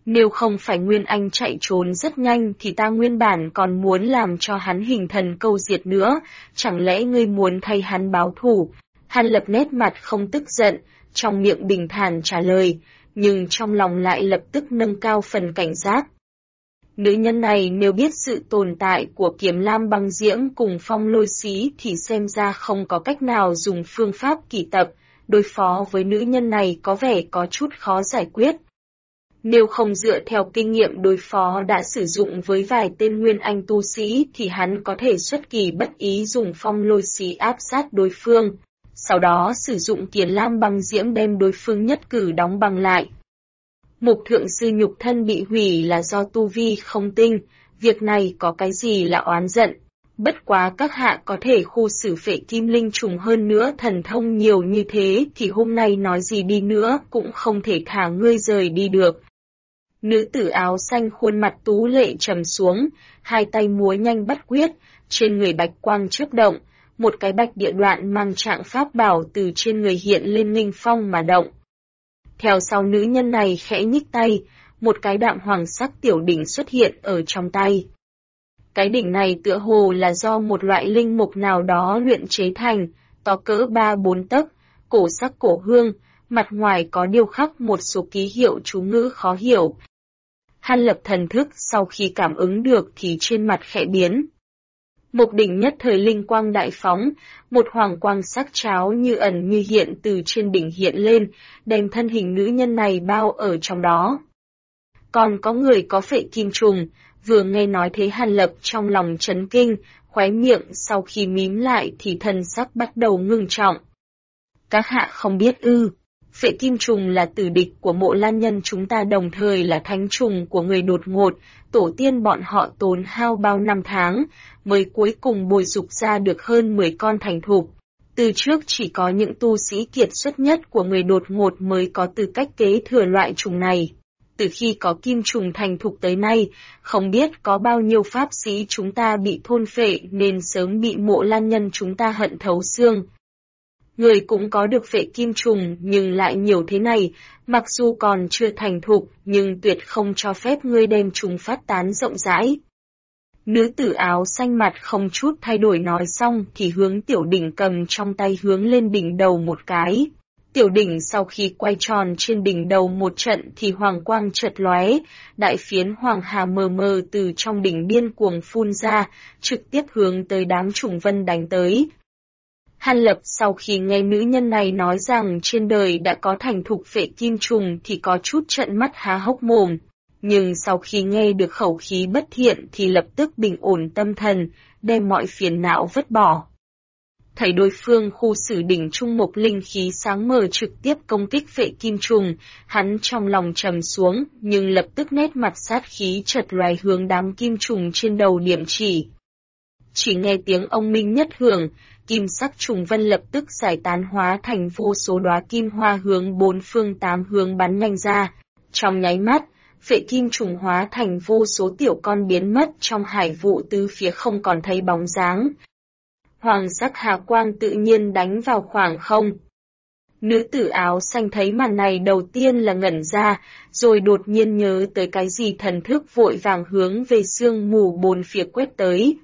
Nếu không phải Nguyên Anh chạy trốn rất nhanh thì ta nguyên bản còn muốn làm cho hắn hình thần câu diệt nữa, chẳng lẽ ngươi muốn thay hắn báo thù? Hàn Lập nét mặt không tức giận, trong miệng bình thản trả lời, nhưng trong lòng lại lập tức nâng cao phần cảnh giác. Nữ nhân này nếu biết sự tồn tại của Kiếm Lam Băng Diễm cùng Phong Lôi Xí thì xem ra không có cách nào dùng phương pháp kỳ tập, đối phó với nữ nhân này có vẻ có chút khó giải quyết. Nếu không dựa theo kinh nghiệm đối phó đã sử dụng với vài tên Nguyên Anh tu sĩ thì hắn có thể xuất kỳ bất ý dùng Phong Lôi Xí áp sát đối phương, sau đó sử dụng Kiếm Lam Băng Diễm đem đối phương nhất cử đóng băng lại. Mục thượng sư nhục thân bị hủy là do tu vi không tinh, việc này có cái gì là oán giận. Bất quá các hạ có thể khu xử phệ kim linh trùng hơn nữa thần thông nhiều như thế thì hôm nay nói gì đi nữa cũng không thể thả ngươi rời đi được. Nữ tử áo xanh khuôn mặt tú lệ trầm xuống, hai tay múa nhanh bắt quyết, trên người bạch quang chớp động, một cái bạch địa đoạn mang trạng pháp bảo từ trên người hiện lên nghênh phong mà động. Theo sau nữ nhân này khẽ nhích tay, một cái đạm hoàng sắc tiểu đỉnh xuất hiện ở trong tay. Cái đỉnh này tựa hồ là do một loại linh mục nào đó luyện chế thành, to cỡ 3-4 tấc, cổ sắc cổ hương, mặt ngoài có điêu khắc một số ký hiệu chú ngữ khó hiểu. Hàn Lập thần thức sau khi cảm ứng được thì trên mặt khẽ biến. Mục đỉnh nhất thời linh quang đại phóng, một hoàng quang sắc cháo như ẩn như hiện từ trên đỉnh hiện lên, đem thân hình nữ nhân này bao ở trong đó. Còn có người có phệ kim trùng, vừa nghe nói thế Hàn Lập trong lòng chấn kinh, khóe miệng sau khi mím lại thì thần sắc bắt đầu ngưng trọng. Các hạ không biết ư, phệ kim trùng là tử địch của Mộ Lan Nhân chúng ta đồng thời là thánh trùng của người đột ngột, tổ tiên bọn họ tốn hao bao năm tháng, mới cuối cùng bồi dục ra được hơn 10 con thành thục. Từ trước chỉ có những tu sĩ kiệt xuất nhất của người đột ngột mới có tư cách kế thừa loại trùng này. Từ khi có kim trùng thành thục tới nay, không biết có bao nhiêu pháp sĩ chúng ta bị thôn phệ nên sớm bị Mộ Lan Nhân chúng ta hận thấu xương. Người cũng có được phệ kim trùng nhưng lại nhiều thế này, mặc dù còn chưa thành thục nhưng tuyệt không cho phép ngươi đem trùng phát tán rộng rãi. Nữ tử áo xanh mặt không chút thay đổi nói xong thì hướng tiểu đỉnh cầm trong tay hướng lên đỉnh đầu một cái. Tiểu đỉnh sau khi quay tròn trên đỉnh đầu một trận thì hoàng quang chợt lóe, đại phiến hoàng hà mờ mờ từ trong đỉnh điên cuồng phun ra, trực tiếp hướng tới đám trùng vân đánh tới. Hàn Lập sau khi nghe nữ nhân này nói rằng trên đời đã có thành thục phệ kim trùng thì có chút trợn mắt há hốc mồm, nhưng sau khi nghe được khẩu khí bất thiện thì lập tức bình ổn tâm thần, đem mọi phiền não vứt bỏ. Thấy đối phương khu xử đỉnh trung mục linh khí sáng mờ trực tiếp công kích phệ kim trùng, hắn trong lòng trầm xuống, nhưng lập tức nét mặt sát khí chợt loài hướng đám kim trùng trên đầu điểm chỉ. Chỉ nghe tiếng ông minh nhất hưởng, kim sắc trùng vân lập tức giải tán hóa thành vô số đóa kim hoa hướng bốn phương tám hướng bắn nhanh ra. Trong nháy mắt, phệ kim trùng hóa thành vô số tiểu con biến mất trong hải vụ tứ phía không còn thấy bóng dáng. Hoàng sắc hà quang tự nhiên đánh vào khoảng không. Nữ tử áo xanh thấy màn này đầu tiên là ngẩn ra, rồi đột nhiên nhớ tới cái gì thần thức vội vàng hướng về sương mù bốn phía quét tới.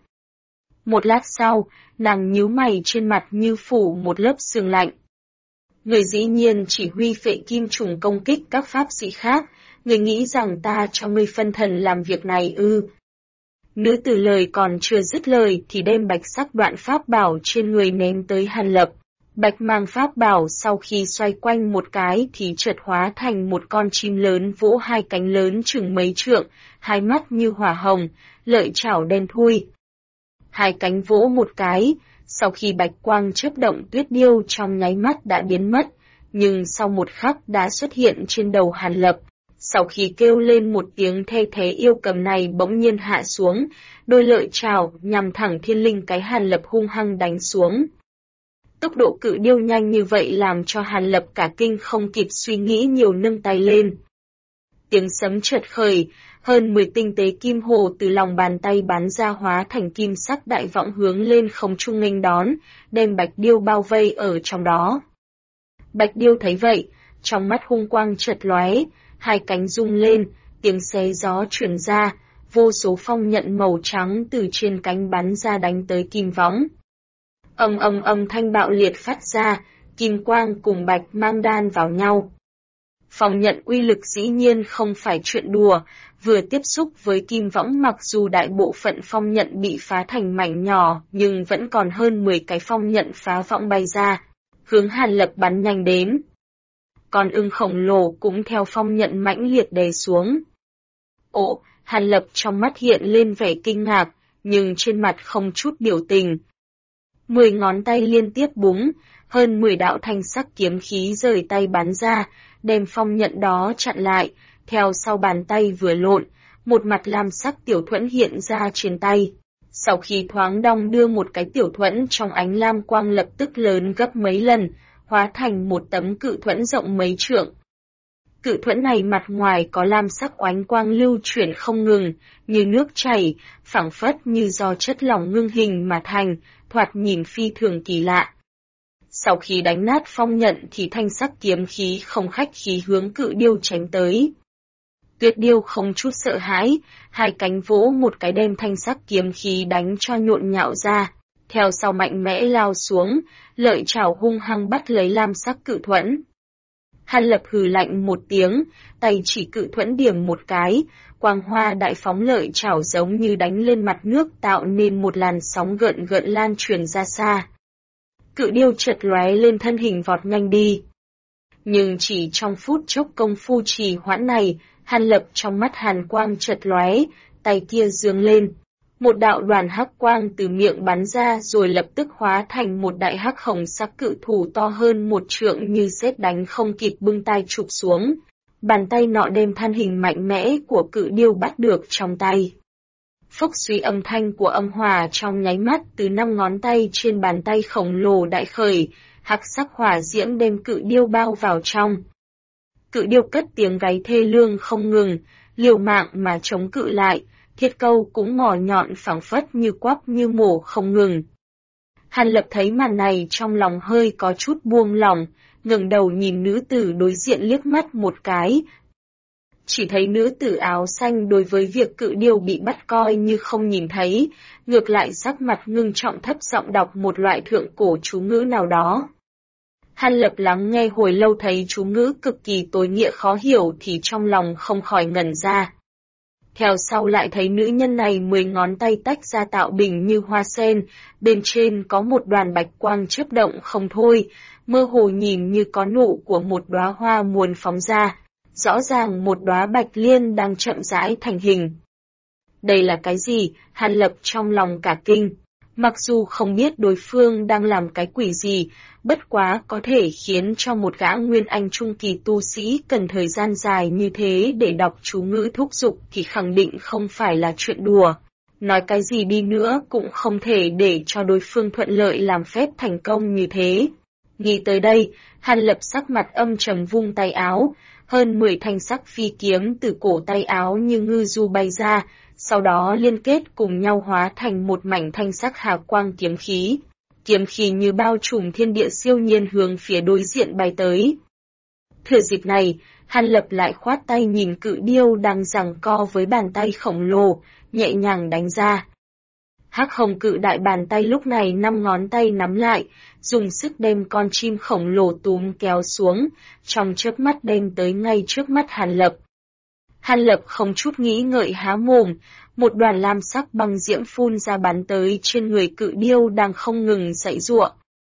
Một lát sau, nàng nhíu mày trên mặt như phủ một lớp sương lạnh. Người dĩ nhiên chỉ huy phệ kim trùng công kích các pháp sĩ khác, người nghĩ rằng ta cho ngươi phân thần làm việc này ư. Nữ tử lời còn chưa dứt lời thì đem bạch sắc đoạn pháp bảo trên người ném tới Hàn Lập. Bạch mang pháp bảo sau khi xoay quanh một cái thì chợt hóa thành một con chim lớn vỗ hai cánh lớn chừng mấy trượng, hai mắt như hỏa hồng, lợi chảo đen thui. Hai cánh vỗ một cái, sau khi bạch quang chớp động tuyết điêu trong nháy mắt đã biến mất, nhưng sau một khắc đã xuất hiện trên đầu Hàn Lập. Sau khi kêu lên một tiếng thê thế yêu cầm này bỗng nhiên hạ xuống, đôi lợi chảo nhằm thẳng thiên linh cái Hàn Lập hung hăng đánh xuống. Tốc độ cự điêu nhanh như vậy làm cho Hàn Lập cả kinh không kịp suy nghĩ nhiều nâng tay lên. Tiếng sấm chợt khởi, hơn 10 tinh tế kim hồ từ lòng bàn tay bắn ra hóa thành kim sắc đại vọng hướng lên không trung nghênh đón, đem bạch điêu bao vây ở trong đó. Bạch điêu thấy vậy, trong mắt hung quang chợt lóe, hai cánh rung lên, tiếng xé gió truyền ra, vô số phong nhận màu trắng từ trên cánh bắn ra đánh tới kim võng. Âm thanh bạo liệt phát ra, kim quang cùng bạch mang đan vào nhau. Phong nhận uy lực dĩ nhiên không phải chuyện đùa, vừa tiếp xúc với kim võng mặc dù đại bộ phận phong nhận bị phá thành mảnh nhỏ nhưng vẫn còn hơn 10 cái phong nhận phá võng bay ra, hướng Hàn Lập bắn nhanh đến. Con ưng khổng lồ cũng theo phong nhận mãnh liệt đè xuống. Ồ, Hàn Lập trong mắt hiện lên vẻ kinh ngạc, nhưng trên mặt không chút biểu tình. 10 ngón tay liên tiếp búng, hơn 10 đạo thanh sắc kiếm khí rời tay bắn ra, đem phong nhận đó chặn lại, theo sau bàn tay vừa lộn, một mặt lam sắc tiểu thuẫn hiện ra trên tay. Sau khi thoáng đong đưa một cái tiểu thuẫn trong ánh lam quang lập tức lớn gấp mấy lần, hóa thành một tấm cự thuẫn rộng mấy trượng. Cự thuẫn này mặt ngoài có lam sắc oánh quang lưu chuyển không ngừng, như nước chảy, phảng phất như do chất lỏng ngưng hình mà thành, thoạt nhìn phi thường kỳ lạ. Sau khi đánh nát phong nhận thì thanh sắc kiếm khí không khách khí hướng cự điêu tránh tới. Tuyệt điêu không chút sợ hãi, hai cánh vỗ một cái đem thanh sắc kiếm khí đánh cho nhộn nhạo ra, theo sau mạnh mẽ lao xuống, lợi chảo hung hăng bắt lấy lam sắc cự thuẫn. Hàn Lập hừ lạnh một tiếng, tay chỉ cự thuẫn điểm một cái, quang hoa đại phóng lợi chảo giống như đánh lên mặt nước tạo nên một làn sóng gợn gợn lan truyền ra xa. Cự điêu chợt lóe lên thân hình vọt nhanh đi. Nhưng chỉ trong phút chốc công phu trì hoãn này, Hàn Lập trong mắt hàn quang chợt lóe, tay kia giương lên. Một đạo đoàn hắc quang từ miệng bắn ra rồi lập tức hóa thành một đại hắc hồng sắc cự thủ to hơn một trượng như sét đánh không kịp bưng tay chụp xuống. Bàn tay nọ đem thân hình mạnh mẽ của cự điêu bắt được trong tay. Phốc suy âm thanh của âm hỏa trong nháy mắt từ 5 ngón tay trên bàn tay khổng lồ đại khởi, hắc sắc hỏa diễm đem cự điêu bao vào trong. Cự điêu cất tiếng gáy thê lương không ngừng, liều mạng mà chống cự lại, thiết câu cũng mỏ nhọn phảng phất như quắp như mổ không ngừng. Hàn Lập thấy màn này trong lòng hơi có chút buông lỏng, ngẩng đầu nhìn nữ tử đối diện liếc mắt một cái. Chỉ thấy nữ tử áo xanh đối với việc cự điêu bị bắt coi như không nhìn thấy, ngược lại sắc mặt ngưng trọng thấp giọng đọc một loại thượng cổ chú ngữ nào đó. Hàn Lập lắng nghe hồi lâu thấy chú ngữ cực kỳ tối nghĩa khó hiểu thì trong lòng không khỏi ngẩn ra. Theo sau lại thấy nữ nhân này 10 ngón tay tách ra tạo bình như hoa sen, bên trên có một đoàn bạch quang chớp động không thôi, mơ hồ nhìn như có nụ của một đóa hoa muôn phóng ra, rõ ràng một đóa bạch liên đang chậm rãi thành hình. Đây là cái gì? Hàn Lập trong lòng cả kinh. Mặc dù không biết đối phương đang làm cái quỷ gì, bất quá có thể khiến cho một gã nguyên anh trung kỳ tu sĩ cần thời gian dài như thế để đọc chú ngữ thúc giục thì khẳng định không phải là chuyện đùa. Nói cái gì đi nữa cũng không thể để cho đối phương thuận lợi làm phép thành công như thế. Nghĩ tới đây, Hàn Lập sắc mặt âm trầm vung tay áo, hơn 10 thanh sắc phi kiếm từ cổ tay áo như ngư du bay ra, sau đó liên kết cùng nhau hóa thành một mảnh thanh sắc hà quang kiếm khí. Kiếm khí như bao trùm thiên địa siêu nhiên hướng phía đối diện bay tới. Thừa dịp này, Hàn Lập lại khoát tay nhìn cự điêu đang giằng co với bàn tay khổng lồ, nhẹ nhàng đánh ra. Hắc hồng cự đại bàn tay lúc này 5 ngón tay nắm lại, dùng sức đem con chim khổng lồ túm kéo xuống, trong chớp mắt đem tới ngay trước mắt Hàn Lập. Hàn Lập không chút nghĩ ngợi há mồm, một đoàn lam sắc băng diễm phun ra bắn tới trên người cự điêu đang không ngừng giãy giụa.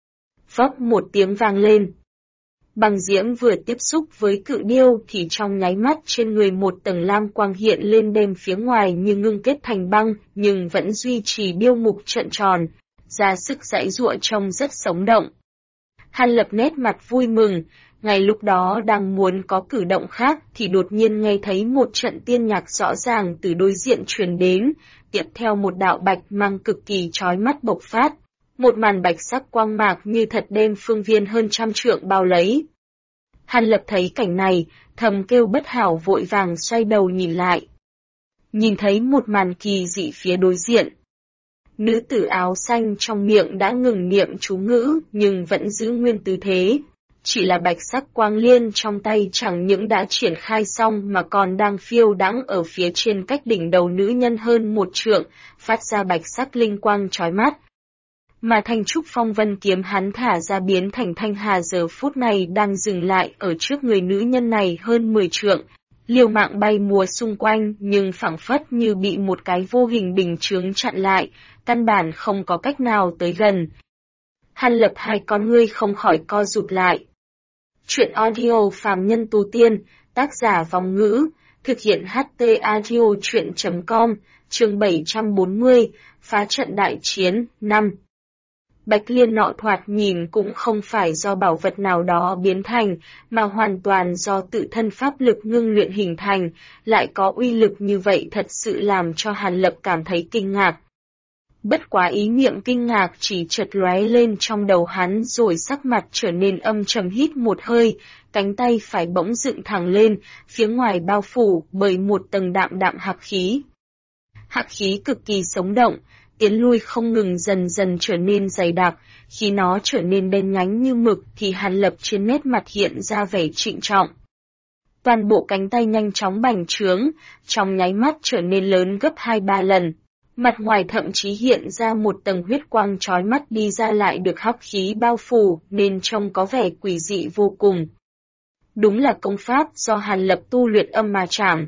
Phốc một tiếng vang lên. Băng diễm vừa tiếp xúc với cự điêu thì trong nháy mắt trên người một tầng lam quang hiện lên đem phía ngoài như ngưng kết thành băng nhưng vẫn duy trì điêu mục trợn tròn, ra sức giãy giụa trông rất sống động. Hàn Lập nét mặt vui mừng, ngay lúc đó đang muốn có cử động khác thì đột nhiên nghe thấy một trận tiên nhạc rõ ràng từ đối diện truyền đến, tiếp theo một đạo bạch mang cực kỳ chói mắt bộc phát. Một màn bạch sắc quang mạc như thật đem phương viên hơn 100 trượng bao lấy. Hàn Lập thấy cảnh này, thầm kêu bất hảo vội vàng xoay đầu nhìn lại. Nhìn thấy một màn kỳ dị phía đối diện. Nữ tử áo xanh trong miệng đã ngừng niệm chú ngữ nhưng vẫn giữ nguyên tư thế. Chỉ là bạch sắc quang liên trong tay chẳng những đã triển khai xong mà còn đang phiêu đãng ở phía trên cách đỉnh đầu nữ nhân hơn 1 trượng, phát ra bạch sắc linh quang chói mắt. Mà thanh trúc phong vân kiếm hắn thả ra biến thành thanh hà giờ phút này đang dừng lại ở trước người nữ nhân này hơn 10 trượng, liều mạng bay múa xung quanh nhưng phảng phất như bị một cái vô hình bình chướng chặn lại, căn bản không có cách nào tới gần. Hàn Lập hai con ngươi không khỏi co rụt lại. Chuyện audio phàm nhân tu tiên, tác giả Vong Ngữ, thực hiện HT audio chuyện.com, chương 740, phá trận đại chiến, 5. Bạch liên nọ thoạt nhìn cũng không phải do bảo vật nào đó biến thành, mà hoàn toàn do tự thân pháp lực ngưng luyện hình thành, lại có uy lực như vậy thật sự làm cho Hàn Lập cảm thấy kinh ngạc. Bất quá ý niệm kinh ngạc chỉ chợt lóe lên trong đầu hắn rồi sắc mặt trở nên âm trầm, hít một hơi, cánh tay phải bỗng dựng thẳng lên, phía ngoài bao phủ bởi một tầng đạm đạm hắc khí. Hắc khí cực kỳ sống động, tiến lui không ngừng dần dần trở nên dày đặc, khi nó trở nên đen nhánh như mực thì Hàn Lập trên nét mặt hiện ra vẻ trịnh trọng. Toàn bộ cánh tay nhanh chóng bành trướng, trong nháy mắt trở nên lớn gấp 2-3 lần. Mặt ngoài thậm chí hiện ra một tầng huyết quang chói mắt đi ra lại được hắc khí bao phủ nên trông có vẻ quỷ dị vô cùng. Đúng là công pháp do Hàn Lập tu luyện âm ma trảm.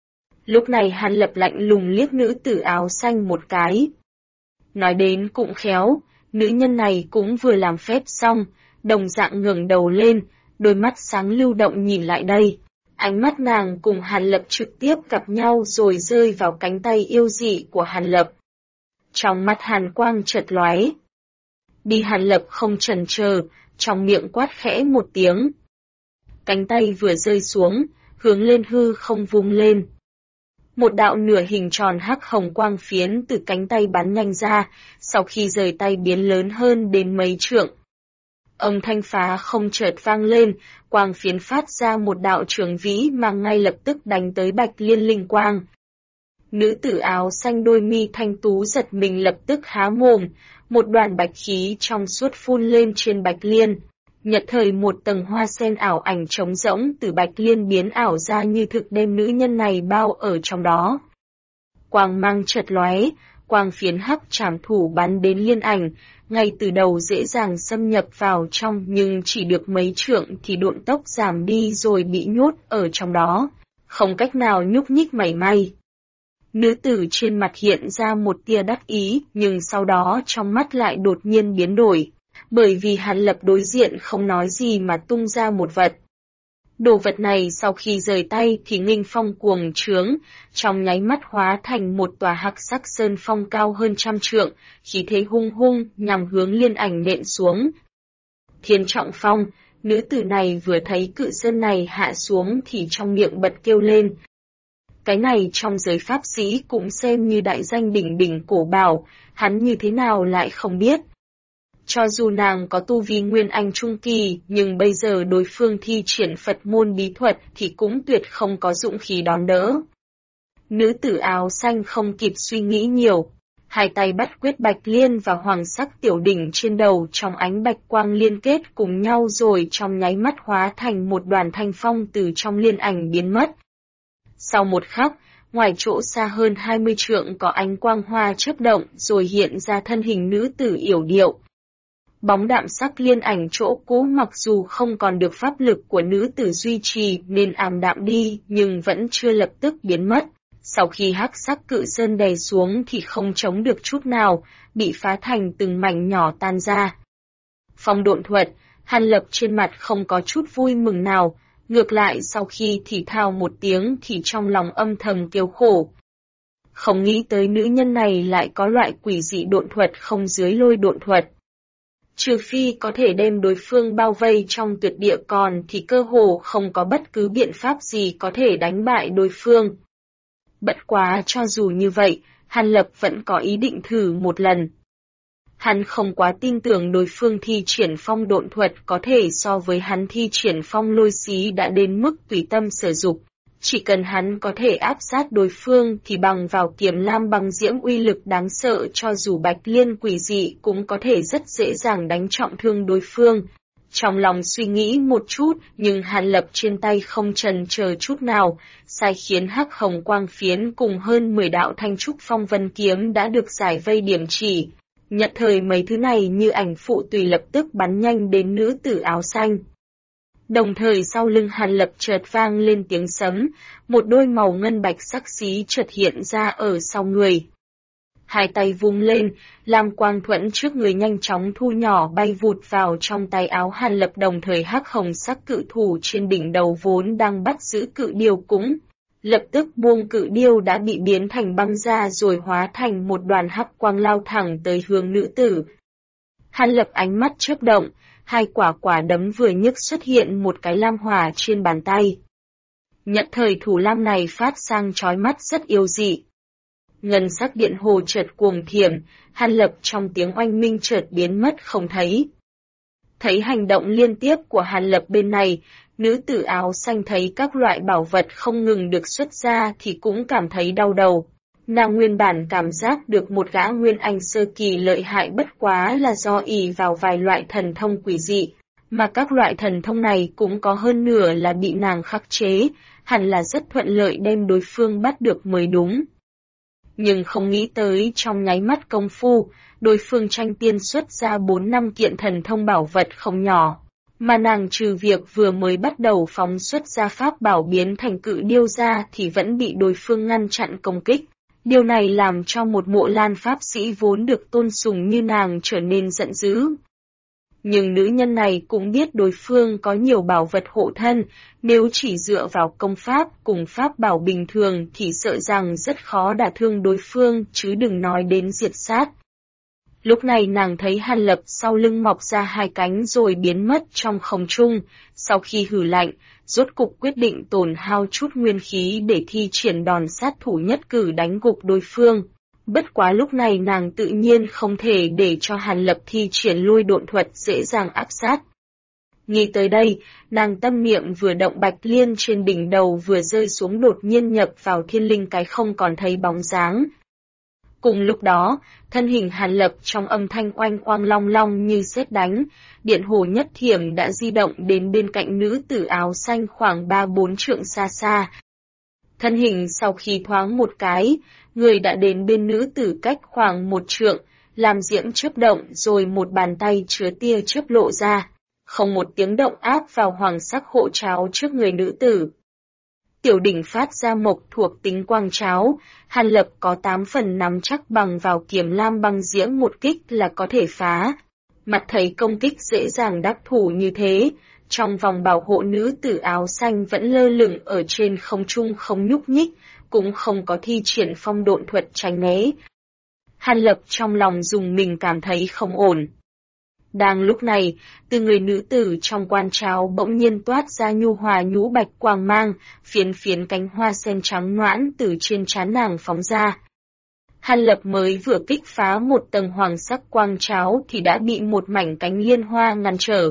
Lúc này Hàn Lập lạnh lùng liếc nữ tử áo xanh một cái. Nói đến cũng khéo, nữ nhân này cũng vừa làm phép xong, đồng dạng ngẩng đầu lên, đôi mắt sáng lưu động nhìn lại đây. Ánh mắt nàng cùng Hàn Lập trực tiếp gặp nhau rồi rơi vào cánh tay yêu dị của Hàn Lập. Trong mắt Hàn quang chợt lóe. Đi, Hàn Lập không chần chờ, trong miệng quát khẽ một tiếng. Cánh tay vừa rơi xuống, hướng lên hư không vung lên. Một đạo nửa hình tròn hắc hồng quang phiến từ cánh tay bắn nhanh ra, sau khi rời tay biến lớn hơn đến mấy trượng. Âm thanh phá không chợt vang lên, quang phiến phát ra một đạo trường vĩ mà ngay lập tức đánh tới Bạch Liên linh quang. Nữ tử áo xanh đôi mi thanh tú giật mình lập tức há mồm, một đoàn bạch khí trong suốt phun lên trên Bạch Liên. Nhật thời một tầng hoa sen ảo ảnh trống rỗng từ Bạch Liên biến ảo ra như thực đem nữ nhân này bao ở trong đó. Quang mang chợt lóe, quang phiến hắc trảm thủ bắn đến Liên ảnh, ngay từ đầu dễ dàng xâm nhập vào trong nhưng chỉ được mấy trượng thì độn tốc giảm đi rồi bị nhốt ở trong đó, không cách nào nhúc nhích mảy may. Nữ tử trên mặt hiện ra một tia đắc ý nhưng sau đó trong mắt lại đột nhiên biến đổi. Bởi vì Hàn Lập đối diện không nói gì mà tung ra một vật. Đồ vật này sau khi rời tay thì nghênh phong cuồng trướng, trong nháy mắt hóa thành một tòa hắc sắc sơn phong cao hơn 100 trượng, khí thế hung hung nhằm hướng Liên ảnh nện xuống. Thiên Trọng Phong, nữ tử này vừa thấy cự sơn này hạ xuống thì trong miệng bật kêu lên. Cái này trong giới pháp sĩ cũng xem như đại danh đỉnh đỉnh cổ bảo, hắn như thế nào lại không biết. Cho dù nàng có tu vi Nguyên Anh Trung Kỳ, nhưng bây giờ đối phương thi triển Phật môn bí thuật thì cũng tuyệt không có dũng khí đón đỡ. Nữ tử áo xanh không kịp suy nghĩ nhiều. Hai tay bắt quyết Bạch Liên và hoàng sắc tiểu đỉnh trên đầu trong ánh bạch quang liên kết cùng nhau rồi trong nháy mắt hóa thành một đoàn thanh phong từ trong Liên ảnh biến mất. Sau một khắc, ngoài chỗ xa hơn 20 trượng có ánh quang hoa chớp động rồi hiện ra thân hình nữ tử yểu điệu. Bóng đạm sắc Liên ảnh chỗ cũ mặc dù không còn được pháp lực của nữ tử duy trì nên ảm đạm đi nhưng vẫn chưa lập tức biến mất. Sau khi hắc sắc cự sơn đè xuống thì không chống được chút nào, bị phá thành từng mảnh nhỏ tan ra. Phong độn thuật, Hàn Lập trên mặt không có chút vui mừng nào, ngược lại sau khi thì thào một tiếng thì trong lòng âm thầm kêu khổ. Không nghĩ tới nữ nhân này lại có loại quỷ dị độn thuật không dưới lôi độn thuật. Trừ phi có thể đem đối phương bao vây trong tuyệt địa còn thì cơ hồ không có bất cứ biện pháp gì có thể đánh bại đối phương. Bất quá cho dù như vậy, Hàn Lập vẫn có ý định thử một lần. Hắn không quá tin tưởng đối phương thi triển phong độn thuật có thể so với hắn thi triển phong lôi xí đã đến mức tùy tâm sử dụng. Chỉ cần hắn có thể áp sát đối phương thì bằng vào Kiếm Lam băng diễm uy lực đáng sợ cho dù Bạch Liên quỷ dị cũng có thể rất dễ dàng đánh trọng thương đối phương. Trong lòng suy nghĩ một chút, nhưng Hàn Lập trên tay không chần chờ chút nào, sai khiến hắc hồng quang phiến cùng hơn 10 đạo thanh trúc phong vân kiếm đã được giải vây điểm chỉ. Nhận thời mấy thứ này như ảnh phụ tùy lập tức bắn nhanh đến nữ tử áo xanh. Đồng thời sau lưng Hàn Lập chợt vang lên tiếng sấm, một đôi màu ngân bạch sắc xí chợt hiện ra ở sau người. Hai tay vung lên, lam quang thuẫn trước người nhanh chóng thu nhỏ bay vụt vào trong tay áo Hàn Lập, đồng thời hắc hồng sắc cự thủ trên đỉnh đầu vốn đang bắt giữ cự điêu cũng lập tức buông cự điêu đã bị biến thành băng ra rồi hóa thành một đoàn hắc quang lao thẳng tới hướng nữ tử. Hàn Lập ánh mắt chớp động, hai quả đấm vừa nhấc xuất hiện một cái lam hỏa trên bàn tay. Nhận thời thủ lam này phát sang chói mắt rất yêu dị. Ngân sắc điện hồ chợt cuồng thiểm, Hàn Lập trong tiếng oanh minh chợt biến mất không thấy. Thấy hành động liên tiếp của Hàn Lập bên này, nữ tử áo xanh thấy các loại bảo vật không ngừng được xuất ra thì cũng cảm thấy đau đầu. Nàng nguyên bản cảm giác được một gã nguyên anh sơ kỳ lợi hại bất quá là do ỷ vào vài loại thần thông quỷ dị, mà các loại thần thông này cũng có hơn nửa là bị nàng khắc chế, hẳn là rất thuận lợi đem đối phương bắt được mới đúng. Nhưng không nghĩ tới trong nháy mắt công phu, đối phương tranh tiên xuất ra 4-5 kiện thần thông bảo vật không nhỏ, mà nàng trừ việc vừa mới bắt đầu phóng xuất ra pháp bảo biến thành cự điêu ra thì vẫn bị đối phương ngăn chặn công kích. Điều này làm cho một Mộ Lan pháp sĩ vốn được tôn sùng như nàng trở nên giận dữ. Nhưng nữ nhân này cũng biết đối phương có nhiều bảo vật hộ thân, nếu chỉ dựa vào công pháp cùng pháp bảo bình thường thì sợ rằng rất khó đả thương đối phương chứ đừng nói đến diệt sát. Lúc này nàng thấy Hàn Lập sau lưng mọc ra hai cánh rồi biến mất trong không trung, sau khi hừ lạnh, rốt cục quyết định tổn hao chút nguyên khí để thi triển đòn sát thủ nhất cử đánh gục đối phương. Bất quá lúc này nàng tự nhiên không thể để cho Hàn Lập thi triển lôi độn thuật dễ dàng áp sát. Nghĩ tới đây, nàng tâm niệm vừa động, bạch liên trên đỉnh đầu vừa rơi xuống đột nhiên nhập vào thiên linh cái không còn thấy bóng dáng. Cùng lúc đó, thân hình Hàn Lập trong âm thanh oanh oang long long như sét đánh, điện hồ nhất thiểm đã di động đến bên cạnh nữ tử áo xanh khoảng 3-4 trượng xa xa. Thân hình sau khi thoáng một cái, người đã đến bên nữ tử cách khoảng 1 trượng, làm diễm chớp động rồi một bàn tay chứa tia chớp lộ ra, không một tiếng động áp vào hoàng sắc hộ tráo trước người nữ tử. Tiểu đỉnh phát ra mộc thuộc tính quang tráo, Hàn Lập có 8 phần nắm chắc bằng vào kiếm lam băng diễm một kích là có thể phá. Mặt thấy công kích dễ dàng đắc thủ như thế, trong vòng bảo hộ nữ tử áo xanh vẫn lơ lửng ở trên không trung không nhúc nhích, cũng không có thi triển phong độn thuật tránh né. Hàn Lập trong lòng dùng mình cảm thấy không ổn. Đang lúc này, từ người nữ tử trong quan tráo bỗng nhiên toát ra nhu hòa nhũ bạch quang mang, phiến phiến cánh hoa sen trắng noãn từ trên trán nàng phóng ra. Hàn Lập mới vừa kích phá một tầng hoàng sắc quang tráo thì đã bị một mảnh cánh liên hoa ngăn trở.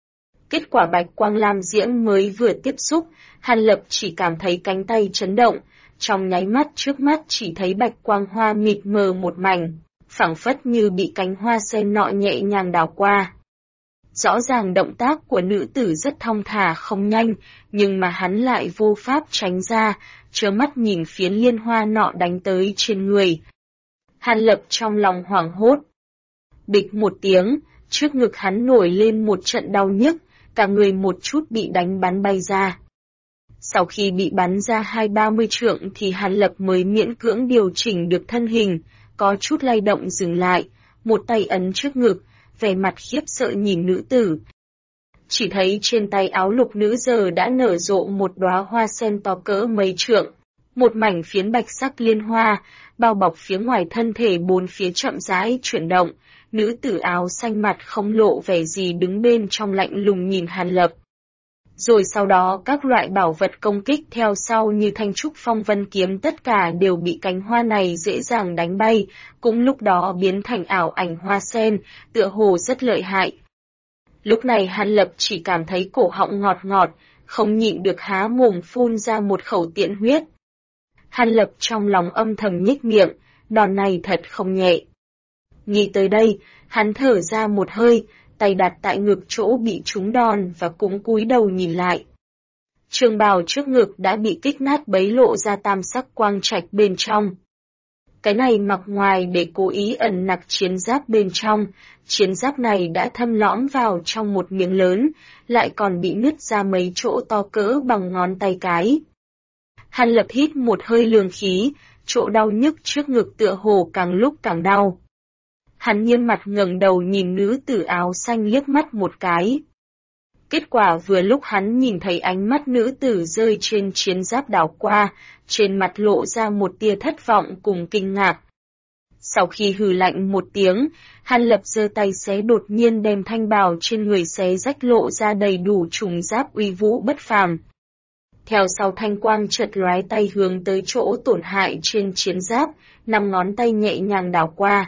Kết quả bạch quang lam diễm mới vừa tiếp xúc, Hàn Lập chỉ cảm thấy cánh tay chấn động, trong nháy mắt trước mắt chỉ thấy bạch quang hoa mịt mờ một mảnh, phảng phất như bị cánh hoa sen nọ nhẹ nhàng đảo qua. Rõ ràng động tác của nữ tử rất thong thả không nhanh, nhưng mà hắn lại vô pháp tránh ra, trơ mắt nhìn phiến liên hoa nọ đánh tới trên người. Hàn Lập trong lòng hoảng hốt. Bịch một tiếng, trước ngực hắn nổi lên một trận đau nhức, cả người một chút bị đánh bắn bay ra. Sau khi bị bắn ra 20-30 trượng thì Hàn Lập mới miễn cưỡng điều chỉnh được thân hình, có chút lay động dừng lại, một tay ấn trước ngực, vẻ mặt khiếp sợ nhìn nữ tử. Chỉ thấy trên tay áo lục nữ giờ đã nở rộ một đóa hoa sen to cỡ mấy trượng, một mảnh phiến bạch sắc liên hoa, bao bọc phía ngoài thân thể bốn phía chậm rãi chuyển động, nữ tử áo xanh mặt không lộ vẻ gì đứng bên trong lạnh lùng nhìn Hàn Lập. Rồi sau đó các loại bảo vật công kích theo sau như thanh trúc phong vân kiếm tất cả đều bị cánh hoa này dễ dàng đánh bay, cũng lúc đó biến thành ảo ảnh hoa sen, tựa hồ rất lợi hại. Lúc này Hàn Lập chỉ cảm thấy cổ họng ngọt ngọt, không nhịn được há mồm phun ra một khẩu tiễn huyết. Hàn Lập trong lòng âm thầm nhếch miệng, đòn này thật không nhẹ. Nghĩ tới đây, hắn thở ra một hơi, tay đặt tại ngực chỗ bị trúng đòn và cũng cúi đầu nhìn lại. Trường bào trước ngực đã bị kích nát bấy lộ ra tam sắc quang trạch bên trong. Cái này mặc ngoài để cố ý ẩn nặc chiến giáp bên trong, chiến giáp này đã thâm lõm vào trong một miếng lớn, lại còn bị nứt ra mấy chỗ to cỡ bằng ngón tay cái. Hàn Lập hít một hơi lương khí, chỗ đau nhức trước ngực tựa hồ càng lúc càng đau. Hắn nghiêm mặt ngẩng đầu nhìn nữ tử áo xanh liếc mắt một cái. Kết quả vừa lúc hắn nhìn thấy ánh mắt nữ tử rơi trên chiến giáp đảo qua, trên mặt lộ ra một tia thất vọng cùng kinh ngạc. Sau khi hừ lạnh một tiếng, Hàn Lập giơ tay xé đột nhiên đem thanh bào trên người xé rách lộ ra đầy đủ trùng giáp uy vũ bất phàm. Theo sau thanh quang chợt lóe tay hướng tới chỗ tổn hại trên chiến giáp, 5 ngón tay nhẹ nhàng đảo qua.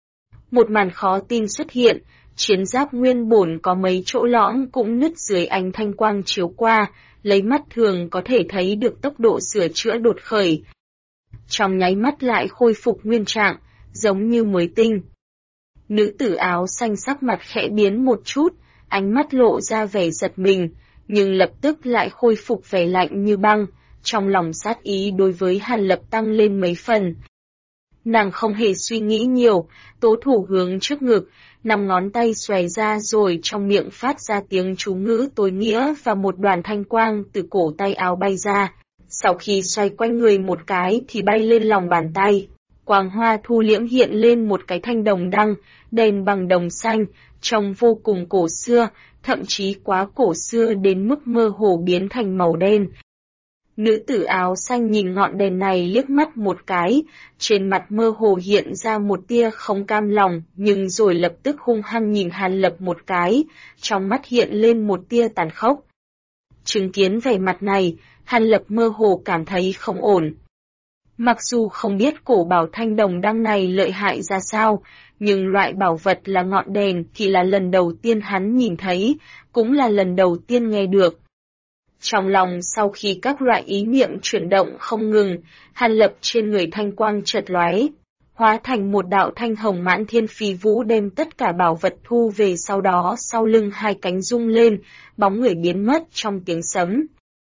Một màn khó tin xuất hiện, chiến giáp nguyên bổn có mấy chỗ lõm cũng nứt dưới ánh thanh quang chiếu qua, lấy mắt thường có thể thấy được tốc độ sửa chữa đột khởi. Trong nháy mắt lại khôi phục nguyên trạng, giống như mới tinh. Nữ tử áo xanh sắc mặt khẽ biến một chút, ánh mắt lộ ra vẻ giật mình, nhưng lập tức lại khôi phục vẻ lạnh như băng, trong lòng sát ý đối với Hàn Lập tăng lên mấy phần. Nàng không hề suy nghĩ nhiều, tố thủ hướng trước ngực, 5 ngón tay xòe ra rồi trong miệng phát ra tiếng chú ngữ tối nghĩa và một đoàn thanh quang từ cổ tay áo bay ra. Sau khi xoay quanh người một cái thì bay lên lòng bàn tay. Quang hoa thu liễm hiện lên một cái thanh đồng đăng, đèn bằng đồng xanh, trông vô cùng cổ xưa, thậm chí quá cổ xưa đến mức mơ hồ biến thành màu đen. Nữ tử áo xanh nhìn ngọn đèn này liếc mắt một cái, trên mặt mơ hồ hiện ra một tia không cam lòng, nhưng rồi lập tức hung hăng nhìn Hàn Lập một cái, trong mắt hiện lên một tia tàn khốc. Chứng kiến vẻ mặt này, Hàn Lập mơ hồ cảm thấy không ổn. Mặc dù không biết cổ bảo thanh đồng đăng này lợi hại ra sao, nhưng loại bảo vật là ngọn đèn thì là lần đầu tiên hắn nhìn thấy, cũng là lần đầu tiên nghe được. Trong lòng sau khi các loại ý niệm chuyển động không ngừng, Hàn Lập trên người thanh quang chợt lóe, hóa thành một đạo thanh hồng mãn thiên phi vũ đem tất cả bảo vật thu về, sau đó sau lưng hai cánh rung lên, bóng người biến mất trong tiếng sấm.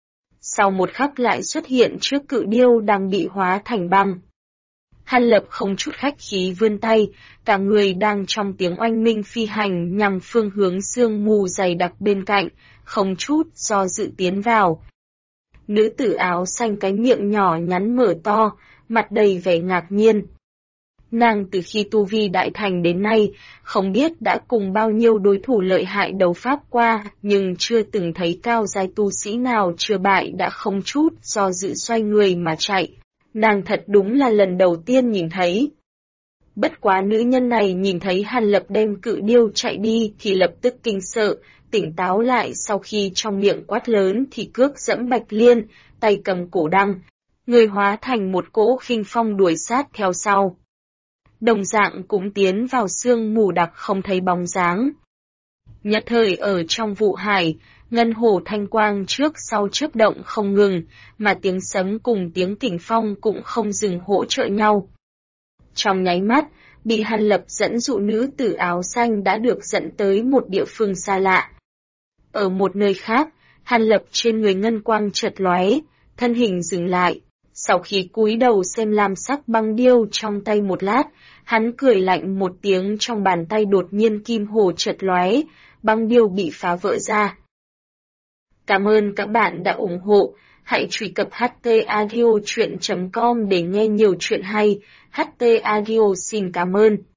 Sau một khắc lại xuất hiện trước cự điêu đang bị hóa thành băng. Hàn Lập không chút khách khí vươn tay, cả người đang trong tiếng oanh minh phi hành nhằm phương hướng sương mù dày đặc bên cạnh, không chút do dự tiến vào. Nữ tử áo xanh cái miệng nhỏ nhắn mở to, mặt đầy vẻ ngạc nhiên. Nàng từ khi tu vi đại thành đến nay, không biết đã cùng bao nhiêu đối thủ lợi hại đấu pháp qua, nhưng chưa từng thấy cao giai tu sĩ nào chưa bại đã không chút do dự xoay người mà chạy. Nàng thật đúng là lần đầu tiên nhìn thấy. Bất quá nữ nhân này nhìn thấy Hàn Lập đem cự điêu chạy đi thì lập tức kinh sợ, tỉnh táo lại, sau khi trong miệng quát lớn thì cước dẫm Bạch Liên, tay cầm cổ đăng, người hóa thành một cỗ khinh phong đuổi sát theo sau. Đồng dạng cũng tiến vào sương mù đặc không thấy bóng dáng. Nhất thời ở trong vụ hải, ngân hồ thanh quang trước sau chớp động không ngừng, mà tiếng sấm cùng tiếng kình phong cũng không dừng hỗ trợ nhau. Trong nháy mắt, bị Hàn Lập dẫn dụ nữ tử áo xanh đã được dẫn tới một địa phương xa lạ. Ở một nơi khác, Hàn Lập trên người ngân quang chợt lóe, thân hình dừng lại. Sau khi cúi đầu xem lam sắc băng điêu trong tay một lát, hắn cười lạnh một tiếng, trong bàn tay đột nhiên kim hồ chợt lóe, băng điêu bị phá vỡ ra. Cảm ơn các bạn đã ủng hộ, hãy truy cập htaudio.com để nghe nhiều chuyện hay. HT Audio xin cảm ơn.